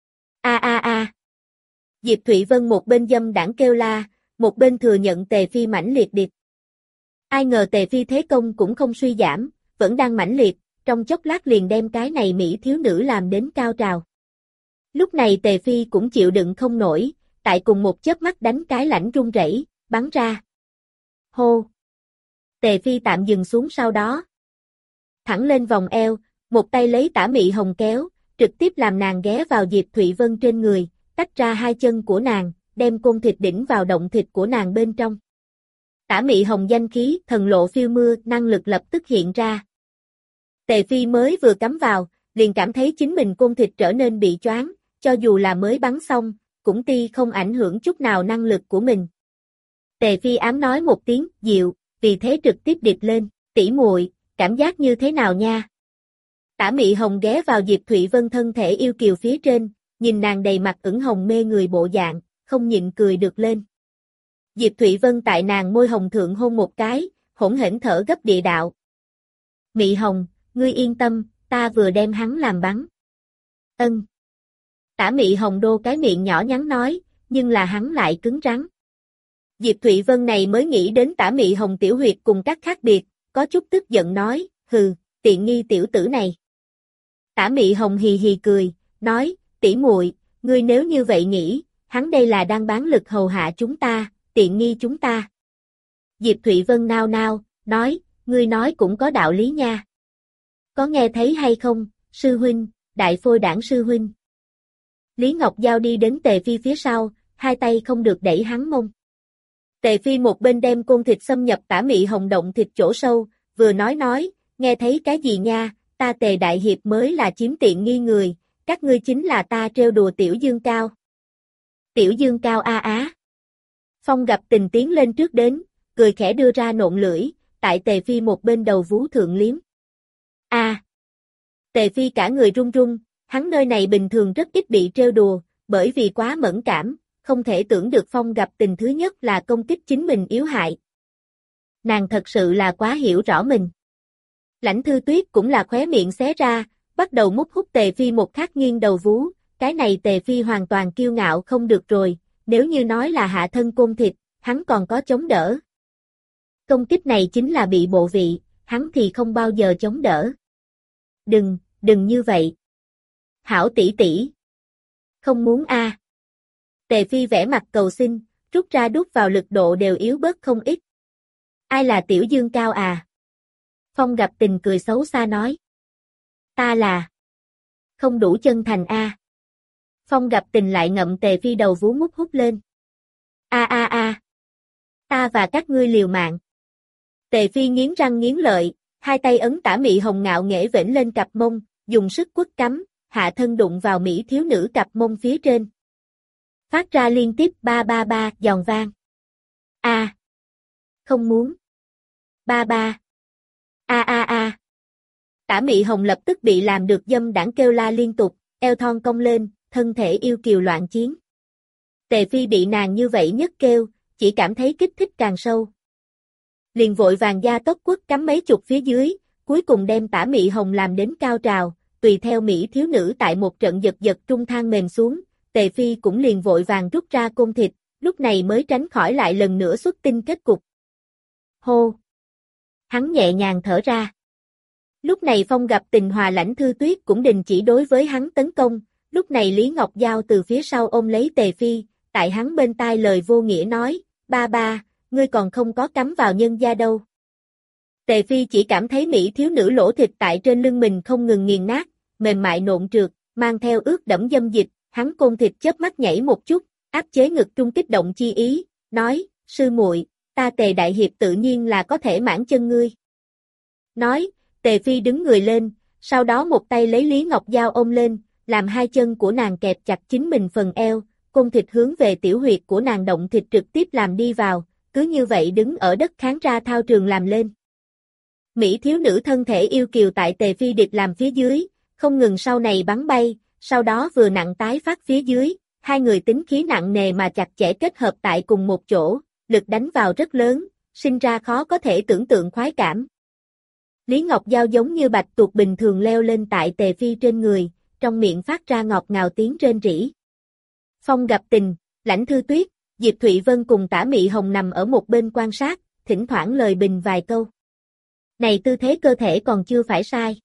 Diệp Thụy Vân một bên dâm đảng kêu la, một bên thừa nhận Tề Phi mãnh liệt điệp. Ai ngờ Tề Phi thế công cũng không suy giảm, vẫn đang mãnh liệt, trong chốc lát liền đem cái này mỹ thiếu nữ làm đến cao trào. Lúc này Tề Phi cũng chịu đựng không nổi, tại cùng một chớp mắt đánh cái lãnh run rẩy, bắn ra. Hô! Tề Phi tạm dừng xuống sau đó. Thẳng lên vòng eo, một tay lấy Tả Mị Hồng kéo, trực tiếp làm nàng ghé vào Diệp Thụy Vân trên người, tách ra hai chân của nàng, đem côn thịt đỉnh vào động thịt của nàng bên trong. Tả Mị Hồng danh khí, thần lộ phiêu mưa, năng lực lập tức hiện ra. Tề Phi mới vừa cắm vào, liền cảm thấy chính mình côn thịt trở nên bị choáng, cho dù là mới bắn xong, cũng ti không ảnh hưởng chút nào năng lực của mình. Tề Phi ám nói một tiếng, dịu, vì thế trực tiếp điệp lên, tỷ muội, cảm giác như thế nào nha? Tả Mị Hồng ghé vào Diệp Thụy Vân thân thể yêu kiều phía trên, nhìn nàng đầy mặt ửng hồng mê người bộ dạng, không nhịn cười được lên. Diệp Thụy Vân tại nàng môi hồng thượng hôn một cái, hỗn hển thở gấp địa đạo. Mị Hồng, ngươi yên tâm, ta vừa đem hắn làm bắn. Ân. Tả Mị Hồng đô cái miệng nhỏ nhắn nói, nhưng là hắn lại cứng rắn. Diệp Thụy Vân này mới nghĩ đến Tả Mị Hồng tiểu huyệt cùng các khác biệt, có chút tức giận nói, hừ, tiện nghi tiểu tử này. Tả Mị Hồng hì hì cười, nói, tỷ muội, ngươi nếu như vậy nghĩ, hắn đây là đang bán lực hầu hạ chúng ta, tiện nghi chúng ta. Diệp Thụy Vân nao nao, nói, ngươi nói cũng có đạo lý nha. Có nghe thấy hay không, sư huynh, đại phôi đảng sư huynh. Lý Ngọc Giao đi đến Tề Phi phía sau, hai tay không được đẩy hắn mông. Tề Phi một bên đem côn thịt xâm nhập Tả Mị Hồng động thịt chỗ sâu, vừa nói, nghe thấy cái gì nha, ta Tề Đại Hiệp mới là chiếm tiện nghi người, các ngươi chính là ta trêu đùa Tiểu Dương Cao. Tiểu Dương Cao á. Phong gặp tình tiến lên trước đến, cười khẽ đưa ra nộn lưỡi, tại Tề Phi một bên đầu vú thượng liếm. Tề Phi cả người run run, hắn nơi này bình thường rất ít bị trêu đùa, bởi vì quá mẫn cảm, không thể tưởng được Phong gặp tình thứ nhất là công kích chính mình yếu hại. Nàng thật sự là quá hiểu rõ mình. Lãnh Thư Tuyết cũng là khóe miệng xé ra, bắt đầu mút hút Tề Phi một khắc nghiêng đầu vú, cái này Tề Phi hoàn toàn kiêu ngạo không được rồi, nếu như nói là hạ thân côn thịt, hắn còn có chống đỡ. Công kích này chính là bị bộ vị, hắn thì không bao giờ chống đỡ. Đừng như vậy. Hảo tỷ tỷ. Không muốn a. Tề Phi vẻ mặt cầu xin, rút ra đút vào lực độ đều yếu bớt không ít. Ai là Tiểu Dương Cao à? Phong Gặp Tình cười xấu xa nói. Ta là. Không đủ chân thành a. Phong Gặp Tình lại ngậm Tề Phi đầu vú mút hút lên. A a a. Ta và các ngươi liều mạng. Tề Phi nghiến răng nghiến lợi, hai tay ấn tả Mị Hồng ngạo nghễ vểnh lên cặp mông, dùng sức quất cắm, hạ thân đụng vào Mỹ thiếu nữ cặp mông phía trên. Phát ra liên tiếp ba ba ba giòn vang. A. Không muốn. Ba ba. A a a. Tả Mị Hồng lập tức bị làm được dâm đãng kêu la liên tục, eo thon cong lên, thân thể yêu kiều loạn chiến. Tề Phi bị nàng như vậy nhất kêu, chỉ cảm thấy kích thích càng sâu. Liền vội vàng gia tốc quất cắm mấy chục phía dưới, cuối cùng đem Tả Mị Hồng làm đến cao trào, tùy theo Mỹ thiếu nữ tại một trận giật giật trung thang mềm xuống, Tề Phi cũng liền vội vàng rút ra côn thịt, lúc này mới tránh khỏi lại lần nữa xuất tinh kết cục. Hô! Hắn nhẹ nhàng thở ra. Lúc này Phong Gặp Tình hòa Lãnh Thư Tuyết cũng đình chỉ đối với hắn tấn công, lúc này Lý Ngọc Giao từ phía sau ôm lấy Tề Phi, tại hắn bên tai lời vô nghĩa nói, ba ba, ngươi còn không có cắm vào nhân gia đâu. Tề Phi chỉ cảm thấy Mỹ thiếu nữ lỗ thịt tại trên lưng mình không ngừng nghiền nát, mềm mại nộn trượt, mang theo ướt đẫm dâm dịch, hắn côn thịt chớp mắt nhảy một chút, áp chế ngực trung kích động chi ý, nói, sư muội, ta Tề đại hiệp tự nhiên là có thể mãn chân ngươi. Nói, Tề Phi đứng người lên, sau đó một tay lấy Lý Ngọc Giao ôm lên, làm hai chân của nàng kẹp chặt chính mình phần eo, côn thịt hướng về tiểu huyệt của nàng động thịt trực tiếp làm đi vào, cứ như vậy đứng ở đất kháng ra thao trường làm lên. Mỹ thiếu nữ thân thể yêu kiều tại Tề Phi địch làm phía dưới, không ngừng sau này bắn bay, sau đó vừa nặng tái phát phía dưới, hai người tính khí nặng nề mà chặt chẽ kết hợp tại cùng một chỗ, lực đánh vào rất lớn, sinh ra khó có thể tưởng tượng khoái cảm. Lý Ngọc Giao giống như bạch tuộc bình thường leo lên tại Tề Phi trên người, trong miệng phát ra ngọt ngào tiếng rên rỉ. Phong Gặp Tình, Lãnh Thư Tuyết, Diệp Thụy Vân cùng Tả Mị Hồng nằm ở một bên quan sát, thỉnh thoảng lời bình vài câu. Này tư thế cơ thể còn chưa phải sai.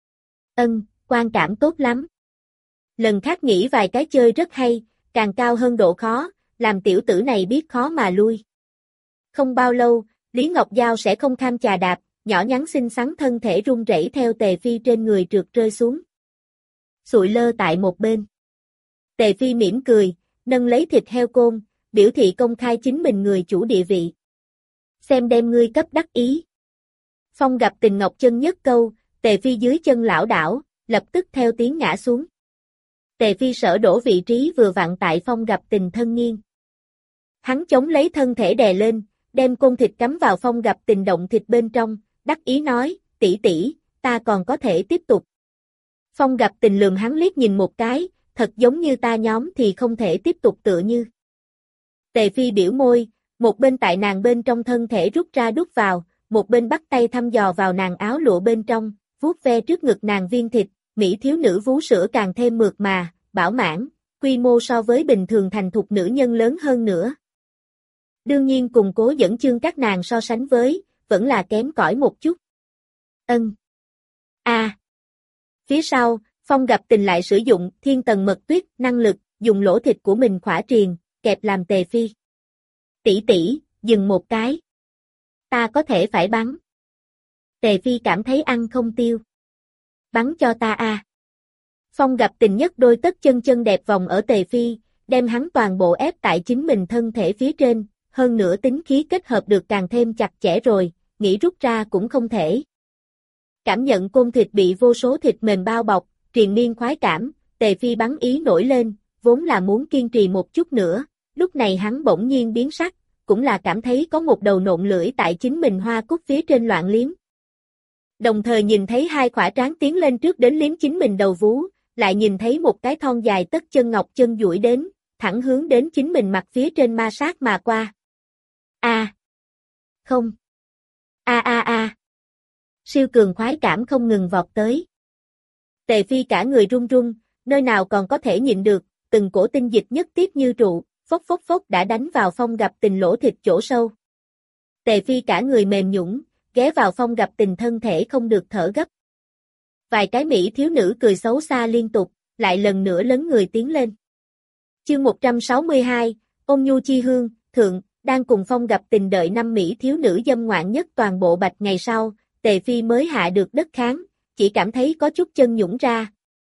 Quan cảm tốt lắm. Lần khác nghĩ vài cái chơi rất hay, càng cao hơn độ khó, làm tiểu tử này biết khó mà lui. Không bao lâu, Lý Ngọc Giao sẽ không kham chà đạp, nhỏ nhắn xinh xắn thân thể run rẩy theo Tề Phi trên người trượt rơi xuống. Sụi lơ tại một bên. Tề Phi mỉm cười, nâng lấy thịt heo côn, biểu thị công khai chính mình người chủ địa vị. Xem đem ngươi cấp đắc ý. Phong Gặp Tình ngọc chân nhất câu, Tề Phi dưới chân lảo đảo, lập tức theo tiếng ngã xuống. Tề Phi sở đổ vị trí vừa vặn tại Phong Gặp Tình thân nghiêng. Hắn chống lấy thân thể đè lên, đem côn thịt cắm vào Phong Gặp Tình động thịt bên trong, đắc ý nói, tỷ tỷ, ta còn có thể tiếp tục. Phong Gặp Tình lườm hắn liếc nhìn một cái, thật giống như ta nhóm thì không thể tiếp tục tựa như. Tề Phi biểu môi, một bên tại nàng bên trong thân thể rút ra đút vào, một bên bắt tay thăm dò vào nàng áo lụa bên trong, vuốt ve trước ngực nàng viên thịt, Mỹ thiếu nữ vú sữa càng thêm mượt mà, bảo mãn, quy mô so với bình thường thành thục nữ nhân lớn hơn nữa. Đương nhiên cùng Cố Dẫn Chương các nàng so sánh với, vẫn là kém cỏi một chút. Phía sau, Phong Gặp Tình lại sử dụng thiên tầng mật tuyết năng lực, dùng lỗ thịt của mình khỏa triền, kẹp làm Tề Phi. Tỷ tỷ, dừng một cái. Ta có thể phải bắn. Tề Phi cảm thấy ăn không tiêu. Bắn cho ta a. Phong Gặp Tình nhất đôi tất chân chân đẹp vòng ở Tề Phi, đem hắn toàn bộ ép tại chính mình thân thể phía trên, hơn nữa tính khí kết hợp được càng thêm chặt chẽ rồi, nghĩ rút ra cũng không thể. Cảm nhận côn thịt bị vô số thịt mềm bao bọc, triền miên khoái cảm, Tề Phi bắn ý nổi lên, vốn là muốn kiên trì một chút nữa, lúc này hắn bỗng nhiên biến sắc, cũng là cảm thấy có một đầu nộn lưỡi tại chính mình hoa cúc phía trên loạn liếm. Đồng thời nhìn thấy hai khỏa trán tiến lên trước đến liếm chính mình đầu vú, lại nhìn thấy một cái thon dài tất chân ngọc chân duỗi đến, thẳng hướng đến chính mình mặt phía trên ma sát mà qua. Không. Siêu cường khoái cảm không ngừng vọt tới. Tề Phi cả người run run, nơi nào còn có thể nhịn được, từng cổ tinh dịch nhất tiếp như trụ, phốc phốc phốc đã đánh vào Phong Gặp Tình lỗ thịt chỗ sâu. Tề Phi cả người mềm nhũn, ghé vào Phong Gặp Tình thân thể không được thở gấp. Vài cái Mỹ thiếu nữ cười xấu xa liên tục, lại lần nữa lấn người tiến lên. Chương 162, Ôn nhu chi hương, thượng, đang cùng Phong gặp tình đợi năm Mỹ thiếu nữ dâm ngoạn nhất toàn bộ Bạch ngày sau, Tề Phi mới hạ được đất kháng, chỉ cảm thấy có chút chân nhũn ra.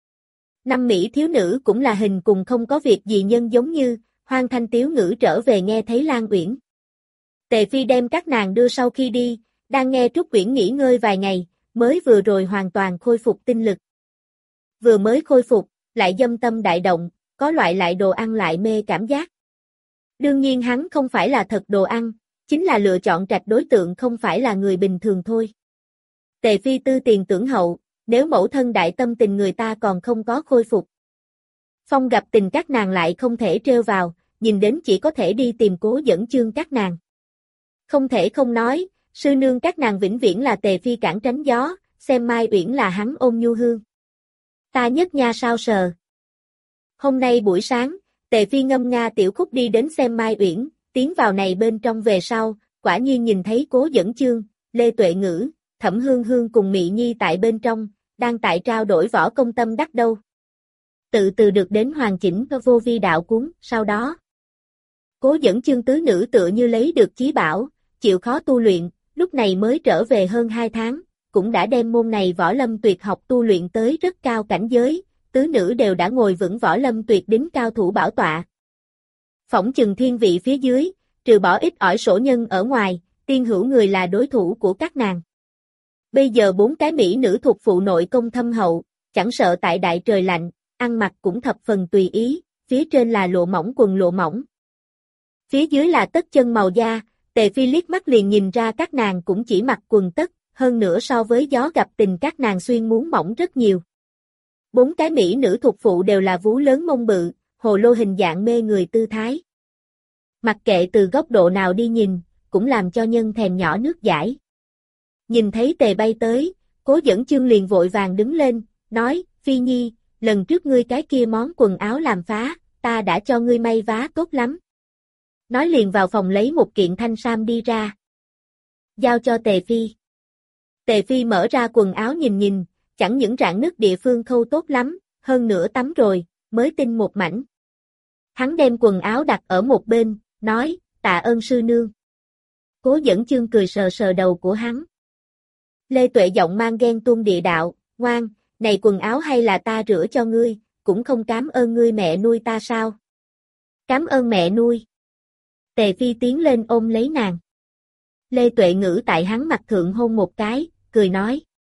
Năm Mỹ thiếu nữ cũng là hình cùng không có việc gì nhân giống như, hoang thanh tiếu ngữ trở về nghe thấy Lan Uyển. Tề Phi đem các nàng đưa sau khi đi, đang nghe Trúc Uyển nghỉ ngơi vài ngày, mới vừa rồi hoàn toàn khôi phục tinh lực. Vừa mới khôi phục, lại dâm tâm đại động, có loại lại đồ ăn lại mê cảm giác. Đương nhiên hắn không phải là thật đồ ăn, chính là lựa chọn trạch đối tượng không phải là người bình thường thôi. Tề Phi tư tiền tưởng hậu, nếu mẫu thân đại tâm tình người ta còn không có khôi phục. Phong gặp tình các nàng lại không thể trêu vào, nhìn đến chỉ có thể đi tìm Cố Dẫn Chương các nàng. Không thể không nói, sư nương các nàng vĩnh viễn là Tề Phi cản tránh gió, xem Mai Uyển là hắn ôn nhu hương. Ta nhất nha sao sờ. Hôm nay buổi sáng, Tề Phi ngâm nga tiểu khúc đi đến xem Mai Uyển, tiến vào này bên trong về sau, quả nhiên nhìn thấy Cố Dẫn Chương, Lê Tuệ Ngữ, Thẩm Hương Hương cùng Mị Nhi tại bên trong, đang tại trao đổi võ công tâm đắc đâu. Từ từ được đến hoàn chỉnh vô vi đạo cuốn, sau đó. Cố Dẫn Chương tứ nữ tựa như lấy được chí bảo, chịu khó tu luyện, lúc này mới trở về hơn 2 tháng, cũng đã đem môn này võ lâm tuyệt học tu luyện tới rất cao cảnh giới, tứ nữ đều đã ngồi vững võ lâm tuyệt đỉnh cao thủ bảo tọa. Phỏng chừng thiên vị phía dưới, trừ bỏ ít ỏi sổ nhân ở ngoài, tiên hữu người là đối thủ của các nàng. Bây giờ 4 cái mỹ nữ thuộc phụ nội công thâm hậu, chẳng sợ tại đại trời lạnh, ăn mặc cũng thập phần tùy ý, phía trên là lộ mỏng quần lộ mỏng. Phía dưới là tất chân màu da, Tề Phi liếc mắt liền nhìn ra các nàng cũng chỉ mặc quần tất, hơn nữa so với gió gặp tình các nàng xuyên muốn mỏng rất nhiều. 4 cái mỹ nữ thuộc phụ đều là vú lớn mông bự, hồ lô hình dạng mê người tư thái. Mặc kệ từ góc độ nào đi nhìn, cũng làm cho nhân thèm nhỏ nước dãi. Nhìn thấy Tề bay tới, Cố Dẫn Chương liền vội vàng đứng lên, nói, Phi Nhi, lần trước ngươi cái kia món quần áo làm phá, ta đã cho ngươi may vá tốt lắm. Nói liền vào phòng lấy một kiện thanh sam đi ra. Giao cho Tề Phi. Tề Phi mở ra quần áo nhìn nhìn, chẳng những rạn nứt địa phương khâu tốt lắm, hơn nữa tắm rồi, mới tinh một mảnh. Hắn đem quần áo đặt ở một bên, nói, tạ ơn sư nương. Cố Dẫn Chương cười sờ sờ đầu của hắn. Lê Tuệ giọng mang ghen tuông địa đạo, ngoan, này quần áo hay là ta rửa cho ngươi, cũng không cám ơn ngươi mẹ nuôi ta sao? Cám ơn mẹ nuôi. Tề Phi tiến lên ôm lấy nàng. Lê Tuệ Ngữ tại hắn mặt thượng hôn một cái, cười nói.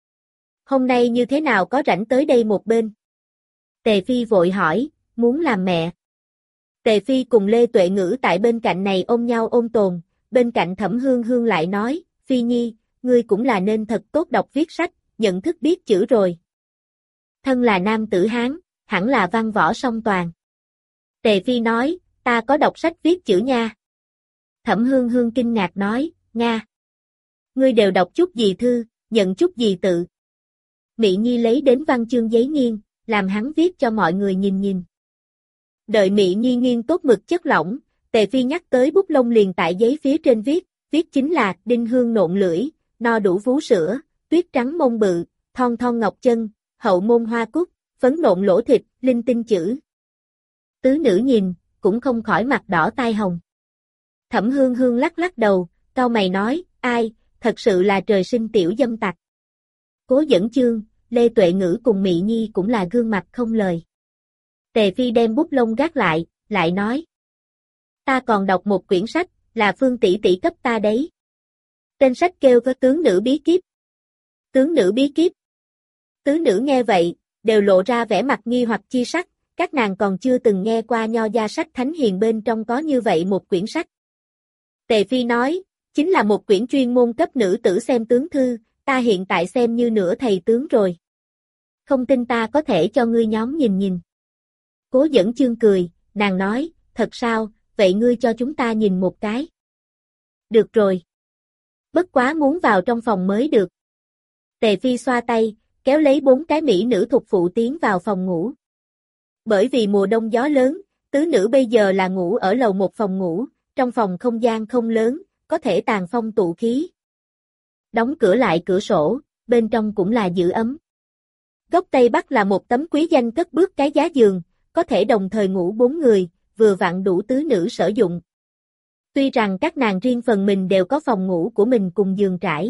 Hôm nay như thế nào có rảnh tới đây một bên? Tề Phi vội hỏi, muốn làm mẹ. Tề Phi cùng Lê Tuệ Ngữ tại bên cạnh này ôm nhau ôm tồn, bên cạnh Thẩm Hương Hương lại nói, Phi Nhi, ngươi cũng là nên thật tốt đọc viết sách, nhận thức biết chữ rồi. Thân là nam tử Hán, hẳn là văn võ song toàn. Tề Phi nói, ta có đọc sách viết chữ nha. Thẩm Hương Hương kinh ngạc nói, Nga. Ngươi đều đọc chút gì thư, nhận chút gì tự. Mị Nhi lấy đến văn chương giấy nghiêng, làm hắn viết cho mọi người nhìn nhìn. Đợi Mị Nhi nghiêng tốt mực chất lỏng, Tề Phi nhắc tới bút lông liền tại giấy phía trên viết chính là đinh hương nộn lưỡi, no đủ vú sữa, tuyết trắng mông bự, thon thon ngọc chân, hậu môn hoa cúc, phấn nộn lỗ thịt, linh tinh chữ. Tứ nữ nhìn, cũng không khỏi mặt đỏ tai hồng. Thẩm Hương Hương lắc lắc đầu, cau mày nói, ai, thật sự là trời sinh tiểu dâm tặc. Cố Dẫn Chương, Lê Tuệ Ngữ cùng Mị Nhi cũng là gương mặt không lời. Tề Phi đem bút lông gác lại nói. Ta còn đọc một quyển sách, là Phương tỷ tỷ cấp ta đấy. Tên sách kêu có tướng nữ bí kíp. Tướng nữ bí kíp. Tứ nữ nghe vậy, đều lộ ra vẻ mặt nghi hoặc chi sắc, các nàng còn chưa từng nghe qua nho gia sách thánh hiền bên trong có như vậy một quyển sách. Tề Phi nói, chính là một quyển chuyên môn cấp nữ tử xem tướng thư, ta hiện tại xem như nửa thầy tướng rồi. Không tin ta có thể cho ngươi nhóm nhìn nhìn. Cố Dẫn Chương cười, nàng nói, thật sao, vậy ngươi cho chúng ta nhìn một cái. Được rồi. Bất quá muốn vào trong phòng mới được. Tề Phi xoa tay, kéo lấy 4 cái mỹ nữ thuộc phụ tiến vào phòng ngủ. Bởi vì mùa đông gió lớn, tứ nữ bây giờ là ngủ ở lầu một phòng ngủ, trong phòng không gian không lớn, có thể tàn phong tụ khí. Đóng cửa lại cửa sổ, bên trong cũng là giữ ấm. Góc Tây Bắc là một tấm quý danh cất bước cái giá giường, có thể đồng thời ngủ 4 người, vừa vặn đủ tứ nữ sử dụng. Tuy rằng các nàng riêng phần mình đều có phòng ngủ của mình cùng giường trải.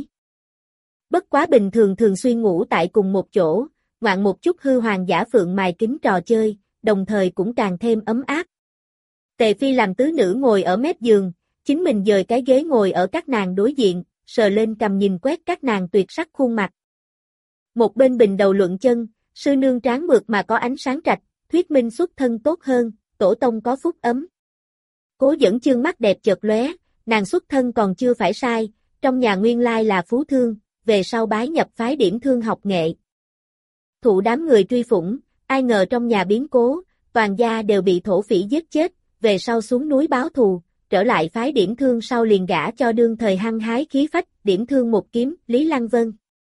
Bất quá bình thường thường xuyên ngủ tại cùng một chỗ, ngoạn một chút hư hoàng giả phượng mài kính trò chơi, đồng thời cũng càng thêm ấm áp. Tề Phi làm tứ nữ ngồi ở mép giường, chính mình dời cái ghế ngồi ở các nàng đối diện, sờ lên cằm nhìn quét các nàng tuyệt sắc khuôn mặt. Một bên bình đầu luận chân, sư nương tráng mượt mà có ánh sáng trạch, thuyết minh xuất thân tốt hơn, tổ tông có phúc ấm. Cố Dẫn Chương mắt đẹp chợt lóe, nàng xuất thân còn chưa phải sai, trong nhà nguyên lai là phú thương, về sau bái nhập phái điểm thương học nghệ. Thụ đám người truy phủng, ai ngờ trong nhà biến cố, toàn gia đều bị thổ phỉ giết chết, về sau xuống núi báo thù, trở lại phái điểm thương sau liền gả cho đương thời hăng hái khí phách, điểm thương một kiếm, Lý Lăng Vân.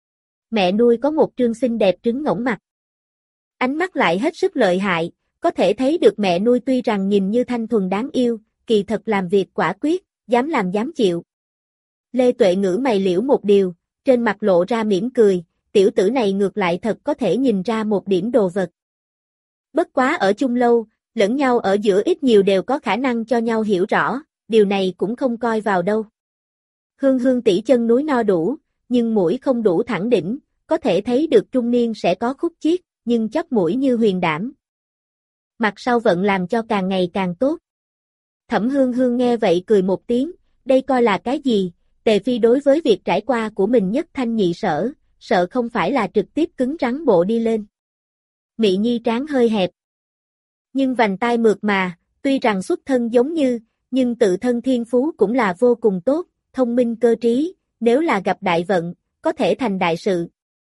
Mẹ nuôi có một trương xinh đẹp trứng ngỗng mặt. Ánh mắt lại hết sức lợi hại, có thể thấy được mẹ nuôi tuy rằng nhìn như thanh thuần đáng yêu, kỳ thật làm việc quả quyết, dám làm dám chịu. Lê Tuệ Ngữ mày liễu một điều, trên mặt lộ ra mỉm cười, tiểu tử này ngược lại thật có thể nhìn ra một điểm đồ vật. Bất quá ở chung lâu, lẫn nhau ở giữa ít nhiều đều có khả năng cho nhau hiểu rõ, điều này cũng không coi vào đâu. Hương Hương tỷ chân núi no đủ, nhưng mũi không đủ thẳng đỉnh, có thể thấy được trung niên sẽ có khúc chiết, nhưng chóp mũi như huyền đảm. Mặt sau vận làm cho càng ngày càng tốt. Thẩm Hương Hương nghe vậy cười một tiếng, đây coi là cái gì? Tề Phi đối với việc trải qua của mình nhất thanh nhị sở, sợ không phải là trực tiếp cứng rắn bộ đi lên. Mị Nhi trán hơi hẹp, nhưng vành tai mượt mà, tuy rằng xuất thân giống như, nhưng tự thân thiên phú cũng là vô cùng tốt, thông minh cơ trí, nếu là gặp đại vận, có thể thành đại sự.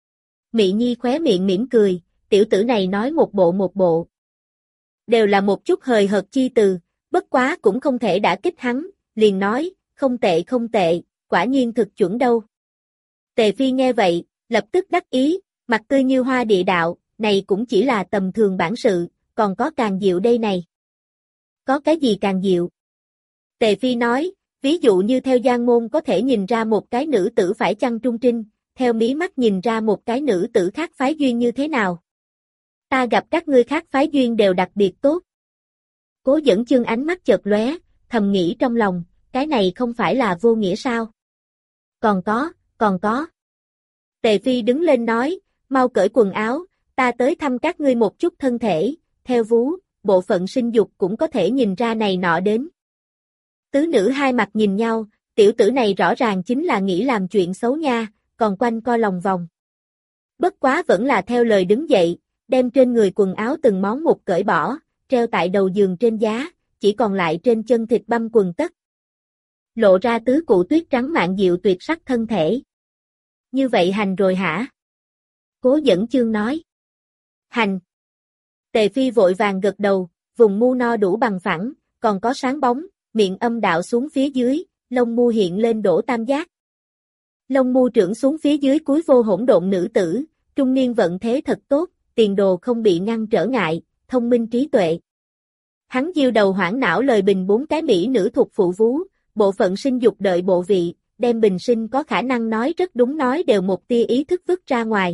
Mị Nhi khóe miệng mỉm cười, tiểu tử này nói một bộ. Đều là một chút hời hợt chi từ, bất quá cũng không thể đả kích hắn, liền nói, không tệ, quả nhiên thực chuẩn đâu. Tề Phi nghe vậy, lập tức đắc ý, mặt tươi như hoa địa đạo, này cũng chỉ là tầm thường bản sự, còn có càng diệu đây này. Có cái gì càng diệu? Tề Phi nói, ví dụ như theo Giang Môn có thể nhìn ra một cái nữ tử phải chăng trung trinh, theo mí mắt nhìn ra một cái nữ tử khác phái duyên như thế nào. Ta gặp các ngươi khác phái duyên đều đặc biệt tốt. Cố Dẫn Chương ánh mắt chợt lóe, thầm nghĩ trong lòng, cái này không phải là vô nghĩa sao? Còn có. Tề Phi đứng lên nói, mau cởi quần áo, ta tới thăm các ngươi một chút thân thể, theo vú, bộ phận sinh dục cũng có thể nhìn ra này nọ đến. Tứ nữ hai mặt nhìn nhau, tiểu tử này rõ ràng chính là nghĩ làm chuyện xấu nha, còn quanh co lòng vòng. Bất quá vẫn là theo lời đứng dậy, đem trên người quần áo từng món một cởi bỏ, treo tại đầu giường trên giá, chỉ còn lại trên chân thịt băm quần tất. Lộ ra tứ cụ tuyết trắng mạn diệu tuyệt sắc thân thể. Như vậy hành rồi hả? Cố Dẫn Chương nói. Hành. Tề Phi vội vàng gật đầu, vùng mu no đủ bằng phẳng, còn có sáng bóng, miệng âm đạo xuống phía dưới, lông mu hiện lên đổ tam giác. Lông mu trưởng xuống phía dưới cuối vô hỗn độn nữ tử, trung niên vận thế thật tốt, tiền đồ không bị ngăn trở ngại, thông minh trí tuệ. Hắn diêu đầu hoảng não lời bình bốn cái mỹ nữ thuộc phụ vú, bộ phận sinh dục đợi bộ vị, đem bình sinh có khả năng nói rất đúng nói đều một tia ý thức vứt ra ngoài.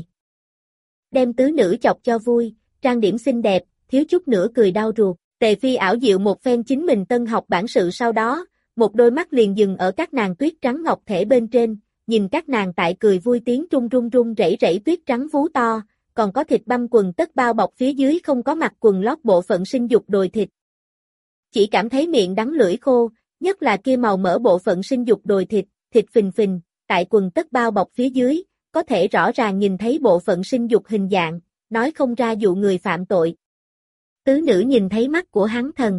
Đem tứ nữ chọc cho vui, trang điểm xinh đẹp, thiếu chút nữa cười đau ruột. Tề Phi ảo diệu một phen chính mình tân học bản sự sau đó, một đôi mắt liền dừng ở các nàng tuyết trắng ngọc thể bên trên, nhìn các nàng tại cười vui tiếng run run rẩy rẩy tuyết trắng vú to, còn có thịt băm quần tất bao bọc phía dưới không có mặc quần lót bộ phận sinh dục đồi thịt. Chỉ cảm thấy miệng đắng lưỡi khô, nhất là kia màu mỡ bộ phận sinh dục đồi thịt, thịt phình phình, tại quần tất bao bọc phía dưới, có thể rõ ràng nhìn thấy bộ phận sinh dục hình dạng, nói không ra dụ người phạm tội. Tứ nữ nhìn thấy mắt của hắn thần.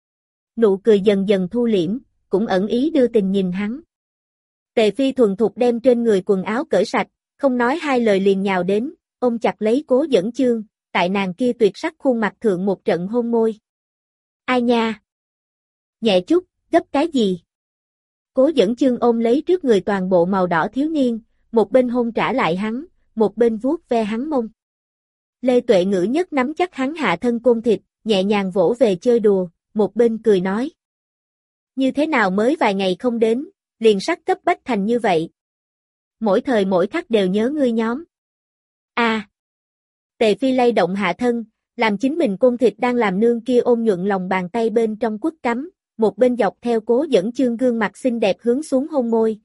Nụ cười dần dần thu liễm, cũng ẩn ý đưa tình nhìn hắn. Tề Phi thuần thục đem trên người quần áo cởi sạch, không nói hai lời liền nhào đến, ôm chặt lấy Cố Dẫn Chương, tại nàng kia tuyệt sắc khuôn mặt thượng một trận hôn môi. Ai nha? Nhẹ chút, gấp cái gì? Cố Dẫn Chương ôm lấy trước người toàn bộ màu đỏ thiếu niên, một bên hôn trả lại hắn, một bên vuốt ve hắn mông. Lê Tuệ Ngữ nhất nắm chắc hắn hạ thân côn thịt, nhẹ nhàng vỗ về chơi đùa, một bên cười nói. Như thế nào mới vài ngày không đến, liền sắc cấp bách thành như vậy. Mỗi thời mỗi khắc đều nhớ ngươi nhóm. Tề Phi lay động hạ thân, Làm chính mình côn thịt đang làm nương kia ôm nhuận lòng bàn tay bên trong quất cắm, một bên dọc theo Cố Dẫn Chương gương mặt xinh đẹp hướng xuống hôn môi.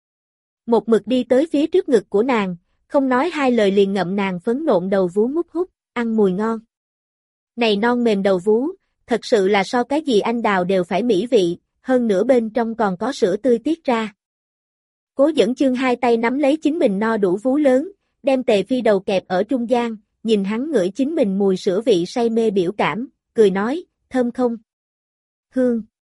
Một mực đi tới phía trước ngực của nàng, không nói hai lời liền ngậm nàng phấn nộn đầu vú mút hút, ăn mùi ngon. Này non mềm đầu vú, thật sự là so cái gì anh đào đều phải mỹ vị, hơn nữa bên trong còn có sữa tươi tiết ra. Cố Dẫn Chương hai tay nắm lấy chính mình no đủ vú lớn, đem Tề Phi đầu kẹp ở trung gian, nhìn hắn ngửi chính mình mùi sữa vị say mê biểu cảm, cười nói, thơm không? Hương.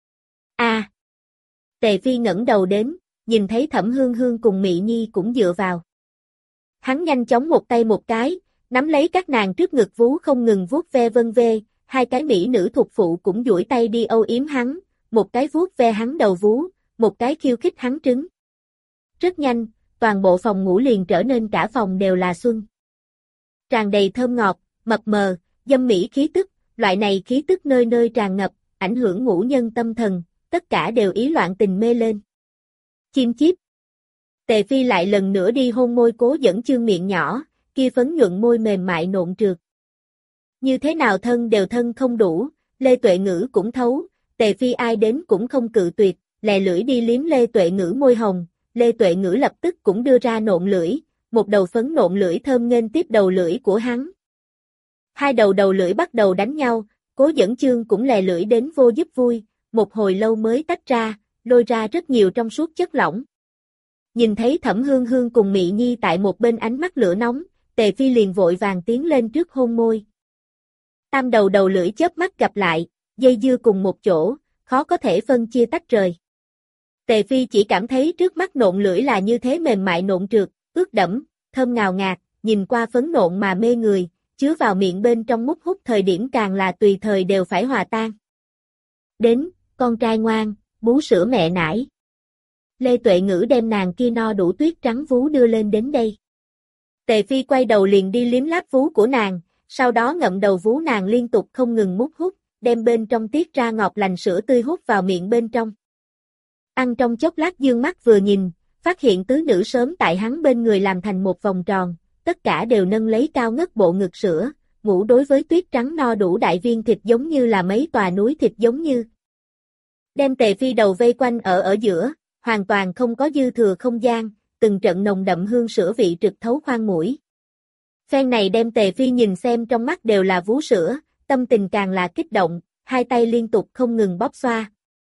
A. Tề Phi ngẩng đầu đến, nhìn thấy Thẩm Hương Hương cùng Mị Nhi cũng dựa vào. Hắn nhanh chóng một tay một cái, nắm lấy các nàng trước ngực vú không ngừng vuốt ve vân vê, hai cái mỹ nữ thuộc phụ cũng duỗi tay đi âu yếm hắn, một cái vuốt ve hắn đầu vú, một cái khiêu khích hắn trứng. Rất nhanh, toàn bộ phòng ngủ liền trở nên cả phòng đều là xuân. Tràn đầy thơm ngọt, mập mờ, dâm mỹ khí tức, loại này khí tức nơi nơi tràn ngập, ảnh hưởng ngũ nhân tâm thần, tất cả đều ý loạn tình mê lên. Chim chíp. Tề Phi lại lần nữa đi hôn môi Cố Dẫn Chương miệng nhỏ, kia phấn nhuận môi mềm mại nộn trượt. Như thế nào thân đều thân không đủ, Lê Tuệ Ngữ cũng thấu, Tề Phi ai đến cũng không cự tuyệt, lè lưỡi đi liếm Lê Tuệ Ngữ môi hồng, Lê Tuệ Ngữ lập tức cũng đưa ra nộn lưỡi, một đầu phấn nộn lưỡi thơm nghênh tiếp đầu lưỡi của hắn. Hai đầu lưỡi bắt đầu đánh nhau, Cố Dẫn Chương cũng lè lưỡi đến vô giúp vui, một hồi lâu mới tách ra, lôi ra rất nhiều trong suốt chất lỏng. Nhìn thấy Thẩm Hương Hương cùng Mị Nhi tại một bên ánh mắt lửa nóng, Tề Phi liền vội vàng tiến lên trước hôn môi. Tam đầu lưỡi chớp mắt gặp lại, dây dưa cùng một chỗ, khó có thể phân chia tách rời. Tề Phi chỉ cảm thấy trước mắt nộn lưỡi là như thế mềm mại nộn trượt, ướt đẫm, thơm ngào ngạt, nhìn qua phấn nộn mà mê người, chứa vào miệng bên trong mút hút thời điểm càng là tùy thời đều phải hòa tan. Đến, con trai ngoan, bú sữa mẹ nải. Lê Tuệ Ngữ đem nàng kia no đủ tuyết trắng vú đưa lên đến đây. Tề Phi quay đầu liền đi liếm láp vú của nàng, sau đó ngậm đầu vú nàng liên tục không ngừng mút hút, đem bên trong tiết ra ngọt lành sữa tươi hút vào miệng bên trong. Ăn trong chốc lát dương mắt vừa nhìn, phát hiện tứ nữ sớm tại hắn bên người làm thành một vòng tròn, tất cả đều nâng lấy cao ngất bộ ngực sữa, ngủ đối với tuyết trắng no đủ đại viên thịt giống như là mấy tòa núi thịt giống như. Đem Tề Phi đầu vây quanh ở giữa, hoàn toàn không có dư thừa không gian, từng trận nồng đậm hương sữa vị trực thấu khoang mũi. Phen này đem Tề Phi nhìn xem trong mắt đều là vú sữa, tâm tình càng là kích động, hai tay liên tục không ngừng bóp xoa.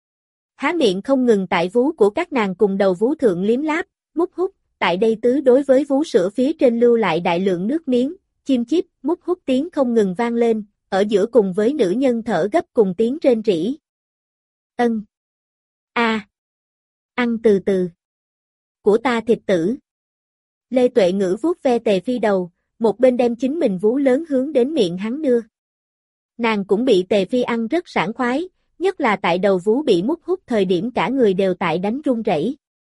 Há miệng không ngừng tại vú của các nàng cùng đầu vú thượng liếm láp, mút hút, tại đây tứ đối với vú sữa phía trên lưu lại đại lượng nước miếng, chim chíp, mút hút tiếng không ngừng vang lên, ở giữa cùng với nữ nhân thở gấp cùng tiếng rên rỉ. Ân. A. Ăn từ từ. Của ta thịt tử. Lê Tuệ Ngữ vuốt ve Tề Phi đầu, một bên đem chính mình vú lớn hướng đến miệng hắn đưa. Nàng cũng bị Tề Phi ăn rất sảng khoái, nhất là tại đầu vú bị mút hút thời điểm cả người đều tại đánh run rẩy.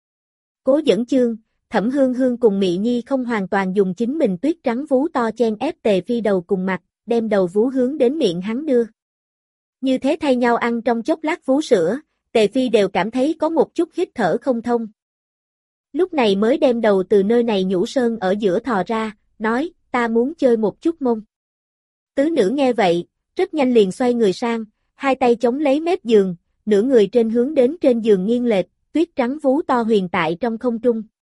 Cố Dẫn Chương, Thẩm Hương Hương cùng Mị Nhi không hoàn toàn dùng chính mình tuyết trắng vú to chen ép Tề Phi đầu cùng mặt, đem đầu vú hướng đến miệng hắn đưa. Như thế thay nhau ăn trong chốc lát vú sữa, Tề Phi đều cảm thấy có một chút hít thở không thông. Lúc này mới đem đầu từ nơi này nhũ sơn ở giữa thò ra, nói, ta muốn chơi một chút mông. Tứ nữ nghe vậy, rất nhanh liền xoay người sang, hai tay chống lấy mép giường, nửa người trên hướng đến trên giường nghiêng lệch, tuyết trắng vú to huyền tại trong không trung.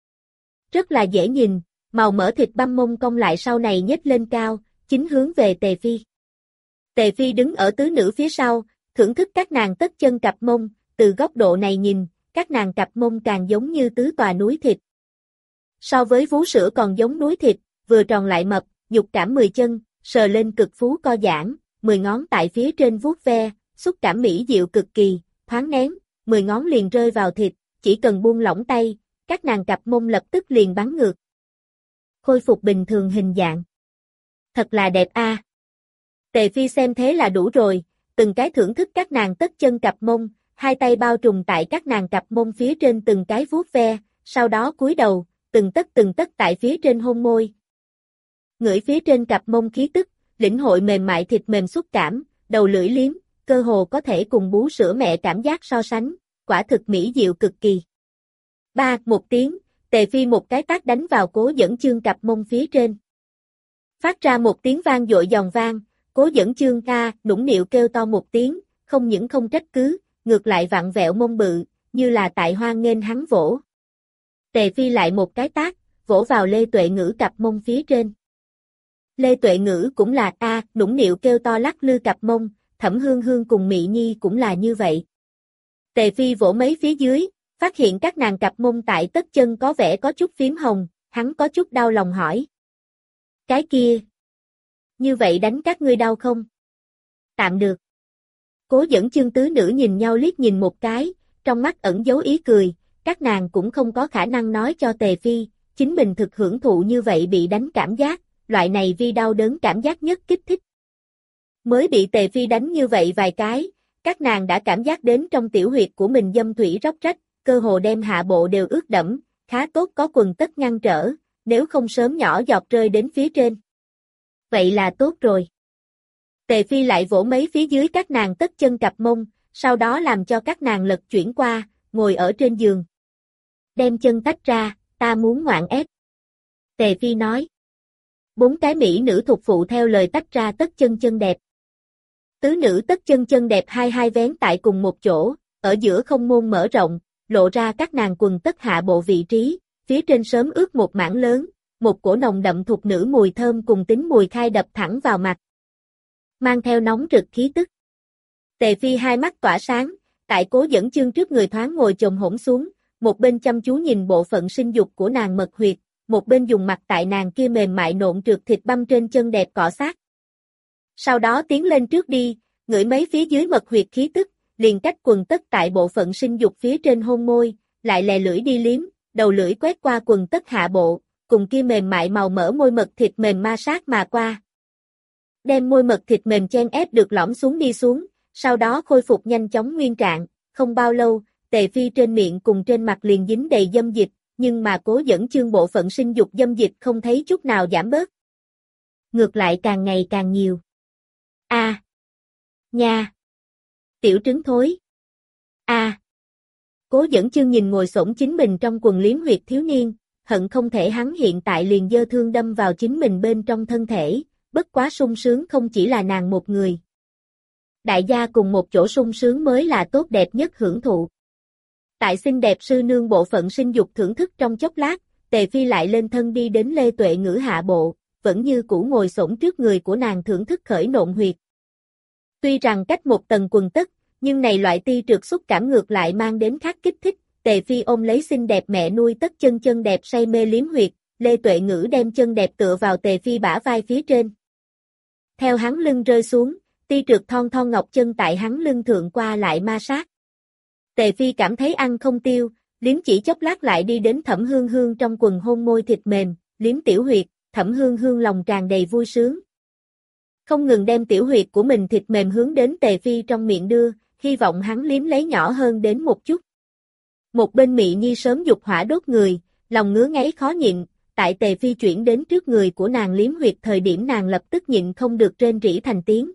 Rất là dễ nhìn, màu mỡ thịt băm mông cong lại sau này nhếch lên cao, chính hướng về Tề Phi. Tề Phi đứng ở tứ nữ phía sau, thưởng thức các nàng tất chân cặp mông, từ góc độ này nhìn, các nàng cặp mông càng giống như tứ tòa núi thịt. So với vú sữa còn giống núi thịt, vừa tròn lại mập, nhục cảm 10 chân, sờ lên cực phú co giãn, 10 ngón tại phía trên vuốt ve, xúc cảm mỹ diệu cực kỳ, thoáng nén, 10 ngón liền rơi vào thịt, chỉ cần buông lỏng tay, các nàng cặp mông lập tức liền bắn ngược. Khôi phục bình thường hình dạng. Thật là đẹp a. Tề Phi xem thế là đủ rồi, từng cái thưởng thức các nàng tất chân cặp mông, hai tay bao trùm tại các nàng cặp mông phía trên từng cái vuốt ve, sau đó cúi đầu, từng tấc tại phía trên hôn môi. Ngửi phía trên cặp mông khí tức, lĩnh hội mềm mại thịt mềm xúc cảm, đầu lưỡi liếm, cơ hồ có thể cùng bú sữa mẹ cảm giác so sánh, quả thực mỹ diệu cực kỳ. Ba, một tiếng, Tề Phi một cái tát đánh vào Cố Dẫn Chương cặp mông phía trên. Phát ra một tiếng vang dội giòn vang, Cố Dẫn Chương nũng nịu kêu to một tiếng, không những không trách cứ, ngược lại vặn vẹo mông bự, như là tại hoan nghênh hắn vỗ. Tề Phi lại một cái tát, vỗ vào Lê Tuệ Ngữ cặp mông phía trên. Lê Tuệ Ngữ cũng là nũng nịu kêu to lắc lư cặp mông, Thẩm Hương Hương cùng Mị Nhi cũng là như vậy. Tề Phi vỗ mấy phía dưới, phát hiện các nàng cặp mông tại tất chân có vẻ có chút phím hồng, hắn có chút đau lòng hỏi. Cái kia, như vậy đánh các ngươi đau không? Tạm được. Cố Dẫn Chương tứ nữ nhìn nhau liếc nhìn một cái, trong mắt ẩn dấu ý cười, các nàng cũng không có khả năng nói cho Tề Phi, chính mình thực hưởng thụ như vậy bị đánh cảm giác, loại này vi đau đớn cảm giác nhất kích thích. Mới bị Tề Phi đánh như vậy vài cái, các nàng đã cảm giác đến trong tiểu huyệt của mình dâm thủy róc rách, cơ hồ đem hạ bộ đều ướt đẫm, khá tốt có quần tất ngăn trở, nếu không sớm nhỏ giọt rơi đến phía trên. Vậy là tốt rồi. Tề Phi lại vỗ mấy phía dưới các nàng tất chân cặp mông, sau đó làm cho các nàng lật chuyển qua, ngồi ở trên giường. Đem chân tách ra, ta muốn ngoạn ép. Tề Phi nói. 4 cái mỹ nữ thuộc phụ theo lời tách ra tất chân chân đẹp. Tứ nữ tất chân chân đẹp hai hai vén tại cùng một chỗ, ở giữa không môn mở rộng, lộ ra các nàng quần tất hạ bộ vị trí, phía trên sớm ướt một mảng lớn, một cổ nồng đậm thuộc nữ mùi thơm cùng tính mùi khai đập thẳng vào mặt. Mang theo nóng rực khí tức. Tề Phi hai mắt tỏa sáng, tại Cố Dẫn Chương trước người thoáng ngồi chồm hổm xuống, một bên chăm chú nhìn bộ phận sinh dục của nàng mật huyệt, một bên dùng mặt tại nàng kia mềm mại nộn trượt thịt băm trên chân đẹp cọ sát. Sau đó tiến lên trước đi, ngửi mấy phía dưới mật huyệt khí tức, liền cách quần tất tại bộ phận sinh dục phía trên hôn môi, lại lè lưỡi đi liếm, đầu lưỡi quét qua quần tất hạ bộ, cùng kia mềm mại màu mỡ môi mật thịt mềm ma sát mà qua. Đem môi mật thịt mềm chen ép được lõm xuống đi xuống, sau đó khôi phục nhanh chóng nguyên trạng, không bao lâu, Tề Phi trên miệng cùng trên mặt liền dính đầy dâm dịch, nhưng mà Cố Dẫn Chương bộ phận sinh dục dâm dịch không thấy chút nào giảm bớt. Ngược lại càng ngày càng nhiều. Nha! Tiểu trứng thối! Cố Dẫn Chương nhìn ngồi xổm chính mình trong quần liếm huyệt thiếu niên, hận không thể hắn hiện tại liền giơ thương đâm vào chính mình bên trong thân thể, bất quá sung sướng không chỉ là nàng một người. Đại gia cùng một chỗ sung sướng mới là tốt đẹp nhất hưởng thụ. Tại xinh đẹp sư nương bộ phận sinh dục thưởng thức trong chốc lát, Tề Phi lại lên thân đi đến Lê Tuệ Ngữ hạ bộ, vẫn như cũ ngồi xổm trước người của nàng thưởng thức khởi nộn huyệt. Tuy rằng cách một tầng quần tất, nhưng này loại ti trượt xúc cảm ngược lại mang đến khác kích thích, Tề Phi ôm lấy xinh đẹp mẹ nuôi tất chân chân đẹp say mê liếm huyệt, Lê Tuệ Ngữ đem chân đẹp tựa vào Tề Phi bả vai phía trên. Theo hắn lưng rơi xuống, ti trượt thon thon ngọc chân tại hắn lưng thượng qua lại ma sát. Tề Phi cảm thấy ăn không tiêu, liếm chỉ chốc lát lại đi đến Thẩm Hương Hương trong quần hôn môi thịt mềm, liếm tiểu huyệt, Thẩm Hương Hương lòng tràn đầy vui sướng. Không ngừng đem tiểu huyệt của mình thịt mềm hướng đến Tề Phi trong miệng đưa, hy vọng hắn liếm lấy nhỏ hơn đến một chút. Một bên Mị Nhi sớm dục hỏa đốt người, lòng ngứa ngáy khó nhịn, tại Tề Phi chuyển đến trước người của nàng liếm huyệt thời điểm nàng lập tức nhịn không được rên rỉ thành tiếng.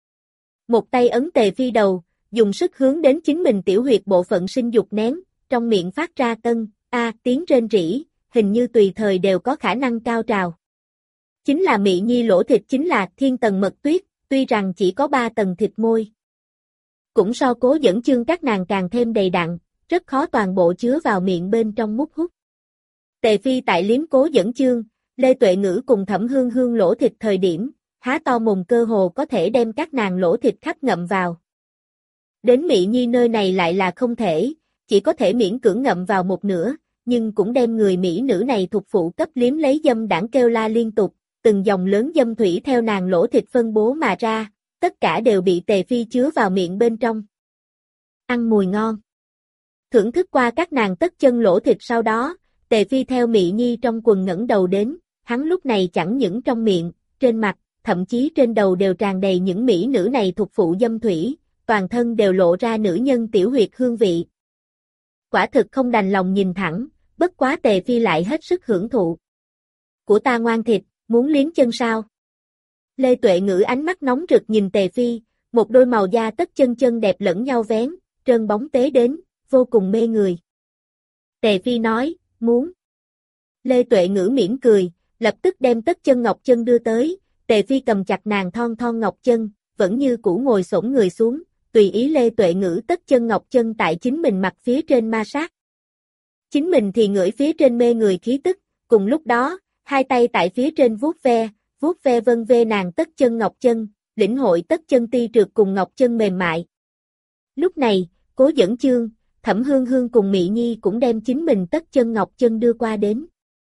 Một tay ấn Tề Phi đầu, dùng sức hướng đến chính mình tiểu huyệt bộ phận sinh dục nén, trong miệng phát ra tiếng rên rỉ, hình như tùy thời đều có khả năng cao trào. Chính là Mị Nhi lỗ thịt chính là thiên tầng mật tuyết, tuy rằng chỉ có 3 tầng thịt môi. Cũng so Cố Dẫn Chương các nàng càng thêm đầy đặn, rất khó toàn bộ chứa vào miệng bên trong mút hút. Tề Phi tại liếm Cố Dẫn Chương, Lê Tuệ Ngữ cùng Thẩm Hương Hương lỗ thịt thời điểm, há to mồm cơ hồ có thể đem các nàng lỗ thịt khắp ngậm vào. Đến Mị Nhi nơi này lại là không thể, chỉ có thể miễn cưỡng ngậm vào một nửa, nhưng cũng đem người Mỹ nữ này thuộc phụ cấp liếm lấy dâm đãng kêu la liên tục, từng dòng lớn dâm thủy theo nàng lỗ thịt phân bố mà ra, tất cả đều bị Tề Phi chứa vào miệng bên trong. Ăn mùi ngon. Thưởng thức qua các nàng tất chân lỗ thịt sau đó, Tề Phi theo Mị Nhi trong quần ngẩng đầu đến, hắn lúc này chẳng những trong miệng, trên mặt, thậm chí trên đầu đều tràn đầy những mỹ nữ này thuộc phụ dâm thủy, toàn thân đều lộ ra nữ nhân tiểu huyệt hương vị. Quả thực không đành lòng nhìn thẳng, bất quá Tề Phi lại hết sức hưởng thụ. Của ta ngoan thịt, muốn liếm chân sao? Lê Tuệ Ngữ ánh mắt nóng rực nhìn Tề Phi, một đôi màu da tất chân chân đẹp lẫn nhau vén, trơn bóng tế đến, vô cùng mê người. Tề Phi nói, muốn. Lê Tuệ Ngữ mỉm cười, lập tức đem tất chân ngọc chân đưa tới, Tề Phi cầm chặt nàng thon thon ngọc chân, vẫn như cũ ngồi xổm người xuống, tùy ý Lê Tuệ Ngữ tất chân ngọc chân tại chính mình mặt phía trên ma sát. Chính mình thì ngửi phía trên mê người khí tức, cùng lúc đó, hai tay tại phía trên vuốt ve vân vê nàng tất chân ngọc chân, lĩnh hội tất chân ti trượt cùng ngọc chân mềm mại. Lúc này, Cố Dẫn Chương, Thẩm Hương Hương cùng Mị Nhi cũng đem chính mình tất chân ngọc chân đưa qua đến.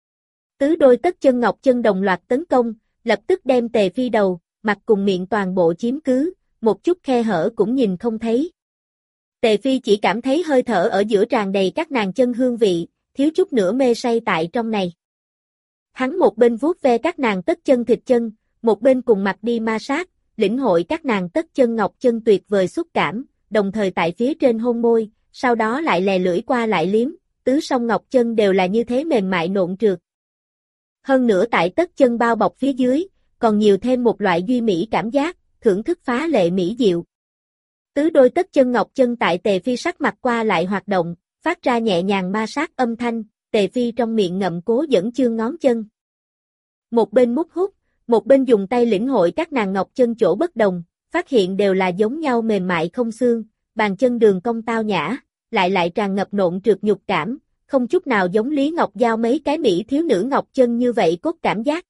Tứ đôi tất chân ngọc chân đồng loạt tấn công, lập tức đem Tề Phi đầu, mặt cùng miệng toàn bộ chiếm cứ, một chút khe hở cũng nhìn không thấy. Tề Phi chỉ cảm thấy hơi thở ở giữa tràn đầy các nàng chân hương vị, thiếu chút nữa mê say tại trong này. Hắn một bên vuốt ve các nàng tất chân thịt chân, một bên cùng mặt đi ma sát, lĩnh hội các nàng tất chân ngọc chân tuyệt vời xúc cảm, đồng thời tại phía trên hôn môi, sau đó lại lè lưỡi qua lại liếm, tứ song ngọc chân đều là như thế mềm mại nộn trượt. Hơn nữa tại tất chân bao bọc phía dưới, còn nhiều thêm một loại duy mỹ cảm giác, thưởng thức phá lệ mỹ diệu. Tứ đôi tất chân ngọc chân tại Tề Phi sắc mặt qua lại hoạt động, phát ra nhẹ nhàng ma sát âm thanh, Tề Phi trong miệng ngậm Cố Dẫn Chương ngón chân. Một bên mút hút, một bên dùng tay lĩnh hội các nàng ngọc chân chỗ bất đồng, phát hiện đều là giống nhau mềm mại không xương, bàn chân đường cong tao nhã, lại tràn ngập nộn trượt nhục cảm, không chút nào giống Lý Ngọc Giao mấy cái mỹ thiếu nữ ngọc chân như vậy cốt cảm giác.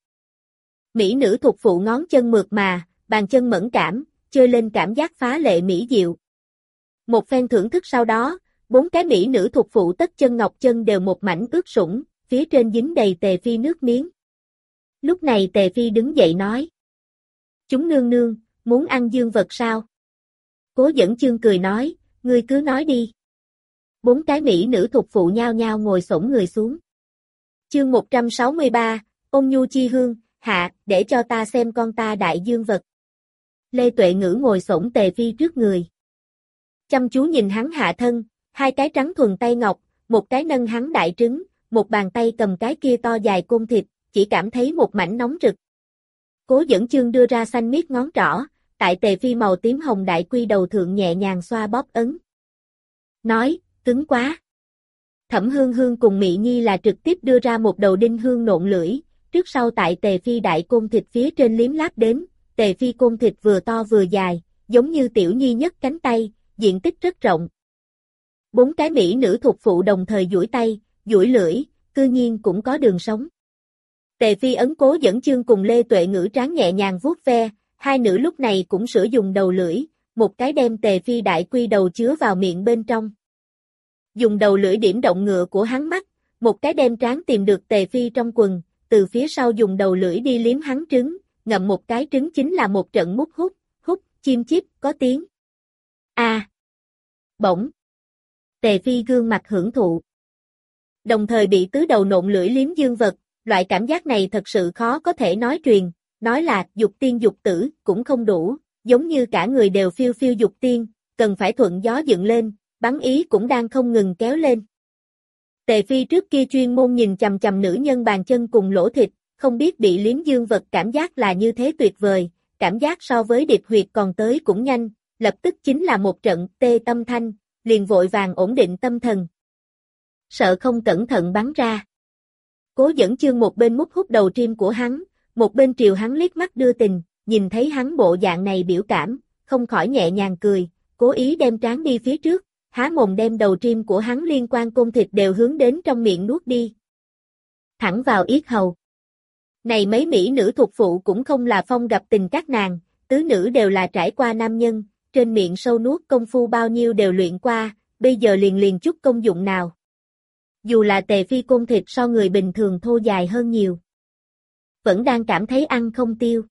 Mỹ nữ thuộc phụ ngón chân mượt mà, bàn chân mẫn cảm, chơi lên cảm giác phá lệ mỹ diệu. Một phen thưởng thức sau đó, bốn cái mỹ nữ thuộc phụ tất chân ngọc chân đều một mảnh ướt sũng, phía trên dính đầy Tề Phi nước miếng. Lúc này Tề Phi đứng dậy nói: "Chúng nương nương, muốn ăn dương vật sao?" Cố Dẫn Chương cười nói: "Ngươi cứ nói đi." Bốn cái mỹ nữ thuộc phụ nhao nhao ngồi xổm người xuống. Chương 163, Ôn nhu chi hương, hạ, để cho ta xem con ta đại dương vật. Lê Tuệ Ngữ ngồi xổm Tề Phi trước người. Chăm chú nhìn hắn hạ thân, hai cái trắng thuần tay ngọc, một cái nâng hắn đại trứng, một bàn tay cầm cái kia to dài côn thịt, chỉ cảm thấy một mảnh nóng rực. Cố Dẫn Chương đưa ra xanh miết ngón trỏ, tại Tề Phi màu tím hồng đại quy đầu thượng nhẹ nhàng xoa bóp ấn. Nói, cứng quá. Thẩm Hương Hương cùng Mị Nhi là trực tiếp đưa ra một đầu đinh hương nộn lưỡi, trước sau tại Tề Phi đại côn thịt phía trên liếm láp đến, Tề Phi côn thịt vừa to vừa dài, giống như tiểu nhi nhất cánh tay, diện tích rất rộng. Bốn cái mỹ nữ thuộc phụ đồng thời duỗi tay, duỗi lưỡi, cư nhiên cũng có đường sống. Tề Phi ấn Cố Dẫn Chương cùng Lê Tuệ Ngữ trán nhẹ nhàng vuốt ve, hai nữ lúc này cũng sử dụng đầu lưỡi, một cái đem Tề Phi đại quy đầu chứa vào miệng bên trong. Dùng đầu lưỡi điểm động ngựa của hắn mắt, một cái đem trán tìm được Tề Phi trong quần, từ phía sau dùng đầu lưỡi đi liếm hắn trứng, ngậm một cái trứng chính là một trận mút hút, chim chíp, có tiếng. Bỗng. Tề Phi gương mặt hưởng thụ. Đồng thời bị tứ đầu nộn lưỡi liếm dương vật, loại cảm giác này thật sự khó có thể nói truyền, nói là dục tiên dục tử cũng không đủ, giống như cả người đều phiêu phiêu dục tiên, cần phải thuận gió dựng lên, bắn ý cũng đang không ngừng kéo lên. Tề Phi trước kia chuyên môn nhìn chằm chằm nữ nhân bàn chân cùng lỗ thịt, không biết bị liếm dương vật cảm giác là như thế tuyệt vời, cảm giác so với điệp huyệt còn tới cũng nhanh, lập tức chính là một trận tê tâm thanh, liền vội vàng ổn định tâm thần. Sợ không cẩn thận bắn ra. Cố Dẫn Chương một bên mút hút đầu trim của hắn, một bên triều hắn liếc mắt đưa tình, nhìn thấy hắn bộ dạng này biểu cảm, không khỏi nhẹ nhàng cười, cố ý đem trán đi phía trước, há mồm đem đầu trim của hắn liên quan côn thịt đều hướng đến trong miệng nuốt đi. Thẳng vào yết hầu. Này mấy mỹ nữ thuộc phụ cũng không là phong gặp tình các nàng, tứ nữ đều là trải qua nam nhân, trên miệng sâu nuốt công phu bao nhiêu đều luyện qua, bây giờ liền chút công dụng nào. Dù là Tề Phi côn thịt so người bình thường thô dài hơn nhiều. Vẫn đang cảm thấy ăn không tiêu.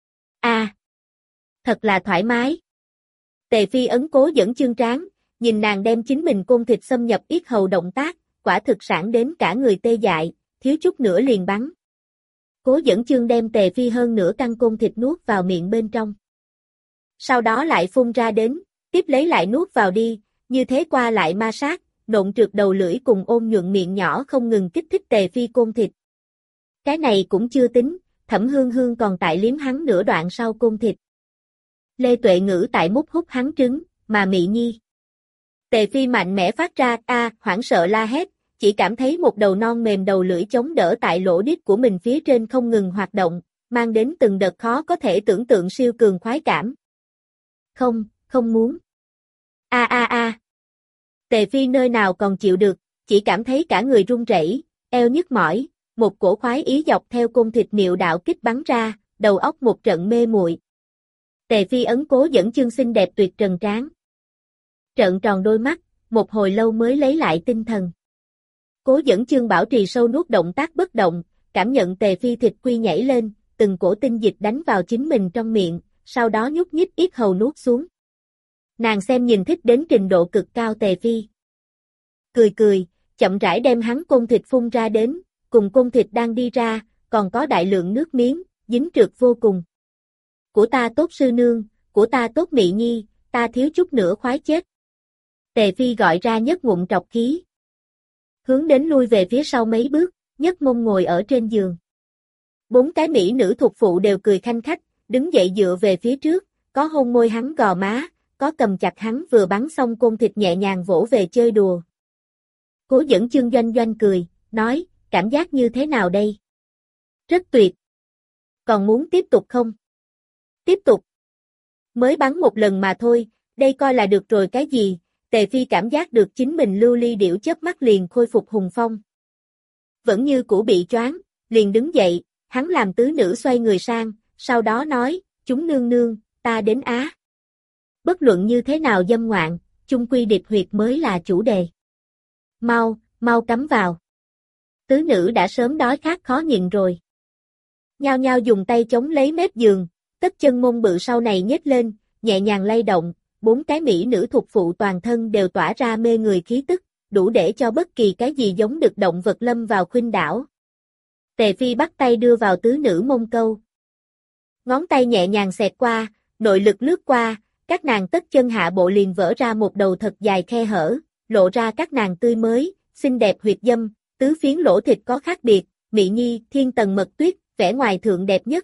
Thật là thoải mái. Tề Phi ấn Cố Dẫn Chương trán, nhìn nàng đem chính mình côn thịt xâm nhập yết hầu động tác, quả thực sảng đến cả người tê dại, thiếu chút nữa liền bắn. Cố Dẫn Chương đem Tề Phi hơn nửa căn côn thịt nuốt vào miệng bên trong. Sau đó lại phun ra đến, tiếp lấy lại nuốt vào đi, như thế qua lại ma sát, nộn trượt đầu lưỡi cùng ôm nhuận miệng nhỏ không ngừng kích thích Tề Phi côn thịt. Cái này cũng chưa tính, Thẩm Hương Hương còn tại liếm hắn nửa đoạn sau côn thịt. Lê Tuệ Ngữ tại mút hút hắn trứng, mà Mị Nhi. Tề Phi mạnh mẽ phát ra hoảng sợ la hét, chỉ cảm thấy một đầu non mềm đầu lưỡi chống đỡ tại lỗ đít của mình phía trên không ngừng hoạt động, mang đến từng đợt khó có thể tưởng tượng siêu cường khoái cảm. Không, không muốn. A a a. Tề Phi nơi nào còn chịu được, chỉ cảm thấy cả người run rẩy, eo nhức mỏi, một cổ khoái ý dọc theo côn thịt niệu đạo kích bắn ra, đầu óc một trận mê muội. Tề Phi ấn Cố Dẫn Chương xinh đẹp tuyệt trần trán. Trợn tròn đôi mắt, một hồi lâu mới lấy lại tinh thần. Cố Dẫn Chương bảo trì sâu nuốt động tác bất động, cảm nhận Tề Phi thịt quy nhảy lên, từng cổ tinh dịch đánh vào chính mình trong miệng, sau đó nhúc nhích yết hầu nuốt xuống. Nàng xem nhìn thích đến trình độ cực cao Tề Phi. Cười cười, chậm rãi đem hắn côn thịt phun ra đến, cùng côn thịt đang đi ra, còn có đại lượng nước miếng, dính trượt vô cùng. Của ta tốt sư nương, của ta tốt mị nhi, ta thiếu chút nữa khoái chết. Tề Phi gọi ra nhất ngụm trọc khí. Hướng đến lui về phía sau mấy bước, nhất mông ngồi ở trên giường. Bốn cái mỹ nữ thuộc phụ đều cười khanh khách, đứng dậy dựa về phía trước, có hôn môi hắn gò má, có cầm chặt hắn vừa bắn xong côn thịt nhẹ nhàng vỗ về chơi đùa. Cố Dẫn Chương doanh doanh cười, nói, cảm giác như thế nào đây? Rất tuyệt. Còn muốn tiếp tục không? Tiếp tục. Mới bắn một lần mà thôi, đây coi là được rồi cái gì? Tề Phi cảm giác được chính mình lưu ly điểu chớp mắt liền khôi phục hùng phong. Vẫn như cũ bị choáng, liền đứng dậy, hắn làm tứ nữ xoay người sang, sau đó nói, chúng nương nương, ta đến Á. Bất luận như thế nào dâm ngoạn, chung quy điệp huyệt mới là chủ đề. Mau, mau cắm vào. Tứ nữ đã sớm đói khát khó nhịn rồi. Nhao nhao dùng tay chống lấy mép giường, tất chân mông bự sau này nhếch lên, nhẹ nhàng lay động, bốn cái mỹ nữ thuộc phụ toàn thân đều tỏa ra mê người khí tức, đủ để cho bất kỳ cái gì giống được động vật lâm vào khuynh đảo. Tề Phi bắt tay đưa vào tứ nữ mông câu. Ngón tay nhẹ nhàng xẹt qua, nội lực lướt qua, các nàng tất chân hạ bộ liền vỡ ra một đầu thật dài khe hở, lộ ra các nàng tươi mới, xinh đẹp huyệt dâm, tứ phiến lỗ thịt có khác biệt, mị nhi, thiên tầng mật tuyết, vẻ ngoài thượng đẹp nhất.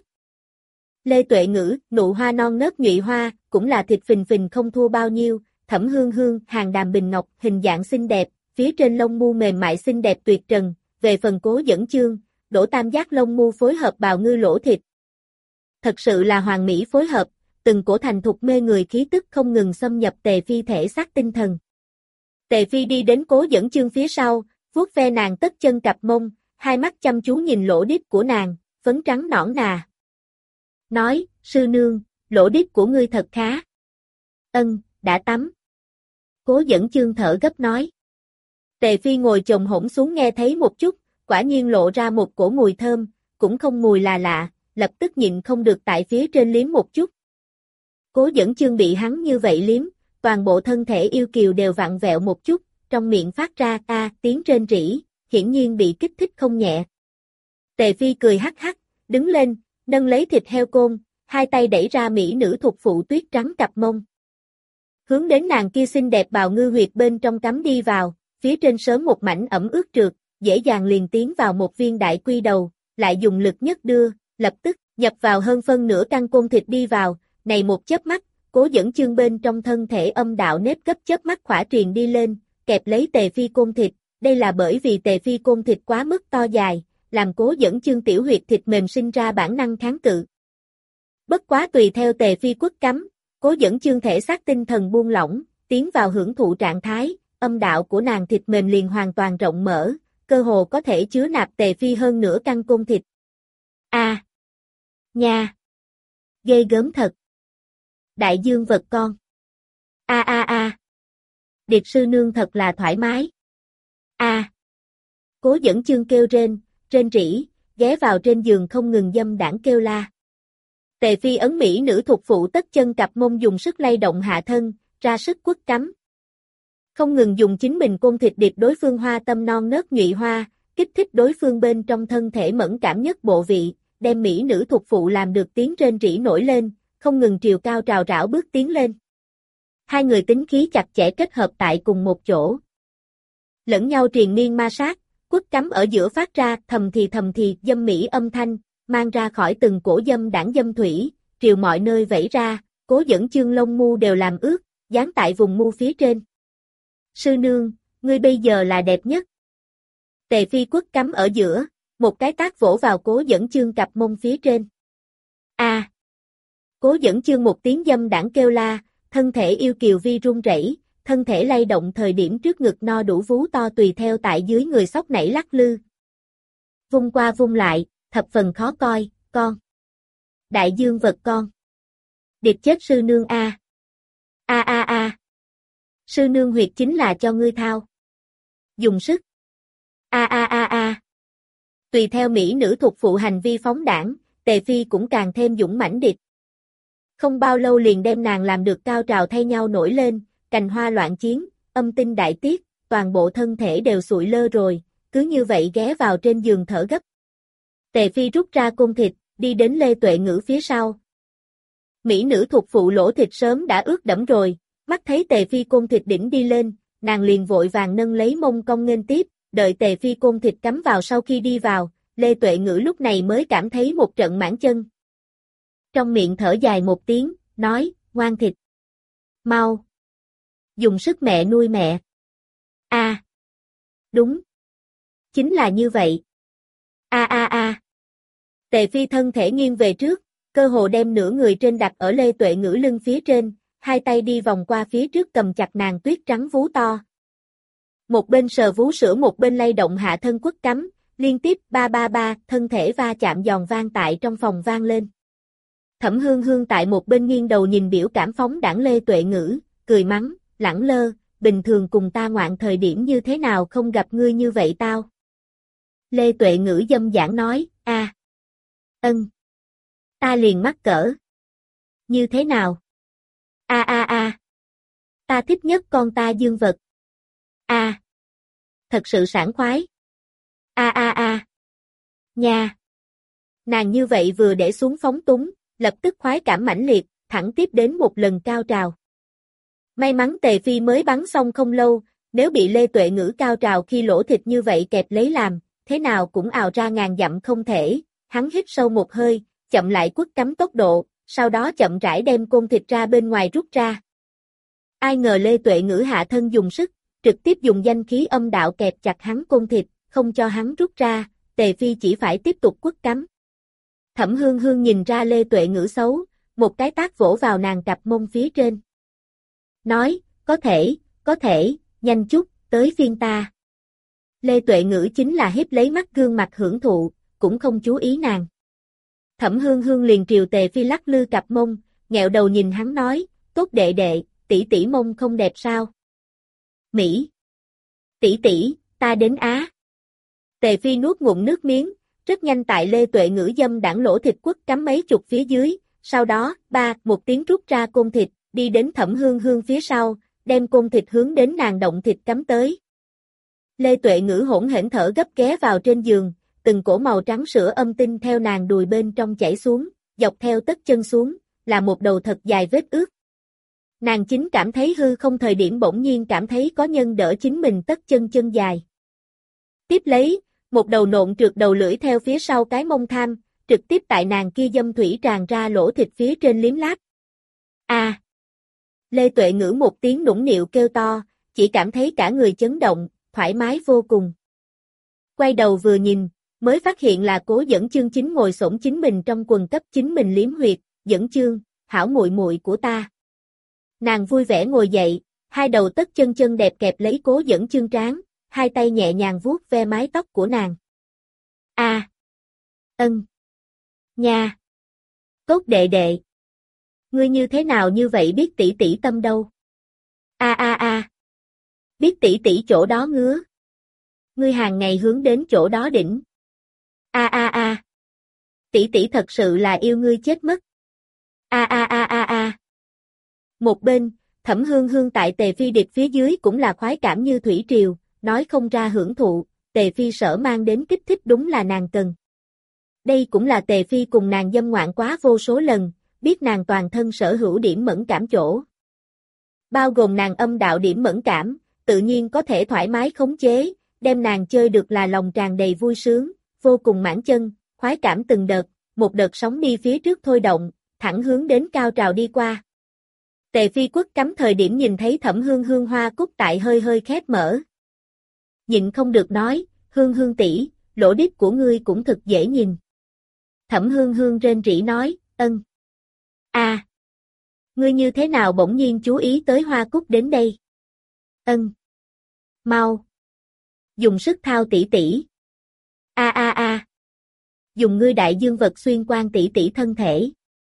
Lê Tuệ Ngữ, nụ hoa non nớt nhụy hoa, cũng là thịt phình phình không thua bao nhiêu, Thẩm Hương Hương, hàng đàm bình ngọc, hình dạng xinh đẹp, phía trên lông mu mềm mại xinh đẹp tuyệt trần, về phần Cố Dẫn Chương, đổ tam giác lông mu phối hợp bào ngư lỗ thịt. Thật sự là hoàn mỹ phối hợp, từng cổ thành thục mê người khí tức không ngừng xâm nhập Tề Phi thể xác tinh thần. Tề Phi đi đến Cố Dẫn Chương phía sau, vuốt ve nàng tất chân cặp mông, hai mắt chăm chú nhìn lỗ đít của nàng, phấn trắng nõn nà. Nói, sư nương, lỗ đít của ngươi thật khá. Ân, đã tắm. Cố Dẫn Chương thở gấp nói. Tề Phi ngồi chồm hổm xuống nghe thấy một chút, quả nhiên lộ ra một cổ mùi thơm, cũng không mùi là lạ, lập tức nhịn không được tại phía trên liếm một chút. Cố Dẫn Chương bị hắn như vậy liếm, toàn bộ thân thể yêu kiều đều vặn vẹo một chút, trong miệng phát ra tiếng rên rỉ, hiển nhiên bị kích thích không nhẹ. Tề Phi cười hắc hắc, đứng lên, nâng lấy thịt heo côn, hai tay đẩy ra mỹ nữ thuộc phụ tuyết trắng cặp mông. Hướng đến nàng kia xinh đẹp bào ngư huyệt bên trong cắm đi vào, phía trên sớm một mảnh ẩm ướt trượt, dễ dàng liền tiến vào một viên đại quy đầu, lại dùng lực nhất đưa, lập tức nhập vào hơn phân nửa căn côn thịt đi vào, này một chớp mắt, Cố Dẫn Chương bên trong thân thể âm đạo nếp gấp chớp mắt khỏa truyền đi lên, kẹp lấy Tề Phi côn thịt, đây là bởi vì Tề Phi côn thịt quá mức to dài, làm Cố Dẫn Chương tiểu huyệt thịt mềm sinh ra bản năng kháng cự. Bất quá tùy theo Tề Phi quất cắm, Cố Dẫn Chương thể xác tinh thần buông lỏng, tiến vào hưởng thụ trạng thái, âm đạo của nàng thịt mềm liền hoàn toàn rộng mở, cơ hồ có thể chứa nạp Tề Phi hơn nửa căn côn thịt. Nha! Ghê gớm thật! Đại dương vật con! Điệp sư nương thật là thoải mái! Cố Dẫn Chương kêu rên rỉ, ghé vào trên giường không ngừng dâm đãng kêu la. Tề Phi ấn mỹ nữ thuộc phụ tất chân cặp mông dùng sức lay động hạ thân, ra sức quất cắm. Không ngừng dùng chính mình côn thịt điệp đối phương hoa tâm non nớt nhụy hoa, kích thích đối phương bên trong thân thể mẫn cảm nhất bộ vị, đem mỹ nữ thuộc phụ làm được tiếng rên rỉ nổi lên, không ngừng triều cao trào rảo bước tiến lên. Hai người tính khí chặt chẽ kết hợp tại cùng một chỗ. Lẫn nhau triền miên ma sát, quất cắm ở giữa phát ra thầm thì dâm mỹ âm thanh, mang ra khỏi từng cổ dâm đảng dâm thủy, triều mọi nơi vẩy ra, Cố Dẫn Chương lông mu đều làm ướt, dán tại vùng mu phía trên. Sư nương, ngươi bây giờ là đẹp nhất. Tề Phi quất cắm ở giữa, một cái tát vỗ vào Cố Dẫn Chương cặp mông phía trên. A. Cố Dẫn Chương một tiếng dâm đãng kêu la, thân thể yêu kiều vi run rẩy, thân thể lay động thời điểm trước ngực no đủ vú to tùy theo tại dưới người xóc nảy lắc lư. Vung qua vung lại, thập phần khó coi, con. Đại dương vật con. Điệp chết sư nương a. A a a. Sư nương huyệt chính là cho ngươi thao. Dùng sức. A a a a. Tùy theo mỹ nữ thuộc phụ hành vi phóng đảng, Tề Phi cũng càng thêm dũng mãnh điệp. Không bao lâu liền đem nàng làm được cao trào thay nhau nổi lên, cành hoa loạn chiến, âm tinh đại tiết, toàn bộ thân thể đều sụi lơ rồi, cứ như vậy ghé vào trên giường thở gấp. Tề Phi rút ra côn thịt, đi đến Lê Tuệ Ngữ phía sau. Mỹ nữ thuộc phụ lỗ thịt sớm đã ướt đẫm rồi, mắt thấy Tề Phi côn thịt đỉnh đi lên, nàng liền vội vàng nâng lấy mông cong nghênh tiếp, đợi Tề Phi côn thịt cắm vào sau khi đi vào, Lê Tuệ Ngữ lúc này mới cảm thấy một trận mãn chân. Trong miệng thở dài một tiếng, nói, ngoan thịt. Mau. Dùng sức mẹ nuôi mẹ. A. Đúng. Chính là như vậy. A a a. Tề Phi thân thể nghiêng về trước, cơ hồ đem nửa người trên đặt ở Lê Tuệ Ngữ lưng phía trên, hai tay đi vòng qua phía trước cầm chặt nàng tuyết trắng vú to. Một bên sờ vú sữa một bên lay động hạ thân quất cắm, liên tiếp ba ba ba, thân thể va chạm giòn vang tại trong phòng vang lên. Thẩm Hương Hương tại một bên nghiêng đầu nhìn biểu cảm phóng đãng Lê Tuệ Ngữ, cười mắng, lẳng lơ, bình thường cùng ta ngoạn thời điểm như thế nào không gặp ngươi như vậy tao. Lê Tuệ Ngữ dâm dãn nói, a, ân, ta liền mắc cỡ. Như thế nào? A a a, ta thích nhất con ta dương vật. A, thật sự sảng khoái. A a a, nha. Nàng như vậy vừa để xuống phóng túng, lập tức khoái cảm mãnh liệt, thẳng tiếp đến một lần cao trào. May mắn Tề Phi mới bắn xong không lâu, nếu bị Lê Tuệ Ngữ cao trào khi lỗ thịt như vậy kẹp lấy làm, thế nào cũng ào ra ngàn dặm không thể, hắn hít sâu một hơi, chậm lại quất cắm tốc độ, sau đó chậm rãi đem côn thịt ra bên ngoài rút ra. Ai ngờ Lê Tuệ Ngữ hạ thân dùng sức, trực tiếp dùng danh khí âm đạo kẹp chặt hắn côn thịt, không cho hắn rút ra, Tề Phi chỉ phải tiếp tục quất cắm. Thẩm Hương Hương nhìn ra Lê Tuệ Ngữ xấu, một cái tát vỗ vào nàng cặp mông phía trên. Nói, có thể, nhanh chút, tới phiên ta. Lê Tuệ Ngữ chính là hiếp lấy mắt gương mặt hưởng thụ, cũng không chú ý nàng. Thẩm Hương Hương liền triều Tề Phi lắc lư cặp mông, nghẹo đầu nhìn hắn nói, tốt đệ đệ, tỷ tỷ mông không đẹp sao? Mỹ. Tỷ, ta đến Á. Tề Phi nuốt ngụm nước miếng, rất nhanh tại Lê Tuệ Ngữ dâm đãng lỗ thịt quất cắm mấy chục phía dưới, sau đó, một tiếng rút ra côn thịt, đi đến Thẩm Hương Hương phía sau, đem côn thịt hướng đến nàng động thịt cắm tới. Lê Tuệ Ngữ hỗn hển thở gấp ghé vào trên giường, từng cổ màu trắng sữa âm tinh theo nàng đùi bên trong chảy xuống, dọc theo tất chân xuống, là một đầu thật dài vết ướt. Nàng chính cảm thấy hư không thời điểm bỗng nhiên cảm thấy có nhân đỡ chính mình tất chân dài. Tiếp lấy, một đầu nộn trượt đầu lưỡi theo phía sau cái mông tham, trực tiếp tại nàng kia dâm thủy tràn ra lỗ thịt phía trên liếm láp. A. Lê Tuệ Ngữ một tiếng nũng nịu kêu to, chỉ cảm thấy cả người chấn động, thoải mái vô cùng. Quay đầu vừa nhìn, mới phát hiện là Cố Dẫn Chương chính ngồi xổm chính mình trong quần cấp chính mình liếm huyệt, Dẫn Chương, hảo muội muội của ta. Nàng vui vẻ ngồi dậy, hai đầu tất chân đẹp kẹp lấy Cố Dẫn Chương trán, hai tay nhẹ nhàng vuốt ve mái tóc của nàng. A. Ân. Nha. Tốt đệ đệ. Ngươi như thế nào như vậy biết tỷ tỷ tâm đâu? A a a. Biết tỷ tỷ chỗ đó ngứa. Ngươi hàng ngày hướng đến chỗ đó đỉnh. A a a. Tỷ tỷ thật sự là yêu ngươi chết mất. A a a a a. Một bên, Thẩm Hương Hương tại Tề Phi điệp phía dưới cũng là khoái cảm như thủy triều, nói không ra hưởng thụ, Tề Phi sở mang đến kích thích đúng là nàng cần. Đây cũng là Tề Phi cùng nàng dâm ngoạn quá vô số lần, biết nàng toàn thân sở hữu điểm mẫn cảm chỗ. Bao gồm nàng âm đạo điểm mẫn cảm, tự nhiên có thể thoải mái khống chế, đem nàng chơi được là lòng tràn đầy vui sướng, vô cùng mãn chân, khoái cảm từng đợt, một đợt sóng đi phía trước thôi động, thẳng hướng đến cao trào đi qua. Tề Phi quất cắm thời điểm nhìn thấy Thẩm Hương Hương hoa cúc tại hơi khép mở. Nhịn không được nói, Hương Hương tỷ, lỗ đít của ngươi cũng thật dễ nhìn. Thẩm Hương Hương rên rỉ nói, Ân. A. Ngươi như thế nào bỗng nhiên chú ý tới Hoa Cúc đến đây? Ân. Mau. Dùng sức thao tỷ tỷ. A a a. Dùng ngươi đại dương vật xuyên quan tỷ tỷ thân thể.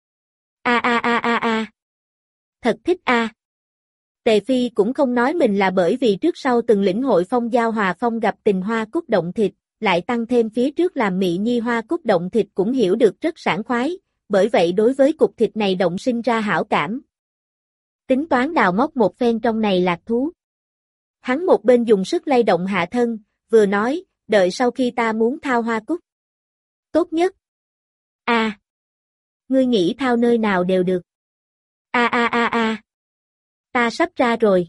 A a a a a. Thật thích a. Tề Phi cũng không nói mình là bởi vì trước sau từng lĩnh hội phong giao hòa phong gặp tình Hoa Cúc động thịt, lại tăng thêm phía trước làm Mị Nhi Hoa Cúc động thịt cũng hiểu được rất sảng khoái, bởi vậy đối với cục thịt này động sinh ra hảo cảm. Tính toán đào móc một phen trong này lạc thú. Hắn một bên dùng sức lay động hạ thân, vừa nói, đợi sau khi ta muốn thao Hoa Cúc. Tốt nhất. A. Ngươi nghĩ thao nơi nào đều được. A a a a. Ta sắp ra rồi.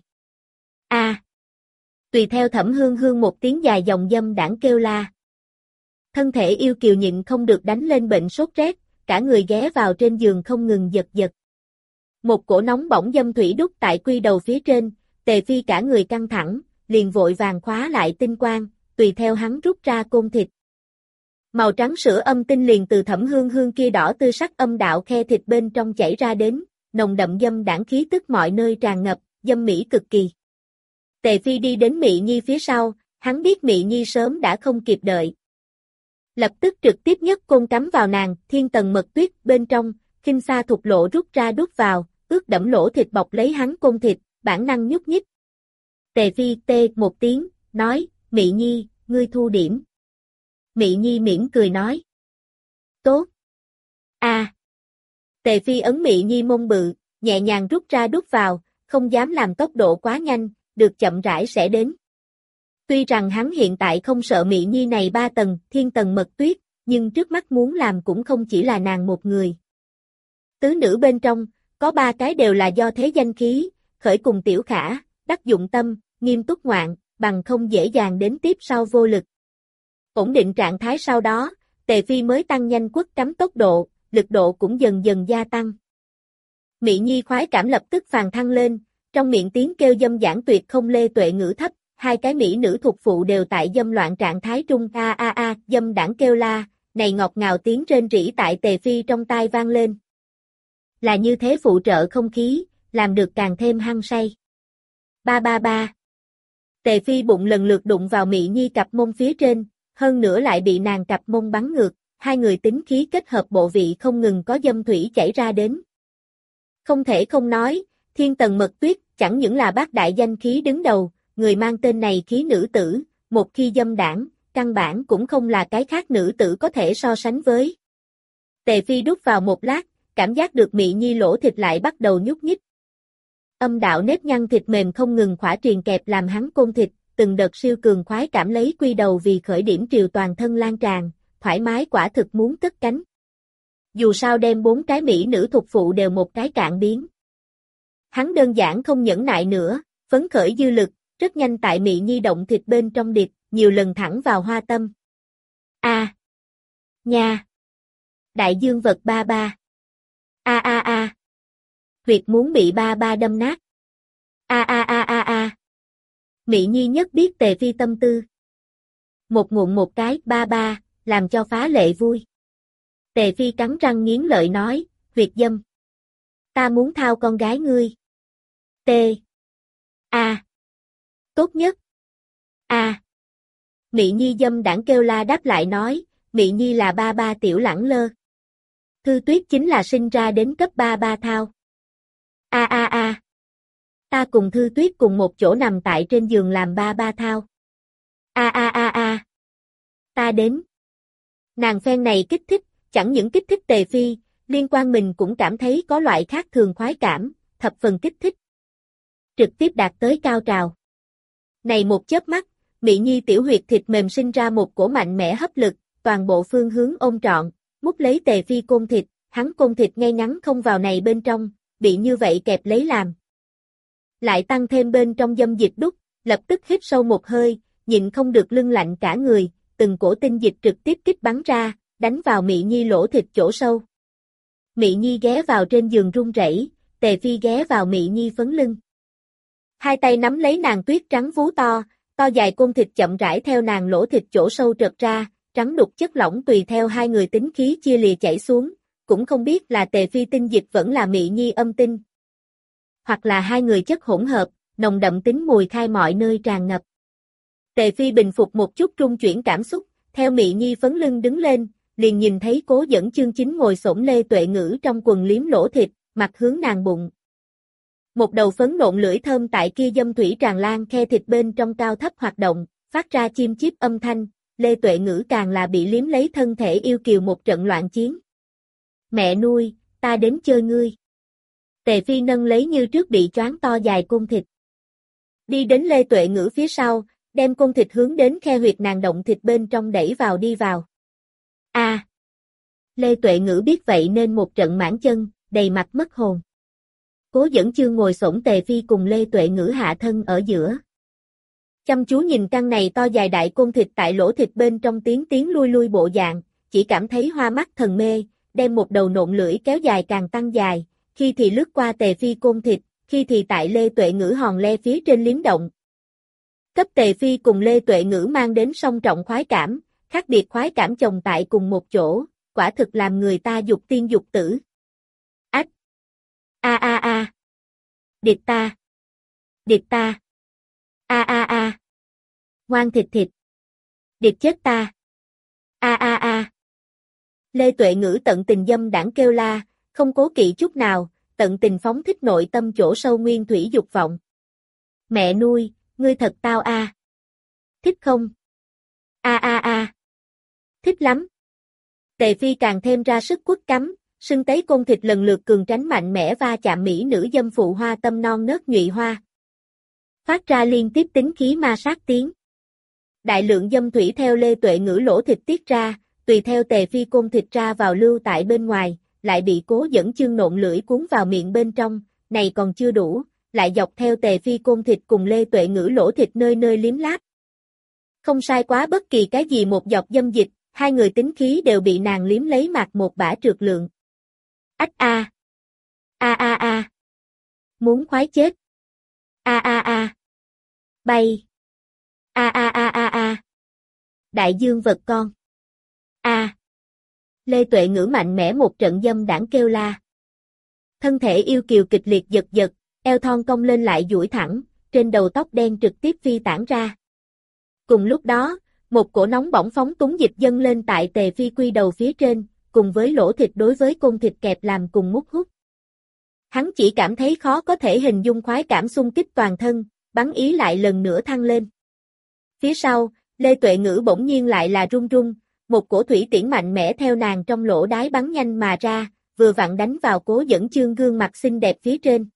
A. Tùy theo Thẩm Hương Hương một tiếng dài dòng dâm đãng kêu la. Thân thể yêu kiều nhịn không được đánh lên bệnh sốt rét, cả người ghé vào trên giường không ngừng giật giật. Một cổ nóng bỏng dâm thủy đúc tại quy đầu phía trên, Tề Phi cả người căng thẳng, liền vội vàng khóa lại tinh quang, tùy theo hắn rút ra côn thịt. Màu trắng sữa âm tinh liền từ Thẩm Hương Hương kia đỏ tươi sắc âm đạo khe thịt bên trong chảy ra đến, nồng đậm dâm đãng khí tức mọi nơi tràn ngập, dâm mỹ cực kỳ. Tề Phi đi đến Mị Nhi phía sau, hắn biết Mị Nhi sớm đã không kịp đợi. Lập tức trực tiếp nhất côn cắm vào nàng, thiên tầng mật tuyết bên trong, khinh xa thục lộ rút ra đút vào, ướt đẫm lỗ thịt bọc lấy hắn côn thịt, bản năng nhúc nhích. Tề Phi tê một tiếng, nói, Mị Nhi, ngươi thu điểm. Mị Nhi mỉm cười nói. Tốt. A. Tề Phi ấn Mị Nhi mông bự, nhẹ nhàng rút ra đút vào, không dám làm tốc độ quá nhanh, được chậm rãi sẽ đến. Tuy rằng hắn hiện tại không sợ Mị Nhi này 3 tầng, thiên tầng mật tuyết, nhưng trước mắt muốn làm cũng không chỉ là nàng một người. Tứ nữ bên trong, có 3 cái đều là do thế danh khí, khởi cùng tiểu khả, đắc dụng tâm, nghiêm túc ngoạn, bằng không dễ dàng đến tiếp sau vô lực. Ổn định trạng thái sau đó, Tề Phi mới tăng nhanh quất cắm tốc độ, lực độ cũng dần dần gia tăng. Mị Nhi khoái cảm lập tức phàn thăng lên, trong miệng tiếng kêu dâm dãng tuyệt không lê tuệ ngữ thấp, hai cái mỹ nữ thuộc phụ đều tại dâm loạn trạng thái trung a a a, dâm đãng kêu la, này ngọt ngào tiếng rên rỉ tại Tề Phi trong tai vang lên. Là như thế phụ trợ không khí, làm được càng thêm hăng say. Ba ba ba. Tề Phi bụng lần lượt đụng vào Mị Nhi cặp mông phía trên, hơn nữa lại bị nàng cặp mông bắn ngược, hai người tính khí kết hợp bộ vị không ngừng có dâm thủy chảy ra đến. Không thể không nói, thiên tầng mật tuyết chẳng những là bác đại danh khí đứng đầu, người mang tên này khí nữ tử, một khi dâm đãng, căn bản cũng không là cái khác nữ tử có thể so sánh với. Tề Phi đút vào một lát, cảm giác được Mị Nhi lỗ thịt lại bắt đầu nhúc nhích. Âm đạo nếp nhăn thịt mềm không ngừng khỏa triền kẹp làm hắn côn thịt, từng đợt siêu cường khoái cảm lấy quy đầu vì khởi điểm triều toàn thân lan tràn, thoải mái quả thực muốn cất cánh. Dù sao đem 4 cái mỹ nữ thuộc phụ đều một cái cạn biến. Hắn đơn giản không nhẫn nại nữa, phấn khởi dư lực, rất nhanh tại Mị Nhi động thịt bên trong điệp, nhiều lần thẳng vào hoa tâm. A. Nha. Đại dương vật ba ba. A a a. Huyệt muốn bị ba ba đâm nát. A a a a a. Mị Nhi nhất biết Tề Phi tâm tư. Một ngụm một cái ba ba, làm cho phá lệ vui. Tề Phi cắn răng nghiến lợi nói, huyệt dâm. Ta muốn thao con gái ngươi. T. A. Tốt nhất. A. Mị Nhi dâm đãng kêu la đáp lại nói, Mị Nhi là ba ba tiểu lẳng lơ. Thư Tuyết chính là sinh ra đến cấp ba ba thao. A a a. Ta cùng Thư Tuyết cùng một chỗ nằm tại trên giường làm ba ba thao. A a a a. Ta đến. Nàng phen này kích thích, chẳng những kích thích Tề Phi, liên quan mình cũng cảm thấy có loại khác thường khoái cảm, thập phần kích thích. Trực tiếp đạt tới cao trào. Này một chớp mắt, Mị Nhi tiểu huyệt thịt mềm sinh ra một cổ mạnh mẽ hấp lực, toàn bộ phương hướng ôm trọn, mút lấy Tề Phi côn thịt, hắn côn thịt ngay ngắn không vào này bên trong, bị như vậy kẹp lấy làm. Lại tăng thêm bên trong dâm dịch đúc, lập tức hít sâu một hơi, nhịn không được lưng lạnh cả người, từng cổ tinh dịch trực tiếp kích bắn ra, đánh vào Mị Nhi lỗ thịt chỗ sâu. Mị Nhi ghé vào trên giường run rẩy, Tề Phi ghé vào Mị Nhi phấn lưng. Hai tay nắm lấy nàng tuyết trắng vú to, to dài côn thịt chậm rãi theo nàng lỗ thịt chỗ sâu trật ra, trắng đục chất lỏng tùy theo hai người tính khí chia lìa chảy xuống, cũng không biết là Tề Phi tinh dịch vẫn là Mị Nhi âm tinh. Hoặc là hai người chất hỗn hợp, nồng đậm tính mùi khai mọi nơi tràn ngập. Tề Phi bình phục một chút trung chuyển cảm xúc, theo Mị Nhi phấn lưng đứng lên, liền nhìn thấy Cố Dẫn Chương chính ngồi xổm Lê Tuệ Ngữ trong quần liếm lỗ thịt, mặt hướng nàng bụng. Một đầu phấn nộn lưỡi thơm tại kia dâm thủy tràn lan khe thịt bên trong cao thấp hoạt động, phát ra chim chíp âm thanh, Lê Tuệ Ngữ càng là bị liếm lấy thân thể yêu kiều một trận loạn chiến. Mẹ nuôi, ta đến chơi ngươi. Tề Phi nâng lấy như trước bị choáng to dài côn thịt. Đi đến Lê Tuệ Ngữ phía sau, đem côn thịt hướng đến khe huyệt nàng động thịt bên trong đẩy vào đi vào. A. Lê Tuệ Ngữ biết vậy nên một trận mãn chân, đầy mặt mất hồn. Cố Dẫn Chương ngồi xổm Tề Phi cùng Lê Tuệ Ngữ hạ thân ở giữa. Chăm chú nhìn căn này to dài đại côn thịt tại lỗ thịt bên trong tiến lui lui bộ dạng, chỉ cảm thấy hoa mắt thần mê, đem một đầu nộn lưỡi kéo dài càng tăng dài, khi thì lướt qua Tề Phi côn thịt, khi thì tại Lê Tuệ Ngữ hòn le phía trên liếm động. Cấp Tề Phi cùng Lê Tuệ Ngữ mang đến song trọng khoái cảm, khác biệt khoái cảm chồng tại cùng một chỗ, quả thực làm người ta dục tiên dục tử. Ách! A a a! Điệt ta! Điệt ta! A a a! Ngoan thịt thịt! Điệt chết ta! A a a! Lê Tuệ Ngữ tận tình dâm đãng kêu la, không cố kỵ chút nào, tận tình phóng thích nội tâm chỗ sâu nguyên thủy dục vọng. Mẹ nuôi, ngươi thật tao a. Thích không? A a a. Thích lắm. Tề Phi càng thêm ra sức quất cắm, sưng tấy côn thịt lần lượt cường tránh mạnh mẽ va chạm mỹ nữ dâm phụ hoa tâm non nớt nhụy hoa. Phát ra liên tiếp tính khí ma sát tiếng. Đại lượng dâm thủy theo Lê Tuệ Ngữ lỗ thịt tiết ra, tùy theo Tề Phi côn thịt ra vào lưu tại bên ngoài, lại bị Cố Dẫn Chương nộn lưỡi cuốn vào miệng bên trong, này còn chưa đủ, lại dọc theo Tề Phi côn thịt cùng Lê Tuệ Ngữ lỗ thịt nơi nơi liếm láp. Không sai quá bất kỳ cái gì một giọt dâm dịch, hai người tính khí đều bị nàng liếm lấy mặt một bả trượt lượng. Ách a. A a a. Muốn khoái chết. A a a. Bay. A a a a a. Đại dương vật con. A. Lê Tuệ Ngữ mạnh mẽ một trận dâm đãng kêu la. Thân thể yêu kiều kịch liệt giật giật, eo thon cong lên lại duỗi thẳng, trên đầu tóc đen trực tiếp phi tản ra. Cùng lúc đó, một cổ nóng bỏng phóng túng dịch dâng lên tại Tề Phi quy đầu phía trên, cùng với lỗ thịt đối với côn thịt kẹp làm cùng mút hút. Hắn chỉ cảm thấy khó có thể hình dung khoái cảm xung kích toàn thân, bắn ý lại lần nữa thăng lên. Phía sau, Lê Tuệ Ngữ bỗng nhiên lại là run run, một cổ thủy tiễn mạnh mẽ theo nàng trong lỗ đái bắn nhanh mà ra, vừa vặn đánh vào Cố Dẫn Chương gương mặt xinh đẹp phía trên.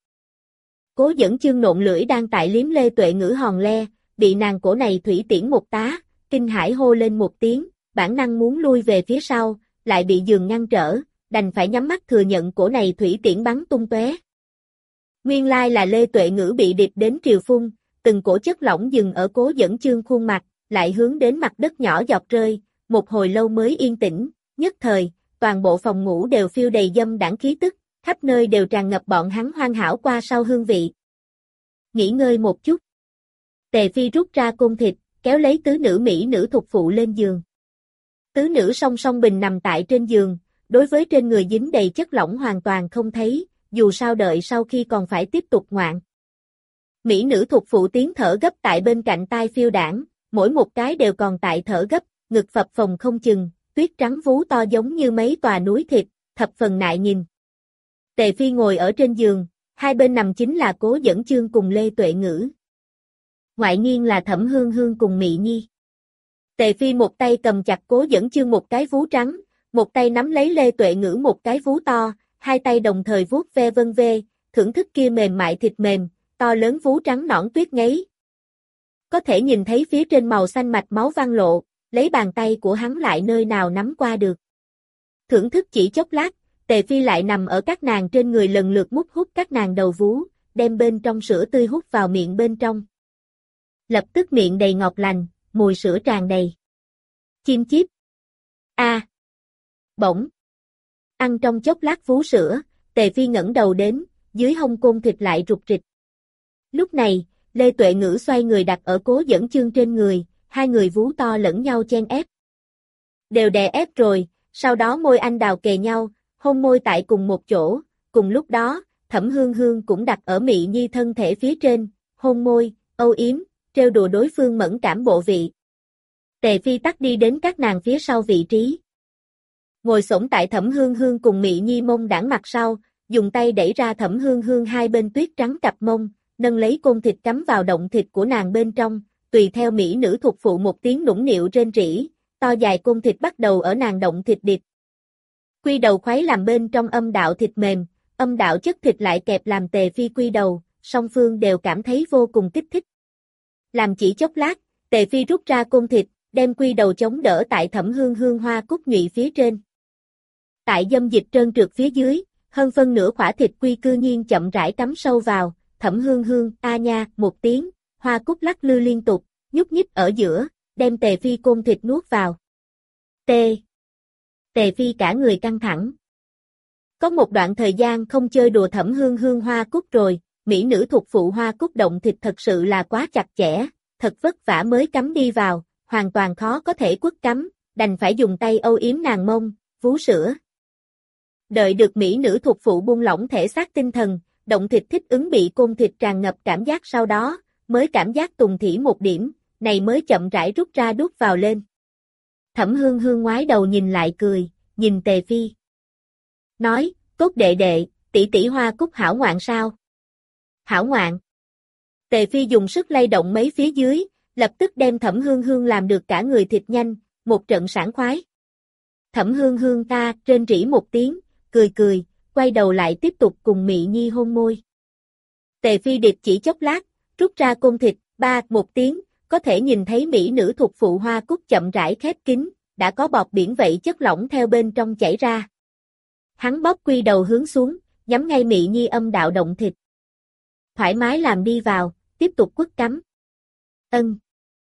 Cố Dẫn Chương nộn lưỡi đang tại liếm Lê Tuệ Ngữ hòn le, bị nàng cổ này thủy tiễn một tá, kinh hãi hô lên một tiếng, bản năng muốn lui về phía sau, lại bị giường ngăn trở, đành phải nhắm mắt thừa nhận cổ này thủy tiễn bắn tung tóe. Nguyên lai là Lê Tuệ Ngữ bị điệp đến triều phun, từng cổ chất lỏng dừng ở Cố Dẫn Chương khuôn mặt, lại hướng đến mặt đất nhỏ giọt rơi, một hồi lâu mới yên tĩnh, nhất thời, toàn bộ phòng ngủ đều phiêu đầy dâm đãng khí tức, khắp nơi đều tràn ngập bọn hắn hoàn hảo qua sau hương vị. Nghỉ ngơi một chút. Tề Phi rút ra côn thịt, kéo lấy tứ nữ mỹ nữ thục phụ lên giường. Tứ nữ song song bình nằm tại trên giường, đối với trên người dính đầy chất lỏng hoàn toàn không thấy, dù sao đợi sau khi còn phải tiếp tục ngoạn. Mỹ nữ thục phụ tiếng thở gấp tại bên cạnh tai phiêu đảng, mỗi một cái đều còn tại thở gấp, ngực phập phồng không chừng, tuyết trắng vú to giống như mấy tòa núi thịt, thập phần nại nhìn. Tề Phi ngồi ở trên giường, hai bên nằm chính là Cố Dẫn Chương cùng Lê Tuệ Ngữ. Ngoại nghiêng là Thẩm Hương Hương cùng Mị Nhi. Tề Phi một tay cầm chặt Cố Dẫn Chương một cái vú trắng, một tay nắm lấy Lê Tuệ Ngữ một cái vú to, hai tay đồng thời vuốt ve vân vê, thưởng thức kia mềm mại thịt mềm, to lớn vú trắng nõn tuyết ngấy. Có thể nhìn thấy phía trên màu xanh mạch máu văng lộ, lấy bàn tay của hắn lại nơi nào nắm qua được. Thưởng thức chỉ chốc lát, Tề Phi lại nằm ở các nàng trên người lần lượt mút hút các nàng đầu vú, đem bên trong sữa tươi hút vào miệng bên trong. Lập tức miệng đầy ngọt lành, mùi sữa tràn đầy. Chim chíp. A. Bỗng. Ăn trong chốc lát vú sữa, Tề Phi ngẩng đầu đến, dưới hông côn thịt lại rục rịch. Lúc này, Lê Tuệ Ngữ xoay người đặt ở Cố Dẫn Chương trên người, hai người vú to lẫn nhau chen ép. Đều đè ép rồi, sau đó môi anh đào kề nhau, hôn môi tại cùng một chỗ, cùng lúc đó, Thẩm Hương Hương cũng đặt ở Mị Nhi thân thể phía trên, hôn môi, âu yếm, trêu đùa đối phương mẫn cảm bộ vị. Tề Phi tắc đi đến các nàng phía sau vị trí. Ngồi xổm tại Thẩm Hương Hương cùng Mị Nhi mông đảng mặt sau, dùng tay đẩy ra Thẩm Hương Hương hai bên tuyết trắng cặp mông, nâng lấy côn thịt cắm vào động thịt của nàng bên trong, tùy theo mỹ nữ thuộc phụ một tiếng nũng nịu rên rỉ, to dài côn thịt bắt đầu ở nàng động thịt điệp. Quy đầu khoái làm bên trong âm đạo thịt mềm, âm đạo chất thịt lại kẹp làm Tề Phi quy đầu, song phương đều cảm thấy vô cùng kích thích. Làm chỉ chốc lát, Tề Phi rút ra côn thịt, đem quy đầu chống đỡ tại Thẩm Hương Hương hoa cúc nhụy phía trên. Tại dâm dịch trơn trượt phía dưới, hơn phân nửa khỏa thịt quy cư nhiên chậm rãi cắm sâu vào, Thẩm Hương Hương, a nha, một tiếng, hoa cúc lắc lư liên tục, nhúc nhích ở giữa, đem Tề Phi côn thịt nuốt vào. Tề Phi cả người căng thẳng. Có một đoạn thời gian không chơi đùa Thẩm Hương Hương hoa cúc rồi, mỹ nữ thuộc phụ hoa cúc động thịt thật sự là quá chặt chẽ, thật vất vả mới cắm đi vào, hoàn toàn khó có thể quất cắm, đành phải dùng tay âu yếm nàng mông, vú sữa. Đợi được mỹ nữ thuộc phụ buông lỏng thể xác tinh thần, động thịt thích ứng bị côn thịt tràn ngập cảm giác sau đó, mới cảm giác tùng thỉ một điểm, này mới chậm rãi rút ra đút vào lên. Thẩm Hương Hương ngoái đầu nhìn lại cười, nhìn Tề Phi. Nói, tốt đệ đệ, tỷ tỷ hoa cúc hảo ngoạn sao? Hảo ngoạn. Tề Phi dùng sức lay động mấy phía dưới, lập tức đem Thẩm Hương Hương làm được cả người thịt nhanh, một trận sảng khoái. Thẩm Hương Hương ta rên rỉ một tiếng, cười, quay đầu lại tiếp tục cùng Mị Nhi hôn môi. Tề Phi điệp chỉ chốc lát, rút ra côn thịt, một tiếng, có thể nhìn thấy mỹ nữ thuộc phụ hoa cúc chậm rãi khép kín, đã có bọt biển vậy chất lỏng theo bên trong chảy ra. Hắn bóp quy đầu hướng xuống, nhắm ngay Mị Nhi âm đạo động thịt. Thoải mái làm đi vào, tiếp tục quất cắm. Ân.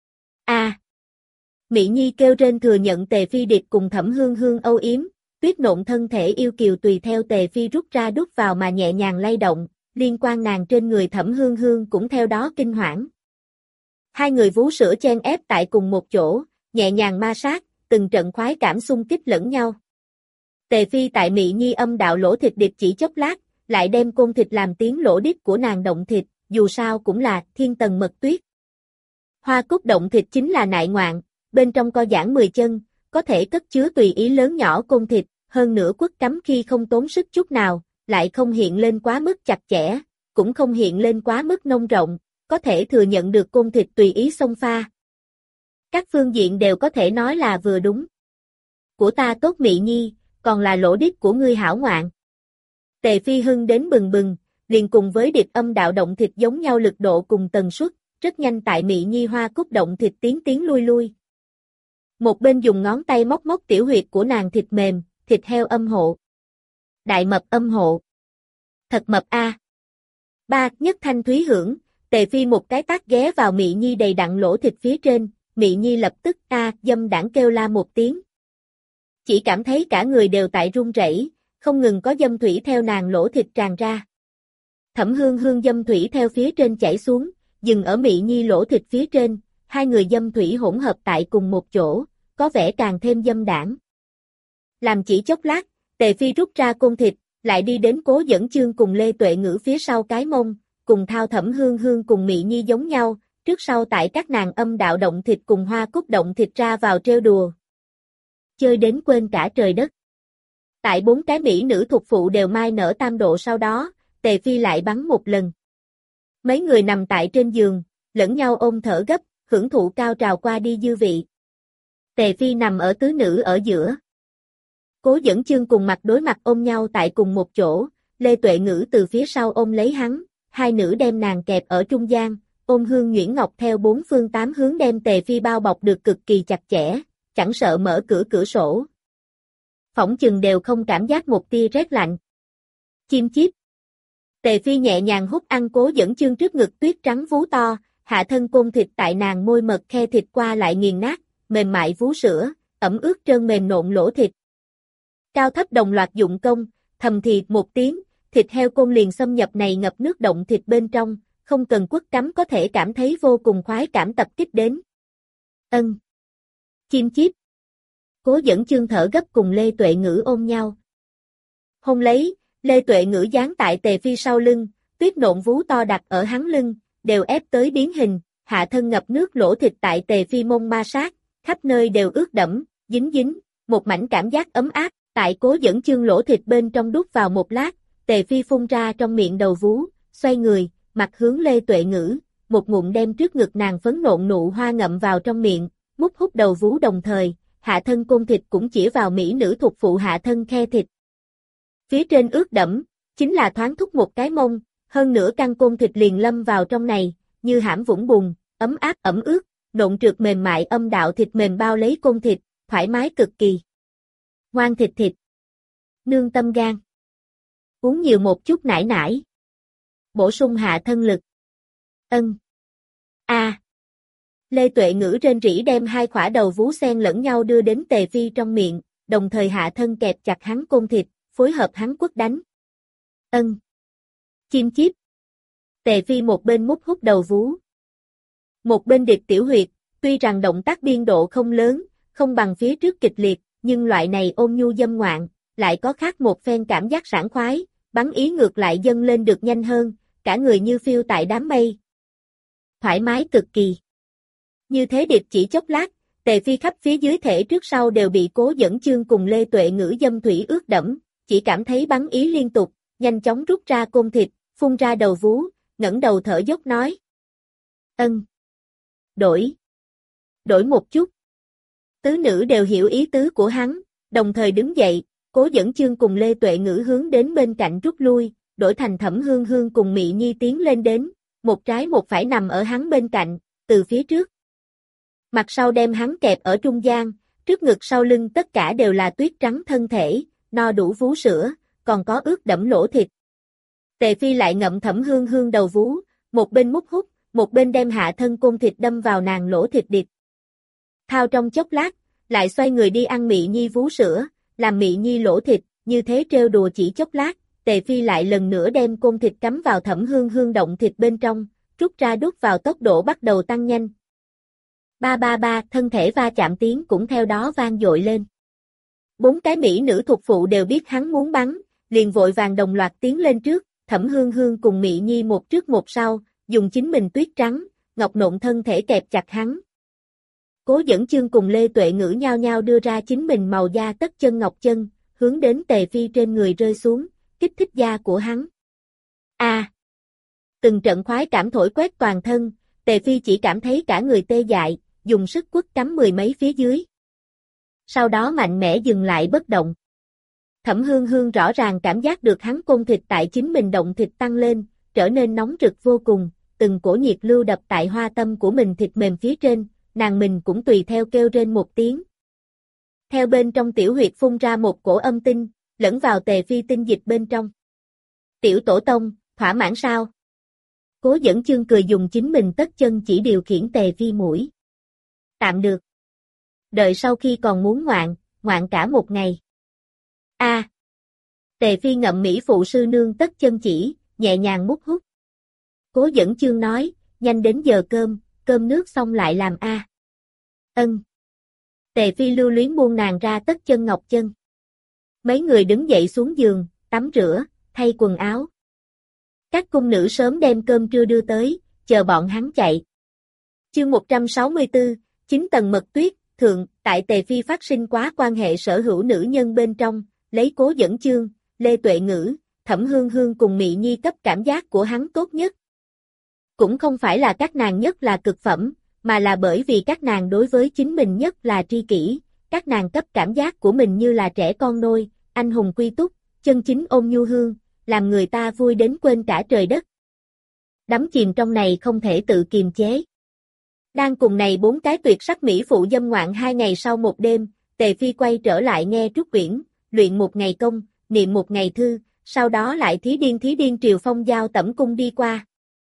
Mị Nhi kêu rên thừa nhận Tề Phi điệp cùng Thẩm Hương Hương âu yếm, tuyết nộn thân thể yêu kiều tùy theo Tề Phi rút ra đút vào mà nhẹ nhàng lay động, liên quan nàng trên người Thẩm Hương Hương cũng theo đó kinh hoảng. Hai người vú sữa chen ép tại cùng một chỗ, nhẹ nhàng ma sát, từng trận khoái cảm xung kích lẫn nhau. Tề Phi tại Mị Nhi âm đạo lỗ thịt điệp chỉ chốc lát, lại đem côn thịt làm tiếng lỗ đít của nàng động thịt, dù sao cũng là thiên tầng mật tuyết. Hoa cúc động thịt chính là nại ngoạn, bên trong co giãn 10 chân, có thể cất chứa tùy ý lớn nhỏ côn thịt, hơn nữa quất cắm khi không tốn sức chút nào, lại không hiện lên quá mức chặt chẽ, cũng không hiện lên quá mức nông rộng, có thể thừa nhận được côn thịt tùy ý xông pha. Các phương diện đều có thể nói là vừa đúng. Của ta tốt Mị Nhi, còn là lỗ đít của ngươi hảo ngoạn. Tề Phi hưng đến bừng bừng, liền cùng với điệp âm đạo động thịt giống nhau lực độ cùng tần suất, rất nhanh tại Mị Nhi hoa cúc động thịt tiến lui lui. Một bên dùng ngón tay móc tiểu huyệt của nàng thịt mềm, thịt heo âm hộ. Đại mập âm hộ. Thật mập a. Nhất thanh thúy hưởng, Tề Phi một cái tát ghé vào Mị Nhi đầy đặn lỗ thịt phía trên, Mị Nhi lập tức dâm đãng kêu la một tiếng. Chỉ cảm thấy cả người đều tại run rẩy, không ngừng có dâm thủy theo nàng lỗ thịt tràn ra. Thẩm Hương Hương dâm thủy theo phía trên chảy xuống, dừng ở Mị Nhi lỗ thịt phía trên, hai người dâm thủy hỗn hợp tại cùng một chỗ, có vẻ càng thêm dâm đãng. Làm chỉ chốc lát, Tề Phi rút ra côn thịt, lại đi đến Cố Dẫn Chương cùng Lê Tuệ Ngữ phía sau cái mông, cùng thao Thẩm Hương Hương cùng Mị Nhi giống nhau, trước sau tại các nàng âm đạo động thịt cùng hoa cúc động thịt ra vào trêu đùa. Chơi đến quên cả trời đất. Tại 4 cái mỹ nữ thuộc phụ đều mai nở tam độ sau đó, Tề Phi lại bắn một lần. Mấy người nằm tại trên giường, lẫn nhau ôm thở gấp, hưởng thụ cao trào qua đi dư vị. Tề Phi nằm ở tứ nữ ở giữa. Cố Dẫn Chương cùng mặt đối mặt ôm nhau tại cùng một chỗ, Lê Tuệ Ngữ từ phía sau ôm lấy hắn, hai nữ đem nàng kẹp ở trung gian, ôm hương nhuyễn ngọc theo 4 phương 8 hướng đem Tề Phi bao bọc được cực kỳ chặt chẽ, chẳng sợ mở cửa sổ. Phỏng chừng đều không cảm giác một tia rét lạnh. Chim chíp. Tề Phi nhẹ nhàng hút ăn Cố Dẫn Chương trước ngực tuyết trắng vú to, hạ thân côn thịt tại nàng môi mật khe thịt qua lại nghiền nát, mềm mại vú sữa, ẩm ướt trơn mềm nộn lỗ thịt. Cao thấp đồng loạt dụng công, thầm thì một tiếng, thịt heo côn liền xâm nhập này ngập nước động thịt bên trong, không cần quất cắm có thể cảm thấy vô cùng khoái cảm tập kích đến. Ân. Chim chíp. Cố Dẫn Chương thở gấp cùng Lê Tuệ Ngữ ôm nhau. Hôn lấy, Lê Tuệ Ngữ giáng tại Tề Phi sau lưng, tuyết nộn vú to đặt ở hắn lưng, đều ép tới biến hình, hạ thân ngập nước lỗ thịt tại Tề Phi mông ma sát, khắp nơi đều ướt đẫm, dính dính, một mảnh cảm giác ấm áp, tại Cố Dẫn Chương lỗ thịt bên trong đút vào một lát, Tề Phi phun ra trong miệng đầu vú, xoay người, mặt hướng Lê Tuệ Ngữ, một ngụm đem trước ngực nàng phấn nộn nụ hoa ngậm vào trong miệng, mút hút đầu vú đồng thời, hạ thân côn thịt cũng chỉ vào mỹ nữ thuộc phụ hạ thân khe thịt. Phía trên ướt đẫm, chính là thoáng thúc một cái mông, hơn nữa căn côn thịt liền lâm vào trong này, như hãm vũng bùn, ấm áp ẩm ướt, nộn trượt mềm mại âm đạo thịt mềm bao lấy côn thịt, thoải mái cực kỳ. Ngoan thịt thịt. Nương tâm gan. Uống nhiều một chút nải nải. Bổ sung hạ thân lực. Ân. A. Lê Tuệ Ngữ rên rỉ đem hai khỏa đầu vú xen lẫn nhau đưa đến Tề Phi trong miệng, đồng thời hạ thân kẹp chặt hắn côn thịt, phối hợp hắn quất đánh. Ân. Chim chíp. Tề Phi một bên mút hút đầu vú, một bên điệp tiểu huyệt, tuy rằng động tác biên độ không lớn, không bằng phía trước kịch liệt, nhưng loại này ôn nhu dâm ngoạn, lại có khác một phen cảm giác sảng khoái, bắn ý ngược lại dâng lên được nhanh hơn, cả người như phiêu tại đám mây. Thoải mái cực kỳ. Như thế điệp chỉ chốc lát, Tề Phi khắp phía dưới thể trước sau đều bị Cố Dẫn Chương cùng Lê Tuệ Ngữ dâm thủy ướt đẫm, chỉ cảm thấy bắn ý liên tục, nhanh chóng rút ra côn thịt, phun ra đầu vú, ngẩng đầu thở dốc nói. Ân. Đổi một chút. Tứ nữ đều hiểu ý tứ của hắn, đồng thời đứng dậy, Cố Dẫn Chương cùng Lê Tuệ Ngữ hướng đến bên cạnh rút lui, đổi thành Thẩm Hương Hương cùng Mị Nhi tiến lên đến, một trái một phải nằm ở hắn bên cạnh, từ phía trước. Mặt sau đem hắn kẹp ở trung gian, trước ngực sau lưng tất cả đều là tuyết trắng thân thể, no đủ vú sữa, còn có ướt đẫm lỗ thịt. Tề Phi lại ngậm Thẩm Hương Hương đầu vú, một bên mút hút, một bên đem hạ thân côn thịt đâm vào nàng lỗ thịt điệp. Thao trong chốc lát, lại xoay người đi ăn Mị Nhi vú sữa, làm Mị Nhi lỗ thịt, như thế trêu đùa chỉ chốc lát, Tề Phi lại lần nữa đem côn thịt cắm vào Thẩm Hương Hương động thịt bên trong, rút ra đút vào tốc độ bắt đầu tăng nhanh. Ba ba ba, thân thể va chạm tiếng cũng theo đó vang dội lên. Bốn cái mỹ nữ thuộc phụ đều biết hắn muốn bắn, liền vội vàng đồng loạt tiến lên trước, Thẩm Hương Hương cùng Mị Nhi một trước một sau, dùng chính mình tuyết trắng, ngọc nộn thân thể kẹp chặt hắn. Cố Dẫn Chương cùng Lê Tuệ Ngữ nhao nhao đưa ra chính mình màu da tất chân ngọc chân, hướng đến Tề Phi trên người rơi xuống, kích thích da của hắn. A! Từng trận khoái cảm thổi quét toàn thân, Tề Phi chỉ cảm thấy cả người tê dại, dùng sức quất cắm mười mấy phía dưới. Sau đó mạnh mẽ dừng lại bất động. Thẩm Hương Hương rõ ràng cảm giác được hắn côn thịt tại chính mình động thịt tăng lên, trở nên nóng rực vô cùng, từng cổ nhiệt lưu đập tại hoa tâm của mình thịt mềm phía trên, nàng mình cũng tùy theo kêu rên một tiếng. Theo bên trong tiểu huyệt phun ra một cổ âm tinh, lẫn vào Tề Phi tinh dịch bên trong. Tiểu tổ tông, thỏa mãn sao? Cố Dẫn Chương cười dùng chính mình tất chân chỉ điều khiển Tề Phi mũi. Tạm được. Đợi sau khi còn muốn ngoạn cả một ngày. A. Tề Phi ngậm mỹ phụ sư nương tất chân chỉ, nhẹ nhàng mút hút. Cố Dẫn Chương nói, nhanh đến giờ cơm nước xong lại làm a. Ân. Tề Phi lưu luyến buông nàng ra tất chân ngọc chân. Mấy người đứng dậy xuống giường, tắm rửa, thay quần áo. Các cung nữ sớm đem cơm trưa đưa tới, chờ bọn hắn chạy. Chương 164, 9 tầng mật tuyết, thượng, tại Tề Phi phát sinh quá quan hệ sở hữu nữ nhân bên trong, lấy Cố Dẫn Chương, Lê Tuệ Ngữ, Thẩm Hương Hương cùng Mị Nhi cấp cảm giác của hắn tốt nhất. Cũng không phải là các nàng nhất là cực phẩm, mà là bởi vì các nàng đối với chính mình nhất là tri kỷ, các nàng cấp cảm giác của mình như là trẻ con nôi, anh hùng quy túc, chân chính ôn nhu hương, làm người ta vui đến quên cả trời đất. Đắm chìm trong này không thể tự kiềm chế. Đang cùng này bốn cái tuyệt sắc mỹ phụ dâm ngoạn 2 ngày sau một đêm, Tề Phi quay trở lại nghe Trúc Uyển, luyện một ngày công, niệm một ngày thư, sau đó lại thí điên triều phong giao tẩm cung đi qua.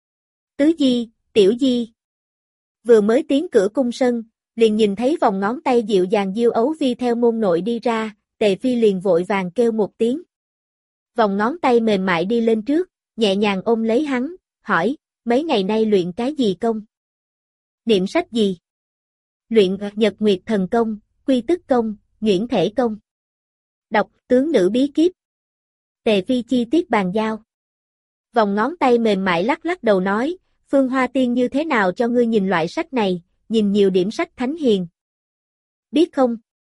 Tứ Di, Tiểu Di. Vừa mới tiến cửa cung sân, liền nhìn thấy vòng ngón tay dịu dàng diêu ấu vi theo môn nội đi ra, Tề Phi liền vội vàng kêu một tiếng. Vòng ngón tay mềm mại đi lên trước, nhẹ nhàng ôm lấy hắn, hỏi, mấy ngày nay luyện cái gì công? Niệm sách gì? Luyện Nhật Nguyệt Thần Công, Quy Tức Công, Nhuyễn Thể Công. Đọc Tướng Nữ Bí Kíp. Tề Phi chi tiết bàn giao. Vòng ngón tay mềm mại lắc lắc đầu nói, Phương Hoa Tiên như thế nào cho ngươi nhìn loại sách này, nhìn nhiều điểm sách thánh hiền. Biết không?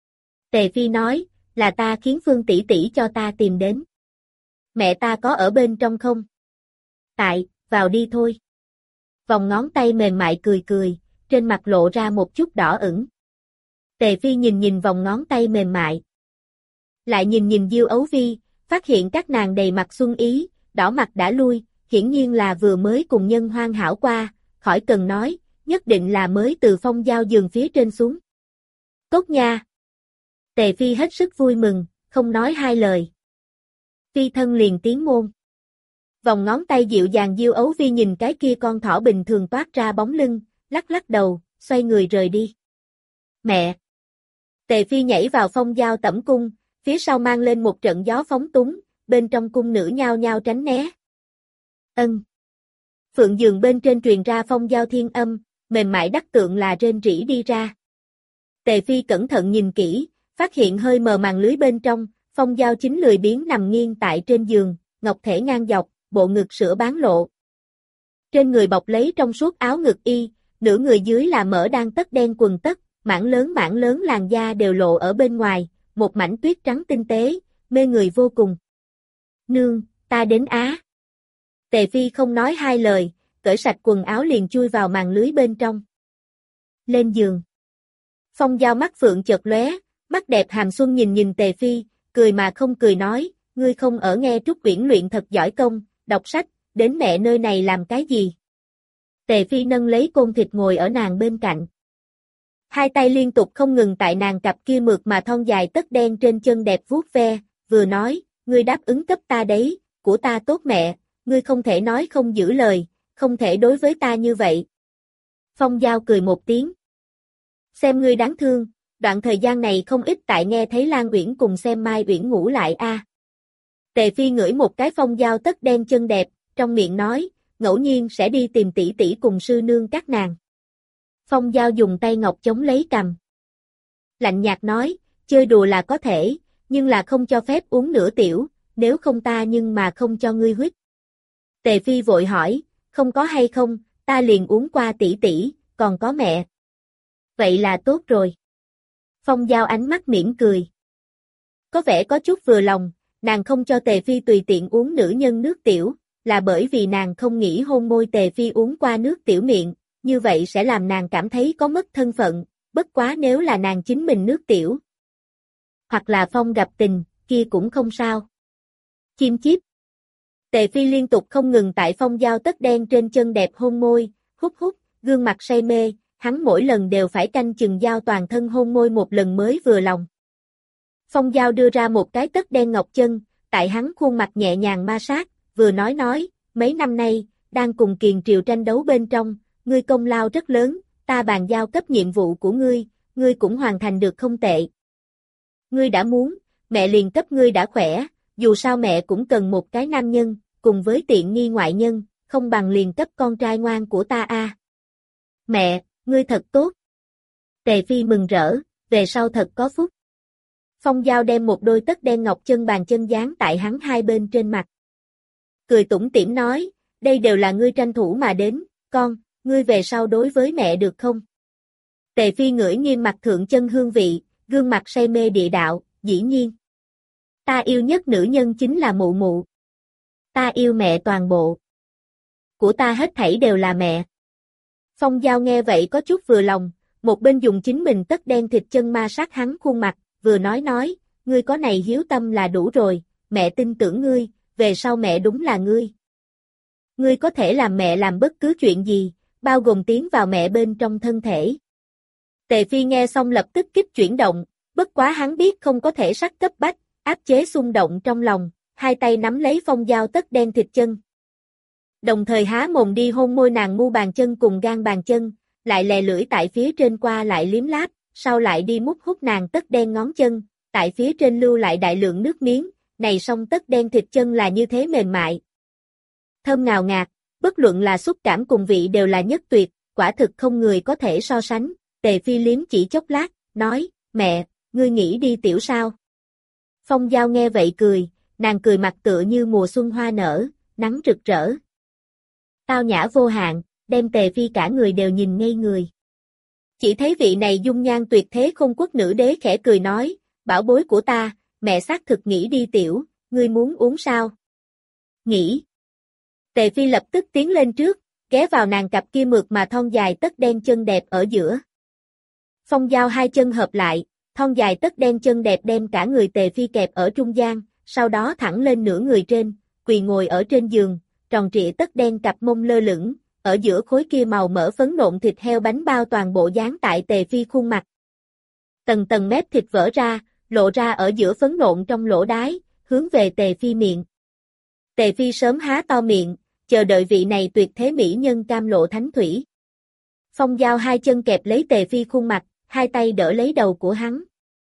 Tề Phi nói, là ta khiến Phương tỷ tỷ cho ta tìm đến. Mẹ ta có ở bên trong không? Tại, vào đi thôi. Vòng ngón tay mềm mại cười cười, trên mặt lộ ra một chút đỏ ửng. Tề Phi nhìn nhìn vòng ngón tay mềm mại. Lại nhìn nhìn Diêu Ấu Vi, phát hiện các nàng đầy mặt xuân ý, đỏ mặt đã lui, hiển nhiên là vừa mới cùng nhân hoan hảo qua, khỏi cần nói, nhất định là mới từ phong giao giường phía trên xuống. Tốt nha! Tề Phi hết sức vui mừng, không nói hai lời. Phi thân liền tiến môn. Vòng ngón tay dịu dàng Diêu Ấu Vi nhìn cái kia con thỏ bình thường toát ra bóng lưng, lắc lắc đầu, xoay người rời đi. Mẹ! Tề Phi nhảy vào phong giao tẩm cung, phía sau mang lên một trận gió phóng túng, bên trong cung nữ nhao nhao tránh né. Ân. Phượng giường bên trên truyền ra phong giao thiên âm, mềm mại đắc tượng là rên rỉ đi ra. Tề Phi cẩn thận nhìn kỹ, phát hiện hơi mờ màn lưới bên trong, phong giao chính lười biếng nằm nghiêng tại trên giường, ngọc thể ngang dọc, bộ ngực sữa bán lộ. Trên người bọc lấy trong suốt áo ngực y, nửa người dưới là mỡ đang tất đen quần tất, mảng lớn làn da đều lộ ở bên ngoài, một mảnh tuyết trắng tinh tế, mê người vô cùng. Nương, ta đến Á. Tề Phi không nói hai lời, cởi sạch quần áo liền chui vào màn lưới bên trong. Lên giường. Phong giao mắt phượng chợt lóe, mắt đẹp hàm xuân nhìn nhìn Tề Phi, cười mà không cười nói, ngươi không ở nghe Trúc Uyển luyện thật giỏi công, đọc sách, đến mẹ nơi này làm cái gì? Tề Phi nâng lấy côn thịt ngồi ở nàng bên cạnh. Hai tay liên tục không ngừng tại nàng cặp kia mượt mà thon dài tất đen trên chân đẹp vuốt ve, vừa nói, ngươi đáp ứng cấp ta đấy, của ta tốt mẹ, ngươi không thể nói không giữ lời, không thể đối với ta như vậy. Phong Giao cười một tiếng. Xem ngươi đáng thương, đoạn thời gian này không ít tại nghe thấy Lan Uyển cùng xem Mai Uyển ngủ lại a. Tề Phi ngửi một cái Phong Giao tất đen chân đẹp, trong miệng nói, ngẫu nhiên sẽ đi tìm tỷ tỷ cùng sư nương các nàng. Phong Giao dùng tay ngọc chống lấy cằm. Lạnh nhạt nói, chơi đùa là có thể, nhưng là không cho phép uống nửa tiểu, nếu không ta nhưng mà không cho ngươi huyết. Tề Phi vội hỏi, không có hay không, ta liền uống qua tỷ tỷ, còn có mẹ. Vậy là tốt rồi. Phong Giao ánh mắt mỉm cười. Có vẻ có chút vừa lòng, nàng không cho Tề Phi tùy tiện uống nữ nhân nước tiểu, là bởi vì nàng không nghĩ hôn môi Tề Phi uống qua nước tiểu miệng, như vậy sẽ làm nàng cảm thấy có mất thân phận, bất quá nếu là nàng chính mình nước tiểu. Hoặc là Phong gặp tình, kia cũng không sao. Chim chíp. Tề Phi liên tục không ngừng tại Phong Giao tất đen trên chân đẹp hôn môi, hút hút, gương mặt say mê, hắn mỗi lần đều phải canh chừng Giao toàn thân hôn môi một lần mới vừa lòng. Phong Giao đưa ra một cái tất đen ngọc chân, tại hắn khuôn mặt nhẹ nhàng ma sát, vừa nói, mấy năm nay, đang cùng Kiền Triều tranh đấu bên trong, ngươi công lao rất lớn, ta bàn giao cấp nhiệm vụ của ngươi cũng hoàn thành được không tệ. Ngươi đã muốn, mẹ liền cấp ngươi đã khỏe, dù sao mẹ cũng cần một cái nam nhân, cùng với tiện nghi ngoại nhân, không bằng liền cấp con trai ngoan của ta a. Mẹ, ngươi thật tốt. Tề Phi mừng rỡ, về sau thật có phúc. Phong Giao đem một đôi tất đen ngọc chân bàn chân dán tại hắn hai bên trên mặt. Cười tủm tỉm nói, đây đều là ngươi tranh thủ mà đến, con, ngươi về sau đối với mẹ được không? Tề Phi ngửi nghiêm mặt thượng chân hương vị, gương mặt say mê địa đạo, dĩ nhiên. Ta yêu nhất nữ nhân chính là mụ mụ. Ta yêu mẹ toàn bộ. Của ta hết thảy đều là mẹ. Phong Giao nghe vậy có chút vừa lòng, một bên dùng chính mình tất đen thịt chân ma sát hắn khuôn mặt, vừa nói, ngươi có này hiếu tâm là đủ rồi, mẹ tin tưởng ngươi, về sau mẹ đúng là ngươi. Ngươi có thể làm mẹ làm bất cứ chuyện gì, bao gồm tiến vào mẹ bên trong thân thể. Tề Phi nghe xong lập tức kích chuyển động, bất quá hắn biết không có thể sắc cấp bách, áp chế xung động trong lòng, hai tay nắm lấy Phong Giao tất đen thịt chân. Đồng thời há mồm đi hôn môi nàng mu bàn chân cùng gan bàn chân, lại lè lưỡi tại phía trên qua lại liếm láp, sau lại đi mút hút nàng tất đen ngón chân, tại phía trên lưu lại đại lượng nước miếng, này song tất đen thịt chân là như thế mềm mại. Thơm ngào ngạt, bất luận là xúc cảm cùng vị đều là nhất tuyệt, quả thực không người có thể so sánh. Tề Phi liếm chỉ chốc lát, nói, mẹ, ngươi nghĩ đi tiểu sao? Phong Giao nghe vậy cười, nàng cười mặt tựa như mùa xuân hoa nở, nắng rực rỡ. Tao nhã vô hạn, đem Tề Phi cả người đều nhìn ngây người. Chỉ thấy vị này dung nhan tuyệt thế Khôn Quốc nữ đế khẽ cười nói, bảo bối của ta, mẹ xác thực nghĩ đi tiểu, ngươi muốn uống sao? Nghĩ. Tề Phi lập tức tiến lên trước, ghé vào nàng cặp kia mượt mà thon dài tất đen chân đẹp ở giữa. Phong Giao hai chân hợp lại, thon dài tất đen chân đẹp đem cả người Tề Phi kẹp ở trung gian, sau đó thẳng lên nửa người trên, quỳ ngồi ở trên giường, tròn trịa tất đen cặp mông lơ lửng, ở giữa khối kia màu mỡ phấn nộn thịt heo bánh bao toàn bộ dán tại Tề Phi khuôn mặt. Tầng tầng mép thịt vỡ ra, lộ ra ở giữa phấn nộn trong lỗ đái, hướng về Tề Phi miệng. Tề Phi sớm há to miệng, chờ đợi vị này tuyệt thế mỹ nhân cam lộ thánh thủy. Phong Giao hai chân kẹp lấy Tề Phi khuôn mặt, hai tay đỡ lấy đầu của hắn.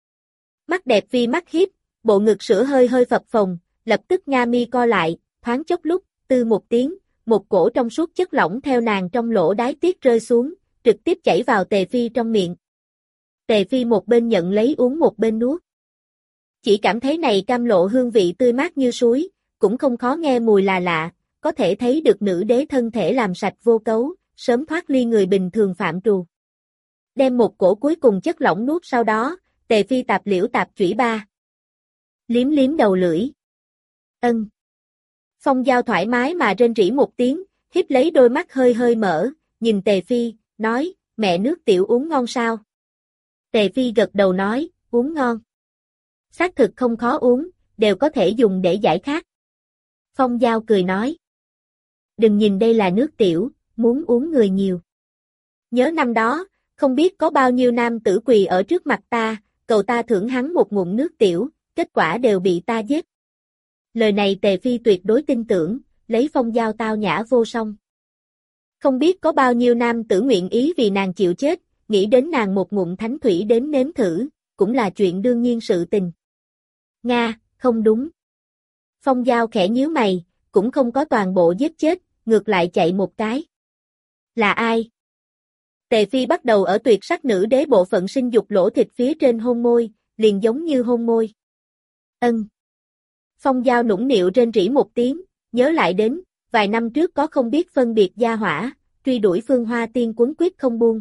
Mắt đẹp Phi mắt hiếp, bộ ngực sữa hơi hơi phập phồng, lập tức nga mi co lại, thoáng chốc lúc, tư một tiếng, một cổ trong suốt chất lỏng theo nàng trong lỗ đái tiết rơi xuống, trực tiếp chảy vào Tề Phi trong miệng. Tề Phi một bên nhận lấy uống một bên nuốt. Chỉ cảm thấy này cam lộ hương vị tươi mát như suối, cũng không khó nghe mùi là lạ, có thể thấy được nữ đế thân thể làm sạch vô cấu, sớm thoát ly người bình thường phạm trù. Đem một cổ cuối cùng chất lỏng nuốt sau đó, Tề Phi tạp liễu tạp chủy ba. Liếm liếm đầu lưỡi. Ân. Phong Giao thoải mái mà rên rỉ một tiếng, hiếp lấy đôi mắt hơi hơi mở, nhìn Tề Phi, nói, mẹ nước tiểu uống ngon sao? Tề Phi gật đầu nói, uống ngon. Xác thực không khó uống, đều có thể dùng để giải khát. Phong Giao cười nói. Đừng nhìn đây là nước tiểu, muốn uống người nhiều. Nhớ năm đó, không biết có bao nhiêu nam tử quỳ ở trước mặt ta, cầu ta thưởng hắn một ngụm nước tiểu, kết quả đều bị ta giết. Lời này Tề Phi tuyệt đối tin tưởng, lấy Phong Giao tao nhã vô song. Không biết có bao nhiêu nam tử nguyện ý vì nàng chịu chết, nghĩ đến nàng một ngụm thánh thủy đến nếm thử, cũng là chuyện đương nhiên sự tình. Nga, không đúng. Phong Giao khẽ nhíu mày, cũng không có toàn bộ giết chết, ngược lại chạy một cái. Là ai? Tề Phi bắt đầu ở tuyệt sắc nữ đế bộ phận sinh dục lỗ thịt phía trên hôn môi, liền giống như hôn môi. Ân. Phong Giao nũng nịu rên rỉ một tiếng, nhớ lại đến, vài năm trước có không biết phân biệt gia hỏa, truy đuổi Phương Hoa Tiên quấn quyết không buông.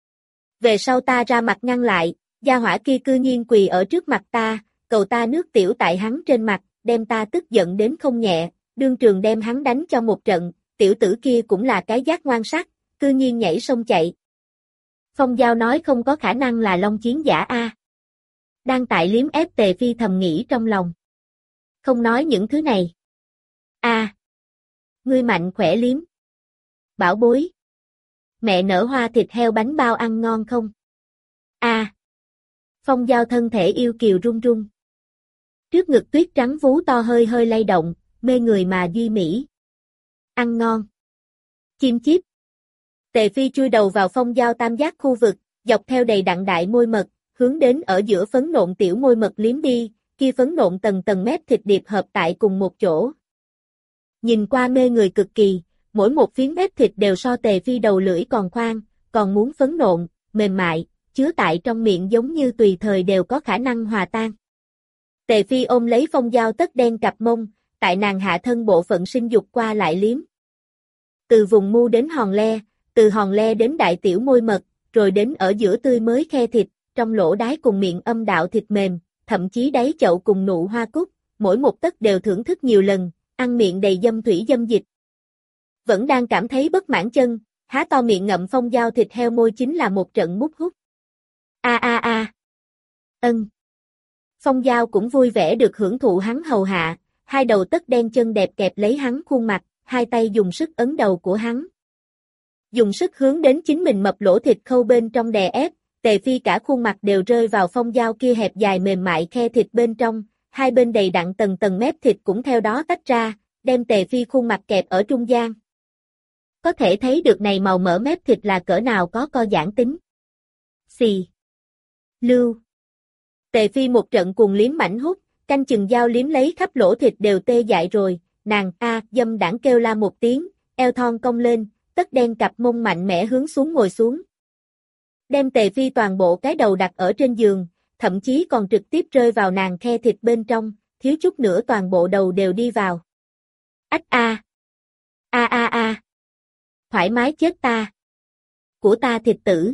Về sau ta ra mặt ngăn lại, gia hỏa kia cư nhiên quỳ ở trước mặt ta, cầu ta nước tiểu tại hắn trên mặt, đem ta tức giận đến không nhẹ, đương trường đem hắn đánh cho một trận, tiểu tử kia cũng là cái giác ngoan sắc, cư nhiên nhảy sông chạy. Phong Giao nói không có khả năng là Long Chiến giả a. Đang tại liếm ép Tề Phi thầm nghĩ trong lòng. Không nói những thứ này. A. Ngươi mạnh khỏe liếm. Bảo bối. Mẹ nở hoa thịt heo bánh bao ăn ngon không? A. Phong Giao thân thể yêu kiều run run. Trước ngực tuyết trắng vú to hơi hơi lay động, mê người mà duy mỹ. Ăn ngon. Chim chíp. Tề Phi chui đầu vào Phong Giao tam giác khu vực, dọc theo đầy đặn đại môi mật, hướng đến ở giữa phấn nộn tiểu môi mật liếm đi, kia phấn nộn tầng tầng mép thịt điệp hợp tại cùng một chỗ. Nhìn qua mê người cực kỳ, mỗi một phiến mép thịt đều so Tề Phi đầu lưỡi còn khoan, còn muốn phấn nộn, mềm mại, chứa tại trong miệng giống như tùy thời đều có khả năng hòa tan. Tề Phi ôm lấy Phong Giao tất đen cặp mông, tại nàng hạ thân bộ phận sinh dục qua lại liếm. Từ vùng mu đến hòn le, từ hòn le đến đại tiểu môi mật, rồi đến ở giữa tươi mới khe thịt, trong lỗ đái cùng miệng âm đạo thịt mềm, thậm chí đáy chậu cùng nụ hoa cúc, mỗi một tấc đều thưởng thức nhiều lần, ăn miệng đầy dâm thủy dâm dịch. Vẫn đang cảm thấy bất mãn chân, há to miệng ngậm Phong Giao thịt heo môi chính là một trận mút hút. A a a. Ân. Phong Giao cũng vui vẻ được hưởng thụ hắn hầu hạ, hai đầu tất đen chân đẹp kẹp lấy hắn khuôn mặt, hai tay dùng sức ấn đầu của hắn. Dùng sức hướng đến chính mình mập lỗ thịt khâu bên trong đè ép, Tề Phi cả khuôn mặt đều rơi vào Phong Giao kia hẹp dài mềm mại khe thịt bên trong, hai bên đầy đặn tầng tầng mép thịt cũng theo đó tách ra, đem Tề Phi khuôn mặt kẹp ở trung gian. Có thể thấy được này màu mỡ mép thịt là cỡ nào có co giãn tính. Xì. Lưu. Tề Phi một trận cuồng liếm mảnh hút, canh chừng Giao liếm lấy khắp lỗ thịt đều tê dại rồi, nàng dâm đãng kêu la một tiếng, eo thon cong lên, tất đen cặp mông mạnh mẽ hướng xuống ngồi xuống. Đem Tề Phi toàn bộ cái đầu đặt ở trên giường, thậm chí còn trực tiếp rơi vào nàng khe thịt bên trong, thiếu chút nữa toàn bộ đầu đều đi vào. Ách a. A a a. Thoải mái chết ta. Của ta thịt tử.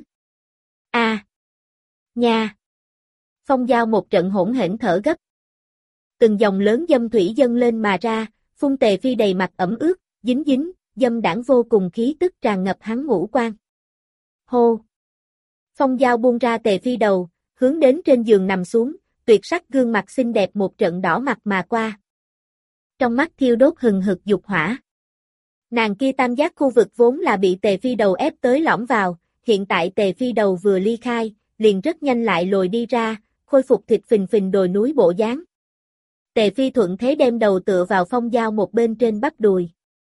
A. Nha. Phong Giao một trận hỗn hển thở gấp. Từng dòng lớn dâm thủy dâng lên mà ra, phun Tề Phi đầy mặt ẩm ướt, dính dính, dâm đãng vô cùng khí tức tràn ngập hắn ngũ quan. Hô. Phong Giao buông ra Tề Phi đầu, hướng đến trên giường nằm xuống, tuyệt sắc gương mặt xinh đẹp một trận đỏ mặt mà qua. Trong mắt thiêu đốt hừng hực dục hỏa. Nàng kia tam giác khu vực vốn là bị Tề Phi đầu ép tới lõm vào, hiện tại Tề Phi đầu vừa ly khai, liền rất nhanh lại lồi đi ra, khôi phục thịt phình phình đồi núi bộ dáng. Tề Phi thuận thế đem đầu tựa vào Phong Giao một bên trên bắp đùi.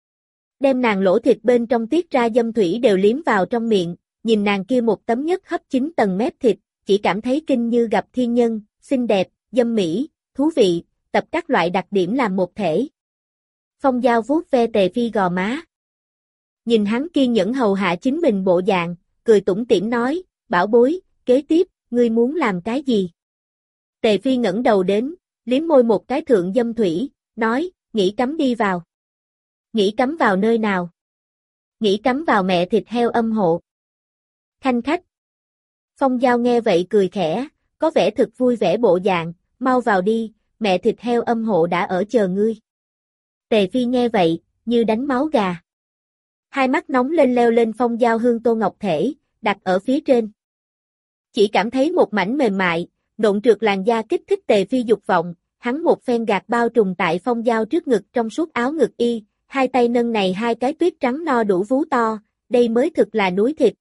Đem nàng lỗ thịt bên trong tiết ra dâm thủy đều liếm vào trong miệng, nhìn nàng kia một tấm nhất hấp 9 tầng mép thịt, chỉ cảm thấy kinh như gặp thiên nhân, xinh đẹp, dâm mỹ, thú vị, tập các loại đặc điểm làm một thể. Phong Giao vuốt ve Tề Phi gò má. Nhìn hắn kiên nhẫn hầu hạ chính mình bộ dạng, cười tủm tỉm nói, bảo bối, kế tiếp, ngươi muốn làm cái gì? Tề Phi ngẩng đầu đến, liếm môi một cái thượng dâm thủy, nói, nghĩ cắm đi vào. Nghĩ cắm vào nơi nào? Nghĩ cắm vào mẹ thịt heo âm hộ. Khanh khách. Phong Giao nghe vậy cười khẽ, có vẻ thực vui vẻ bộ dạng, mau vào đi, mẹ thịt heo âm hộ đã ở chờ ngươi. Tề Phi nghe vậy, như đánh máu gà. Hai mắt nóng lên leo lên Phong Giao hương tô ngọc thể, đặt ở phía trên. Chỉ cảm thấy một mảnh mềm mại, nộn trượt làn da kích thích Tề Phi dục vọng, hắn một phen gạt bao trùm tại Phong Giao trước ngực trong suốt áo ngực y, hai tay nâng này hai cái tuyết trắng no đủ vú to, đây mới thực là núi thịt.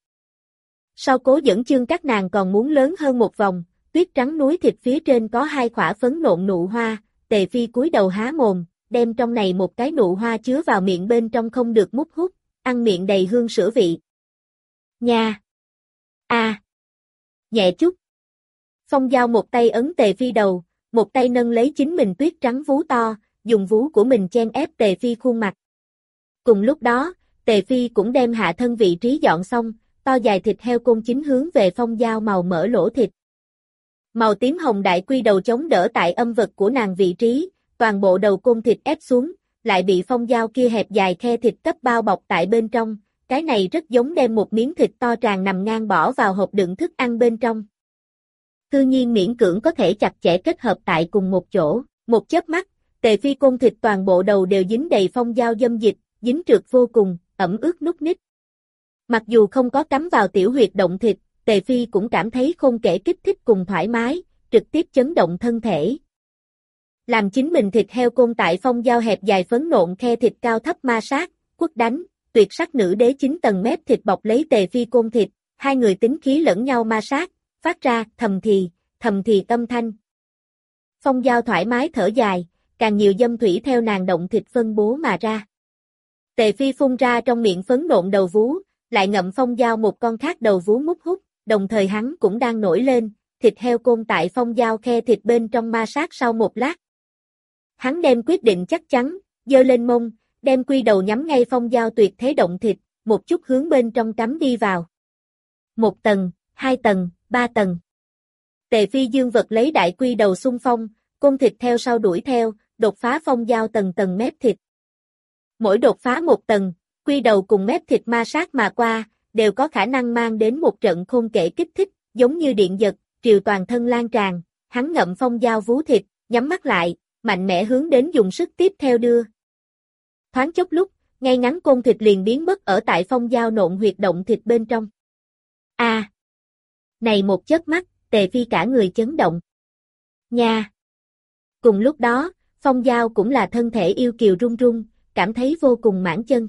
Sau Cố dẫn chương các nàng còn muốn lớn hơn một vòng, tuyết trắng núi thịt phía trên có hai khỏa phấn nộn nụ hoa, Tề Phi cúi đầu há mồm, đem trong này một cái nụ hoa chứa vào miệng bên trong không được mút hút, ăn miệng đầy hương sữa vị. Nha! A! Nhẹ chút! Phong Giao một tay ấn Tề Phi đầu, một tay nâng lấy chính mình tuyết trắng vú to, dùng vú của mình chen ép Tề Phi khuôn mặt. Cùng lúc đó, Tề Phi cũng đem hạ thân vị trí dọn xong, to dài thịt heo côn chính hướng về Phong Giao màu mỡ lỗ thịt. Màu tím hồng đại quy đầu chống đỡ tại âm vật của nàng vị trí, toàn bộ đầu côn thịt ép xuống, lại bị Phong Giao kia hẹp dài khe thịt cấp bao bọc tại bên trong, cái này rất giống đem một miếng thịt to tràn nằm ngang bỏ vào hộp đựng thức ăn bên trong. Tự nhiên miễn cưỡng có thể chặt chẽ kết hợp tại cùng một chỗ, một chớp mắt, Tề Phi côn thịt toàn bộ đầu đều dính đầy Phong Giao dâm dịch, dính trượt vô cùng, ẩm ướt núc ních. Mặc dù không có cắm vào tiểu huyệt động thịt, Tề Phi cũng cảm thấy không kể kích thích cùng thoải mái, trực tiếp chấn động thân thể. Làm chính mình thịt heo côn tại Phong Giao hẹp dài phấn nộn khe thịt cao thấp ma sát, quất đánh, tuyệt sắc nữ đế 9 tầng mép thịt bọc lấy Tề Phi côn thịt, hai người tính khí lẫn nhau ma sát, phát ra thầm thì âm thanh. Phong Giao thoải mái thở dài, càng nhiều dâm thủy theo nàng động thịt phân bố mà ra. Tề Phi phun ra trong miệng phấn nộn đầu vú, lại ngậm Phong Giao một con khác đầu vú mút hút, đồng thời hắn cũng đang nổi lên, thịt heo côn tại Phong Giao khe thịt bên trong ma sát sau một lát. Hắn đem quyết định chắc chắn, giơ lên mông, đem quy đầu nhắm ngay Phong Giao tuyệt thế động thịt, một chút hướng bên trong cắm đi vào. 1 tầng, 2 tầng, 3 tầng. Tề Phi dương vật lấy đại quy đầu xung phong, côn thịt theo sau đuổi theo, đột phá Phong Giao tầng tầng mép thịt. Mỗi đột phá 1 tầng, quy đầu cùng mép thịt ma sát mà qua, đều có khả năng mang đến một trận khôn kể kích thích, giống như điện giật, triều toàn thân lan tràn, hắn ngậm Phong Giao vú thịt, nhắm mắt lại, mạnh mẽ hướng đến dùng sức tiếp theo đưa. Thoáng chốc lúc, ngay ngắn côn thịt liền biến mất ở tại Phong Giao nộn huyệt động thịt bên trong. A! Này một chớp mắt, Tề Phi cả người chấn động. Nha! Cùng lúc đó, Phong Giao cũng là thân thể yêu kiều run run, cảm thấy vô cùng mãn chân.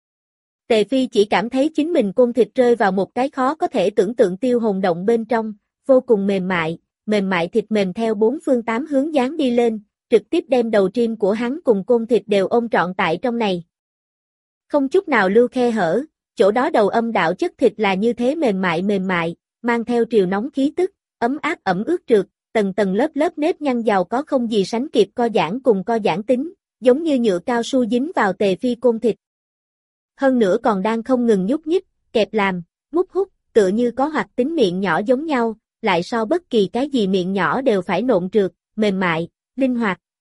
Tề Phi chỉ cảm thấy chính mình côn thịt rơi vào một cái khó có thể tưởng tượng tiêu hồn động bên trong, vô cùng mềm mại thịt mềm theo 4 phương 8 hướng dán đi lên, trực tiếp đem đầu trim của hắn cùng côn thịt đều ôm trọn tại trong này. Không chút nào lưu khe hở, chỗ đó đầu âm đạo chất thịt là như thế mềm mại, mang theo triều nóng khí tức, ấm áp ẩm ướt trượt, tầng tầng lớp nếp nhăn giàu có không gì sánh kịp co giãn cùng co giãn tính, giống như nhựa cao su dính vào Tề Phi côn thịt. Hơn nữa còn đang không ngừng nhúc nhích, kẹp làm, mút hút, tựa như có hoạt tính miệng nhỏ giống nhau, lại so bất kỳ cái gì miệng nhỏ đều phải nộn trượt, mềm mại, linh hoạt,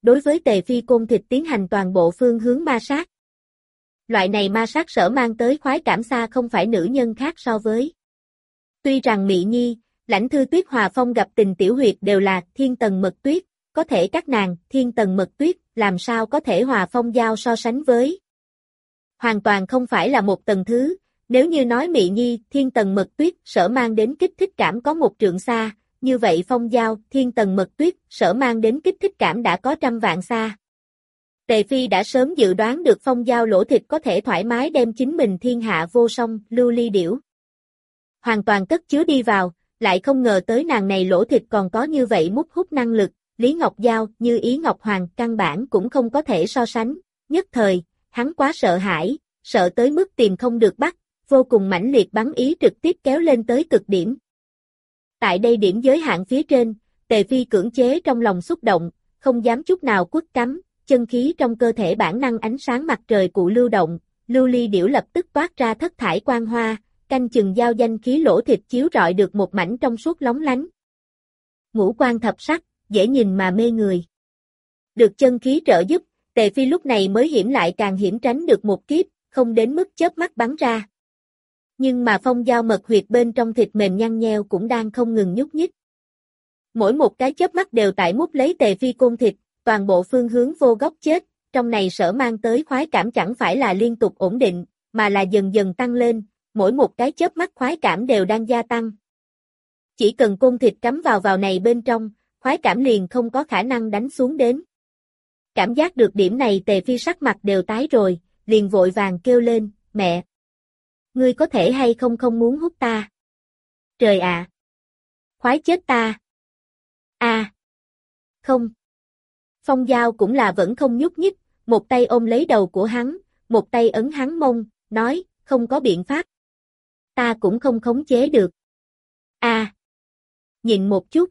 đối với Tề Phi côn thịt tiến hành toàn bộ phương hướng ma sát. Loại này ma sát sở mang tới khoái cảm xa không phải nữ nhân khác so với. Tuy rằng Mị Nhi, Lãnh Thư Tuyết Hòa Phong gặp tình tiểu huyệt đều là thiên tầng mật tuyết, có thể các nàng thiên tầng mật tuyết làm sao có thể Hòa Phong giao so sánh với. Hoàn toàn không phải là một tầng thứ, nếu như nói Mị Nhi thiên tầng mật tuyết sở mang đến kích thích cảm có 1 trượng xa, như vậy Phong giao thiên tầng mật tuyết sở mang đến kích thích cảm đã có trăm vạn xa. Tề Phi đã sớm dự đoán được Phong giao lỗ thịt có thể thoải mái đem chính mình thiên hạ vô song lưu ly điểu hoàn toàn cất chứa đi vào, lại không ngờ tới nàng này lỗ thịt còn có như vậy mút hút năng lực, Lý Ngọc Giao như Ý Ngọc Hoàng căn bản cũng không có thể so sánh, nhất thời, hắn quá sợ hãi, sợ tới mức tìm không được bắt, vô cùng mãnh liệt bắn ý trực tiếp kéo lên tới cực điểm. Tại đây điểm giới hạn phía trên, Tề Phi cưỡng chế trong lòng xúc động, không dám chút nào quất cắm, chân khí trong cơ thể bản năng ánh sáng mặt trời cụ lưu động, lưu ly điểu lập tức toát ra thất thải quang hoa, canh chừng giao danh khí lỗ thịt chiếu rọi được một mảnh trong suốt lóng lánh. Ngũ quan thập sắc, dễ nhìn mà mê người. Được chân khí trợ giúp, Tề Phi lúc này mới hiểm lại càng hiểm tránh được một kiếp, không đến mức chớp mắt bắn ra. Nhưng mà Phong giao mật huyệt bên trong thịt mềm nhăn nheo cũng đang không ngừng nhúc nhích. Mỗi một cái chớp mắt đều tại mút lấy Tề Phi côn thịt, toàn bộ phương hướng vô góc chết, trong này sở mang tới khoái cảm chẳng phải là liên tục ổn định, mà là dần dần tăng lên, mỗi một cái chớp mắt khoái cảm đều đang gia tăng. Chỉ cần côn thịt cắm vào này bên trong, khoái cảm liền không có khả năng đánh xuống đến. Cảm giác được điểm này Tề Phi sắc mặt đều tái rồi, liền vội vàng kêu lên, mẹ! Ngươi có thể hay không không muốn hút ta? Trời ạ! Khoái chết ta! Không! Phong giao cũng là vẫn không nhúc nhích, một tay ôm lấy đầu của hắn, một tay ấn hắn mông, nói, không có biện pháp. Ta cũng không khống chế được. Nhìn một chút.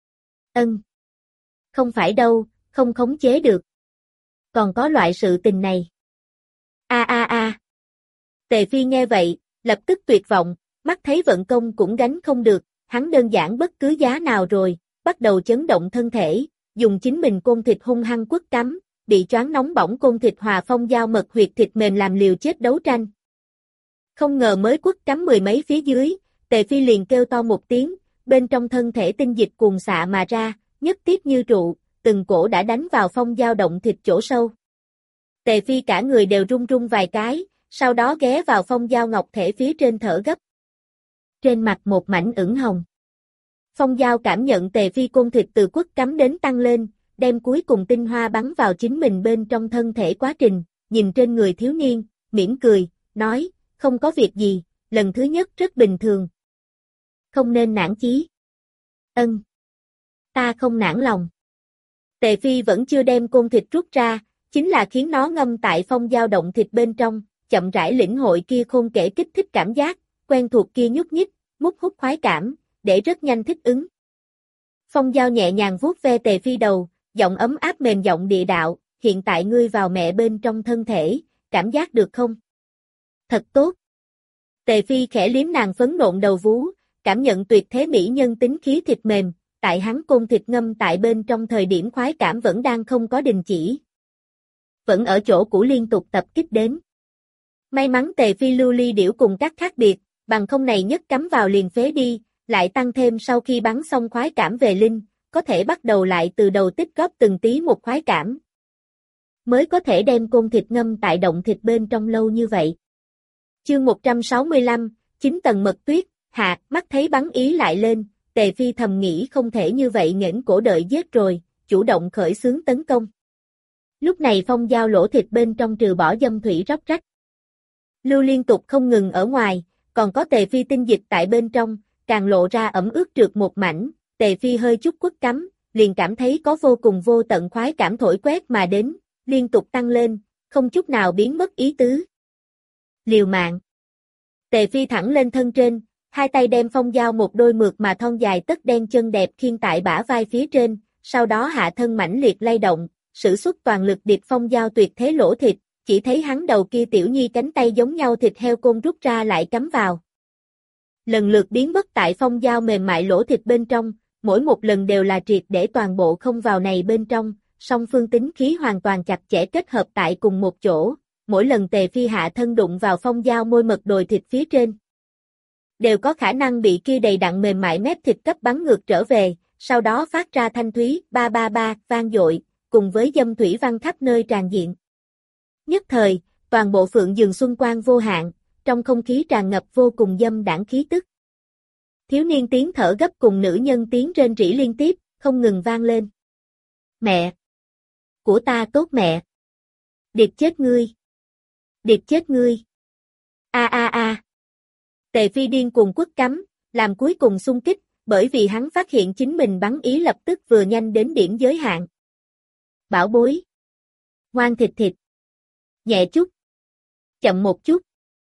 Không phải đâu, không khống chế được. Còn có loại sự tình này. Tề Phi nghe vậy, lập tức tuyệt vọng, mắt thấy vận công cũng gánh không được, hắn đơn giản bất cứ giá nào rồi, bắt đầu chấn động thân thể, dùng chính mình côn thịt hung hăng quất cắm, bị choáng nóng bỏng côn thịt hòa phong giao mật huyệt thịt mềm làm liều chết đấu tranh. Không ngờ mới quất cắm 10 mấy phía dưới, Tề Phi liền kêu to một tiếng, bên trong thân thể tinh dịch cuồn xạ mà ra, nhất tiếp như trụ, từng cổ đã đánh vào phong giao động thịt chỗ sâu. Tề Phi cả người đều run run vài cái, sau đó ghé vào phong giao ngọc thể phía trên thở gấp. Trên mặt một mảnh ửng hồng. Phong giao cảm nhận Tề Phi côn thịt từ quất cắm đến tăng lên, đem cuối cùng tinh hoa bắn vào chính mình bên trong thân thể quá trình, nhìn trên người thiếu niên, mỉm cười, nói, không có việc gì, lần thứ nhất rất bình thường. Không nên nản chí. Ta không nản lòng. Tề Phi vẫn chưa đem côn thịt rút ra, chính là khiến nó ngâm tại phong giao động thịt bên trong, chậm rãi lĩnh hội kia khôn kể kích thích cảm giác, quen thuộc kia nhúc nhích, mút hút khoái cảm, để rất nhanh thích ứng. Phong giao nhẹ nhàng vuốt ve Tề Phi đầu, giọng ấm áp mềm giọng địa đạo, hiện tại ngươi vào mẹ bên trong thân thể, cảm giác được không? Thật tốt. Tề Phi khẽ liếm nàng phấn nộn đầu vú, cảm nhận tuyệt thế mỹ nhân tính khí thịt mềm, tại hắn côn thịt ngâm tại bên trong thời điểm khoái cảm vẫn đang không có đình chỉ. Vẫn ở chỗ cũ liên tục tập kích đến. May mắn Tề Phi lưu ly điểu cùng các khác biệt, bằng không này nhất cắm vào liền phế đi, lại tăng thêm sau khi bắn xong khoái cảm về linh, có thể bắt đầu lại từ đầu tích góp từng tí một khoái cảm. Mới có thể đem côn thịt ngâm tại động thịt bên trong lâu như vậy. Chương 165, 9 tầng mật tuyết, hạ, mắt thấy bắn ý lại lên, Tề Phi thầm nghĩ không thể như vậy nghển cổ đợi giết rồi, chủ động khởi xướng tấn công. Lúc này phong giao lỗ thịt bên trong trừ bỏ dâm thủy róc rách. Lưu liên tục không ngừng ở ngoài, còn có Tề Phi tinh dịch tại bên trong, càng lộ ra ẩm ướt trượt một mảnh, Tề Phi hơi chút quất cắm, liền cảm thấy có vô cùng vô tận khoái cảm thổi quét mà đến, liên tục tăng lên, không chút nào biến mất ý tứ. Liều mạng. Tề Phi thẳng lên thân trên, hai tay đem phong giao một đôi mượt mà thon dài tất đen chân đẹp khiêng tại bả vai phía trên, sau đó hạ thân mãnh liệt lay động, sử xuất toàn lực điệp phong giao tuyệt thế lỗ thịt, chỉ thấy hắn đầu kia tiểu nhi cánh tay giống nhau thịt heo côn rút ra lại cắm vào. Lần lượt biến mất tại phong giao mềm mại lỗ thịt bên trong, mỗi một lần đều là triệt để toàn bộ không vào này bên trong, song phương tính khí hoàn toàn chặt chẽ kết hợp tại cùng một chỗ, mỗi lần Tề Phi hạ thân đụng vào Phong Giao môi mật đồi thịt phía trên, đều có khả năng bị kia đầy đặn mềm mại mép thịt cấp bắn ngược trở về, sau đó phát ra thanh thúy ba ba ba vang dội, cùng với dâm thủy văn khắp nơi tràn diện. Nhất thời, toàn bộ Phượng Dường xuân quang vô hạn, trong không khí tràn ngập vô cùng dâm đãng khí tức. Thiếu niên tiếng thở gấp cùng nữ nhân tiếng rên rỉ liên tiếp, không ngừng vang lên. Mẹ! Của ta tốt mẹ! Điệp chết ngươi! Điệp chết ngươi! A a a! Tề Phi điên cuồng quất cắm, làm cuối cùng xung kích, bởi vì hắn phát hiện chính mình bắn ý lập tức vừa nhanh đến điểm giới hạn. Bảo bối! Ngoan thịt thịt! Nhẹ chút! Chậm một chút!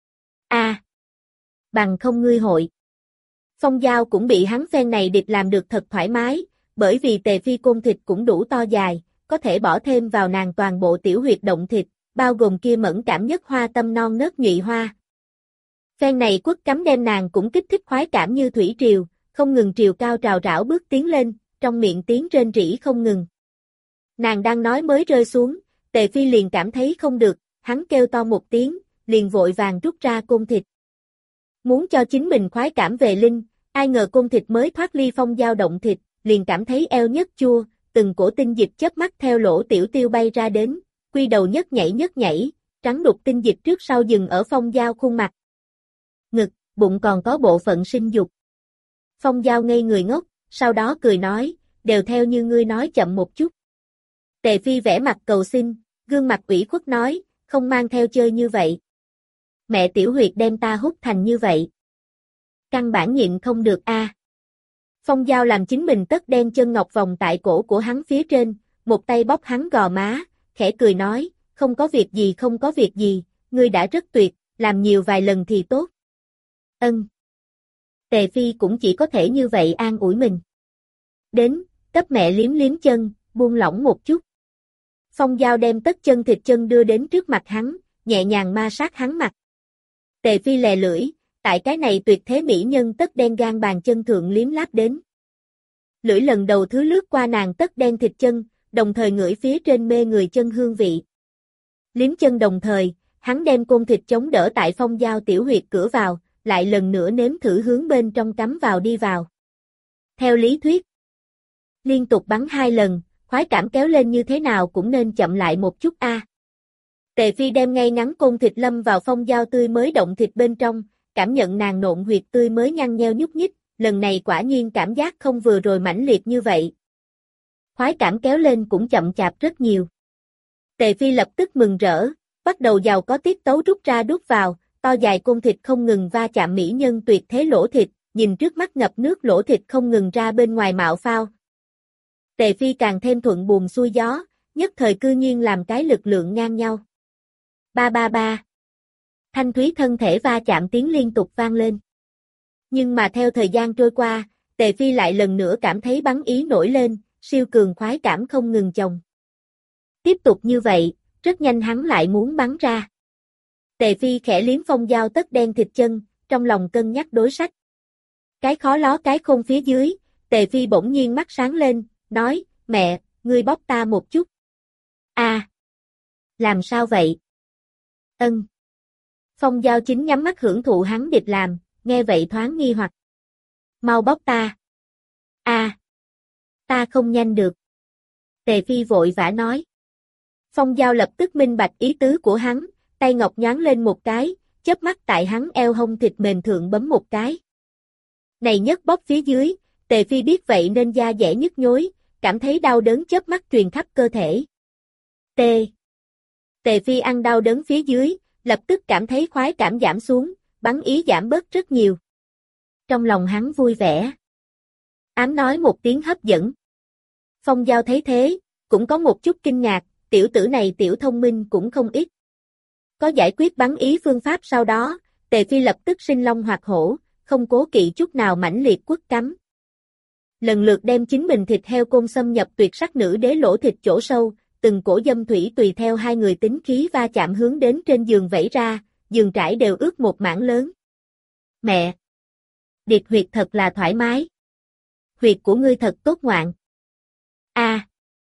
A! Bằng không ngươi hội! Phong Giao cũng bị hắn phen này điệp làm được thật thoải mái, bởi vì Tề Phi côn thịt cũng đủ to dài, có thể bỏ thêm vào nàng toàn bộ tiểu huyệt động thịt, bao gồm kia mẫn cảm nhất hoa tâm non nớt nhụy hoa. Phen này quất cắm đem nàng cũng kích thích khoái cảm như thủy triều, không ngừng triều cao trào rảo bước tiến lên, trong miệng tiếng rên rỉ không ngừng. Nàng đang nói mới rơi xuống, Tề Phi liền cảm thấy không được, hắn kêu to một tiếng, liền vội vàng rút ra côn thịt. Muốn cho chính mình khoái cảm về linh, ai ngờ côn thịt mới thoát ly Phong Giao động thịt, liền cảm thấy eo nhất chua, từng cổ tinh dịch chớp mắt theo lỗ tiểu tiêu bay ra đến, quy đầu nhất nhảy, trắng đục tinh dịch trước sau dừng ở Phong Giao khuôn mặt. Ngực, bụng còn có bộ phận sinh dục. Phong Giao ngây người ngốc, sau đó cười nói, đều theo như ngươi nói chậm một chút. Tề Phi vẽ mặt cầu xin, gương mặt ủy khuất nói, không mang theo chơi như vậy. Mẹ tiểu huyệt đem ta hút thành như vậy. Căn bản nhịn không được a. Phong Giao làm chính mình tất đen chân ngọc vòng tại cổ của hắn phía trên, một tay bóp hắn gò má, khẽ cười nói, không có việc gì, ngươi đã rất tuyệt, làm nhiều vài lần thì tốt. Ân. Tề Phi cũng chỉ có thể như vậy an ủi mình. Đến, cấp mẹ liếm liếm chân, buông lỏng một chút. Phong Giao đem tất chân thịt chân đưa đến trước mặt hắn, nhẹ nhàng ma sát hắn mặt. Tề Phi lè lưỡi, tại cái này tuyệt thế mỹ nhân tất đen gan bàn chân thượng liếm láp đến. Lưỡi lần đầu thứ lướt qua nàng tất đen thịt chân, đồng thời ngửi phía trên mê người chân hương vị. Liếm chân đồng thời, hắn đem côn thịt chống đỡ tại Phong Giao tiểu huyệt cửa vào, lại lần nữa nếm thử hướng bên trong cắm vào đi vào. Theo lý thuyết, liên tục bắn 2 lần, khoái cảm kéo lên như thế nào cũng nên chậm lại một chút a. Tề Phi đem ngay ngắn côn thịt lâm vào Phong Giao tươi mới động thịt bên trong, cảm nhận nàng nộn huyệt tươi mới nhăn nheo nhúc nhích, lần này quả nhiên cảm giác không vừa rồi mãnh liệt như vậy. Khoái cảm kéo lên cũng chậm chạp rất nhiều. Tề Phi lập tức mừng rỡ, bắt đầu giàu có tiết tấu rút ra đút vào, to dài côn thịt không ngừng va chạm mỹ nhân tuyệt thế lỗ thịt, nhìn trước mắt ngập nước lỗ thịt không ngừng ra bên ngoài mạo phao. Tề Phi càng thêm thuận buồm xuôi gió, nhất thời cư nhiên làm cái lực lượng ngang nhau. Ba ba ba. Thanh thúy thân thể va chạm tiếng liên tục vang lên. Nhưng mà theo thời gian trôi qua, Tề Phi lại lần nữa cảm thấy bắn ý nổi lên, siêu cường khoái cảm không ngừng chồng. Tiếp tục như vậy, rất nhanh hắn lại muốn bắn ra. Tề Phi khẽ liếm Phong Giao tất đen thịt chân, trong lòng cân nhắc đối sách. Cái khó ló cái khôn phía dưới, Tề Phi bỗng nhiên mắt sáng lên, nói, mẹ, ngươi bóp ta một chút. A, làm sao vậy? Ân. Phong Giao chính nhắm mắt hưởng thụ hắn điệp làm, nghe vậy thoáng nghi hoặc. Mau bóp ta. A, ta không nhanh được. Tề Phi vội vã nói. Phong Giao lập tức minh bạch ý tứ của hắn, tay ngọc nhoáng lên một cái, chớp mắt tại hắn eo hông thịt mềm thượng bấm một cái. Này nhất bóp phía dưới, Tề Phi biết vậy nên da dẻ nhức nhối, cảm thấy đau đớn chớp mắt truyền khắp cơ thể. Tề Phi ăn đau đớn phía dưới, lập tức cảm thấy khoái cảm giảm xuống, bắn ý giảm bớt rất nhiều. Trong lòng hắn vui vẻ. Ám nói một tiếng hấp dẫn. Phong Giao thấy thế, cũng có một chút kinh ngạc, tiểu tử này tiểu thông minh cũng không ít. Có giải quyết bắn ý phương pháp sau đó, Tề Phi lập tức sinh long hoạt hổ, không cố kỵ chút nào mãnh liệt quất cắm. Lần lượt đem chính mình thịt heo côn xâm nhập tuyệt sắc nữ đế lỗ thịt chỗ sâu, từng cổ dâm thủy tùy theo hai người tính khí va chạm hướng đến trên giường vẩy ra, giường trải đều ướt một mảng lớn. Mẹ! Điệp huyệt thật là thoải mái. Huyệt của ngươi thật tốt ngoạn. A.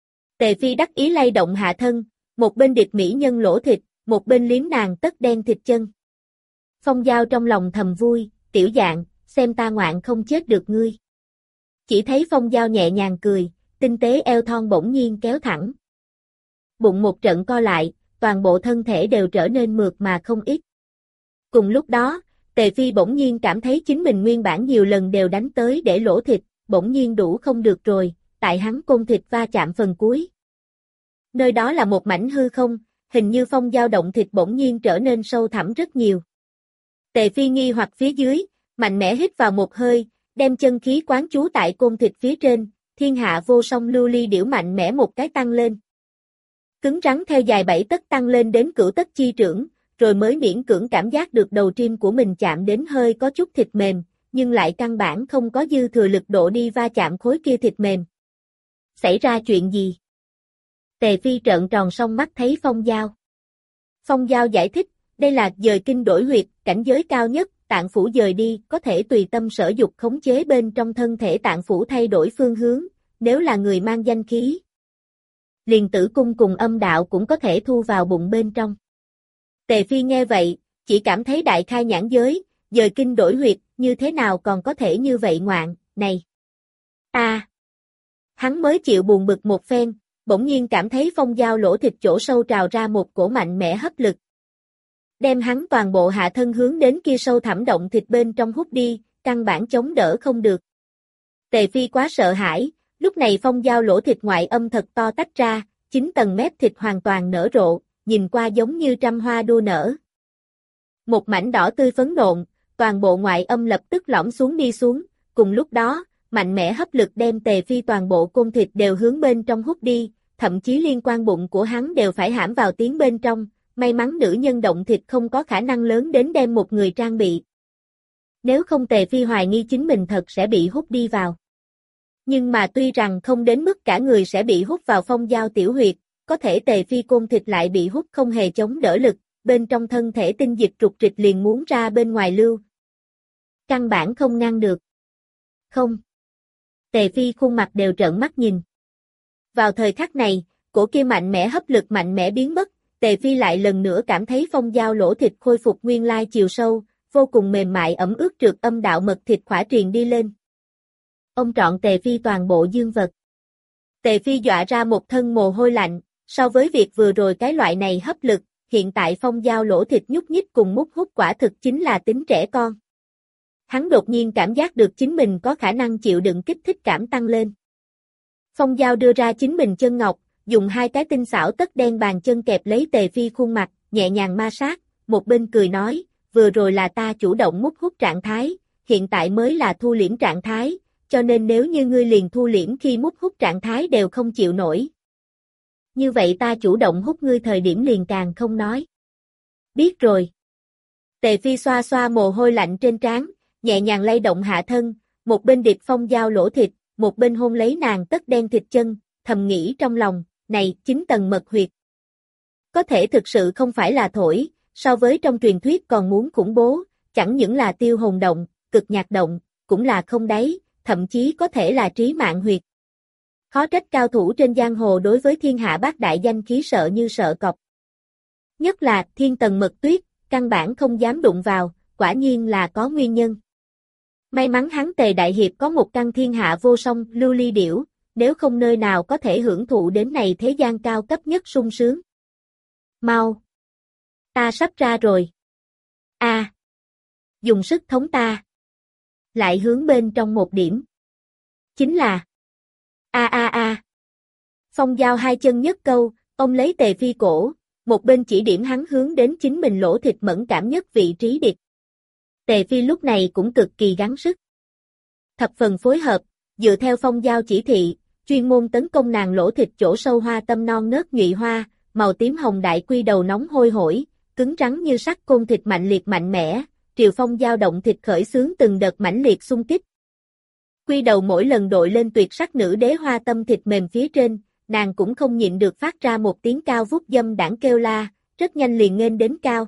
Tề Phi đắc ý lay động hạ thân, một bên địch mỹ nhân lỗ thịt, một bên liếm nàng tất đen thịt chân. Phong Giao trong lòng thầm vui, tiểu dạng, xem ta ngoạn không chết được ngươi. Chỉ thấy Phong Giao nhẹ nhàng cười, tinh tế eo thon bỗng nhiên kéo thẳng. Bụng một trận co lại, toàn bộ thân thể đều trở nên mượt mà không ít. Cùng lúc đó, Tề Phi bỗng nhiên cảm thấy chính mình nguyên bản nhiều lần đều đánh tới để lỗ thịt, bỗng nhiên đủ không được rồi, tại hắn côn thịt va chạm phần cuối. Nơi đó là một mảnh hư không, hình như Phong Giao động thịt bỗng nhiên trở nên sâu thẳm rất nhiều. Tề Phi nghi hoặc phía dưới, mạnh mẽ hít vào một hơi, đem chân khí quán trú tại côn thịt phía trên, thiên hạ vô song lưu ly điểu mạnh mẽ một cái tăng lên. Cứng rắn theo dài 7 tấc tăng lên đến cửu tấc chi trưởng, rồi mới miễn cưỡng cảm giác được đầu tim của mình chạm đến hơi có chút thịt mềm, nhưng lại căn bản không có dư thừa lực độ đi va chạm khối kia thịt mềm. Xảy ra chuyện gì? Tề Phi trợn tròn song mắt thấy Phong Giao. Phong Giao giải thích, đây là dời kinh đổi huyệt, cảnh giới cao nhất, tạng phủ dời đi, có thể tùy tâm sở dục khống chế bên trong thân thể tạng phủ thay đổi phương hướng, nếu là người mang danh khí. Liền tử cung cùng âm đạo cũng có thể thu vào bụng bên trong. Tề Phi nghe vậy, chỉ cảm thấy đại khai nhãn giới, dời kinh đổi huyệt, như thế nào còn có thể như vậy ngoạn, này. Hắn mới chịu buồn bực một phen, bỗng nhiên cảm thấy Phong Giao lỗ thịt chỗ sâu trào ra một cổ mạnh mẽ hấp lực. Đem hắn toàn bộ hạ thân hướng đến kia sâu thẳm động thịt bên trong hút đi, căn bản chống đỡ không được. Tề Phi quá sợ hãi, lúc này Phong Giao lỗ thịt ngoại âm thật to tách ra, 9 tầng mép thịt hoàn toàn nở rộ, nhìn qua giống như trăm hoa đua nở. Một mảnh đỏ tươi phấn nộn, toàn bộ ngoại âm lập tức lõm xuống đi xuống, cùng lúc đó, mạnh mẽ hấp lực đem Tề Phi toàn bộ côn thịt đều hướng bên trong hút đi, thậm chí liên quan bụng của hắn đều phải hãm vào tiếng bên trong, may mắn nữ nhân động thịt không có khả năng lớn đến đem một người trang bị. Nếu không Tề Phi hoài nghi chính mình thật sẽ bị hút đi vào. Nhưng mà tuy rằng không đến mức cả người sẽ bị hút vào Phong Giao tiểu huyệt, có thể Tề Phi côn thịt lại bị hút không hề chống đỡ lực, bên trong thân thể tinh dịch trục trịch liền muốn ra bên ngoài lưu. Căn bản không ngăn được. Không. Tề Phi khuôn mặt đều trợn mắt nhìn. Vào thời khắc này, cổ kia mạnh mẽ hấp lực mạnh mẽ biến mất, Tề Phi lại lần nữa cảm thấy Phong Giao lỗ thịt khôi phục nguyên lai chiều sâu, vô cùng mềm mại ẩm ướt trượt âm đạo mật thịt khỏa truyền đi lên. Ông trọn Tề Phi toàn bộ dương vật. Tề Phi dọa ra một thân mồ hôi lạnh, so với việc vừa rồi cái loại này hấp lực, hiện tại Phong Giao lỗ thịt nhúc nhích cùng mút hút quả thực chính là tính trẻ con. Hắn đột nhiên cảm giác được chính mình có khả năng chịu đựng kích thích cảm tăng lên. Phong Giao đưa ra chính mình chân ngọc, dùng hai cái tinh xảo tất đen bàn chân kẹp lấy Tề Phi khuôn mặt, nhẹ nhàng ma sát, một bên cười nói, vừa rồi là ta chủ động mút hút trạng thái, hiện tại mới là thu liễm trạng thái, cho nên nếu như ngươi liền thu liễm khi mút hút trạng thái đều không chịu nổi. Như vậy ta chủ động hút ngươi thời điểm liền càng không nói. Biết rồi. Tề Phi xoa xoa mồ hôi lạnh trên trán, nhẹ nhàng lay động hạ thân, một bên điệp Phong Giao lỗ thịt, một bên hôn lấy nàng tất đen thịt chân, thầm nghĩ trong lòng, này 9 tầng mật huyệt. Có thể thực sự không phải là thổi, so với trong truyền thuyết còn muốn khủng bố, chẳng những là tiêu hồn động, cực nhạc động, cũng là không đáy, thậm chí có thể là trí mạng huyệt. Khó trách cao thủ trên giang hồ đối với thiên hạ bát đại danh khí sợ như sợ cọp. Nhất là thiên tầng mật tuyết, căn bản không dám đụng vào, quả nhiên là có nguyên nhân. May mắn hắn Tề Đại Hiệp có một căn thiên hạ vô song lưu ly điểu, nếu không nơi nào có thể hưởng thụ đến này thế gian cao cấp nhất sung sướng. Mau! Ta sắp ra rồi. Dùng sức thống ta. Lại hướng bên trong một điểm. Chính là Phong Giao hai chân nhất câu, ông lấy Tề Phi cổ, một bên chỉ điểm hắn hướng đến chính mình lỗ thịt mẫn cảm nhất vị trí điệp. Tề Phi lúc này cũng cực kỳ gắng sức. Thập phần phối hợp, dựa theo Phong Giao chỉ thị, chuyên môn tấn công nàng lỗ thịt chỗ sâu hoa tâm non nớt nhụy hoa, màu tím hồng đại quy đầu nóng hôi hổi, cứng rắn như sắt côn thịt mạnh liệt mạnh mẽ, triều Phong Giao động thịt khởi xướng từng đợt mãnh liệt xung kích. Quy đầu mỗi lần đội lên tuyệt sắc nữ đế hoa tâm thịt mềm phía trên, nàng cũng không nhịn được phát ra một tiếng cao vút dâm đãng kêu la, rất nhanh liền nghênh đến cao.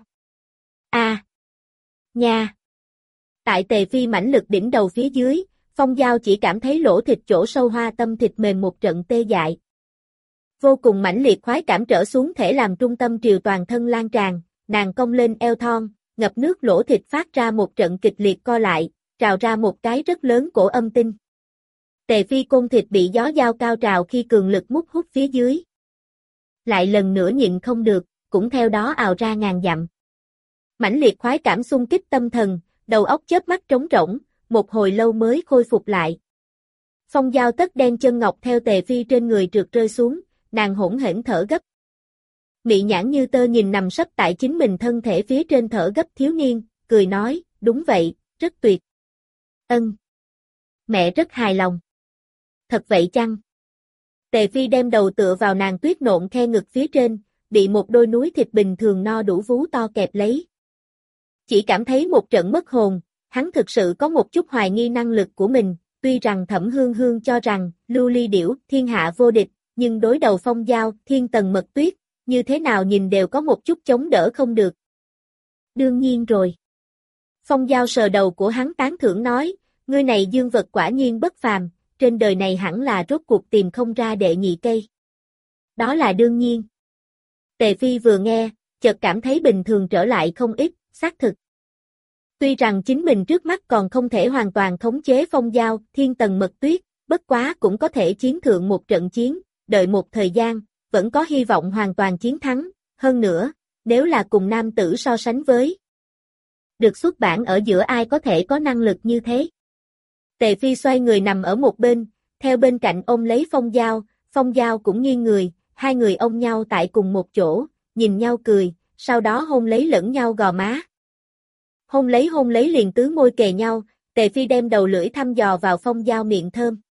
Nha! Tại Tề Phi mãnh lực đỉnh đầu phía dưới, Phong Giao chỉ cảm thấy lỗ thịt chỗ sâu hoa tâm thịt mềm một trận tê dại. Vô cùng mãnh liệt khoái cảm trở xuống thể làm trung tâm triều toàn thân lan tràn, nàng cong lên eo thon, ngập nước lỗ thịt phát ra một trận kịch liệt co lại, trào ra một cái rất lớn cổ âm tinh. Tề Phi côn thịt bị gió dao cao trào khi cường lực mút hút phía dưới. Lại lần nữa nhịn không được, cũng theo đó ào ra ngàn dặm. Mãnh liệt khoái cảm xung kích tâm thần, đầu óc chớp mắt trống rỗng, một hồi lâu mới khôi phục lại. Phong Giao tất đen chân ngọc theo Tề Phi trên người trượt rơi xuống, nàng hỗn hển thở gấp. Mị nhãn như tơ nhìn nằm sấp tại chính mình thân thể phía trên thở gấp thiếu niên, cười nói, đúng vậy, rất tuyệt. Ân. Mẹ rất hài lòng. Thật vậy chăng? Tề Phi đem đầu tựa vào nàng tuyết nộn khe ngực phía trên, bị một đôi núi thịt bình thường no đủ vú to kẹp lấy. Chỉ cảm thấy một trận mất hồn, hắn thực sự có một chút hoài nghi năng lực của mình, tuy rằng Thẩm Hương Hương cho rằng, Lưu Ly Điểu, thiên hạ vô địch, nhưng đối đầu Phong Giao, thiên tầng mật tuyết, như thế nào nhìn đều có một chút chống đỡ không được. Đương nhiên rồi. Phong Giao sờ đầu của hắn tán thưởng nói, ngươi này dương vật quả nhiên bất phàm, trên đời này hẳn là rốt cuộc tìm không ra đệ nhị cây. Đó là đương nhiên. Tề Phi vừa nghe, chợt cảm thấy bình thường trở lại không ít, xác thực. Tuy rằng chính mình trước mắt còn không thể hoàn toàn khống chế Phong Giao, thiên tầng mật tuyết, bất quá cũng có thể chiến thượng một trận chiến, đợi một thời gian, vẫn có hy vọng hoàn toàn chiến thắng, hơn nữa, nếu là cùng nam tử so sánh với. Được xuất bản ở giữa ai có thể có năng lực như thế. Tề Phi xoay người nằm ở một bên, theo bên cạnh ôm lấy Phong Giao cũng nghiêng người, hai người ôm nhau tại cùng một chỗ, nhìn nhau cười, sau đó hôn lấy lẫn nhau gò má. Hôn lấy liền tứ môi kề nhau, Tề Phi đem đầu lưỡi thăm dò vào Phong Giao miệng thơm.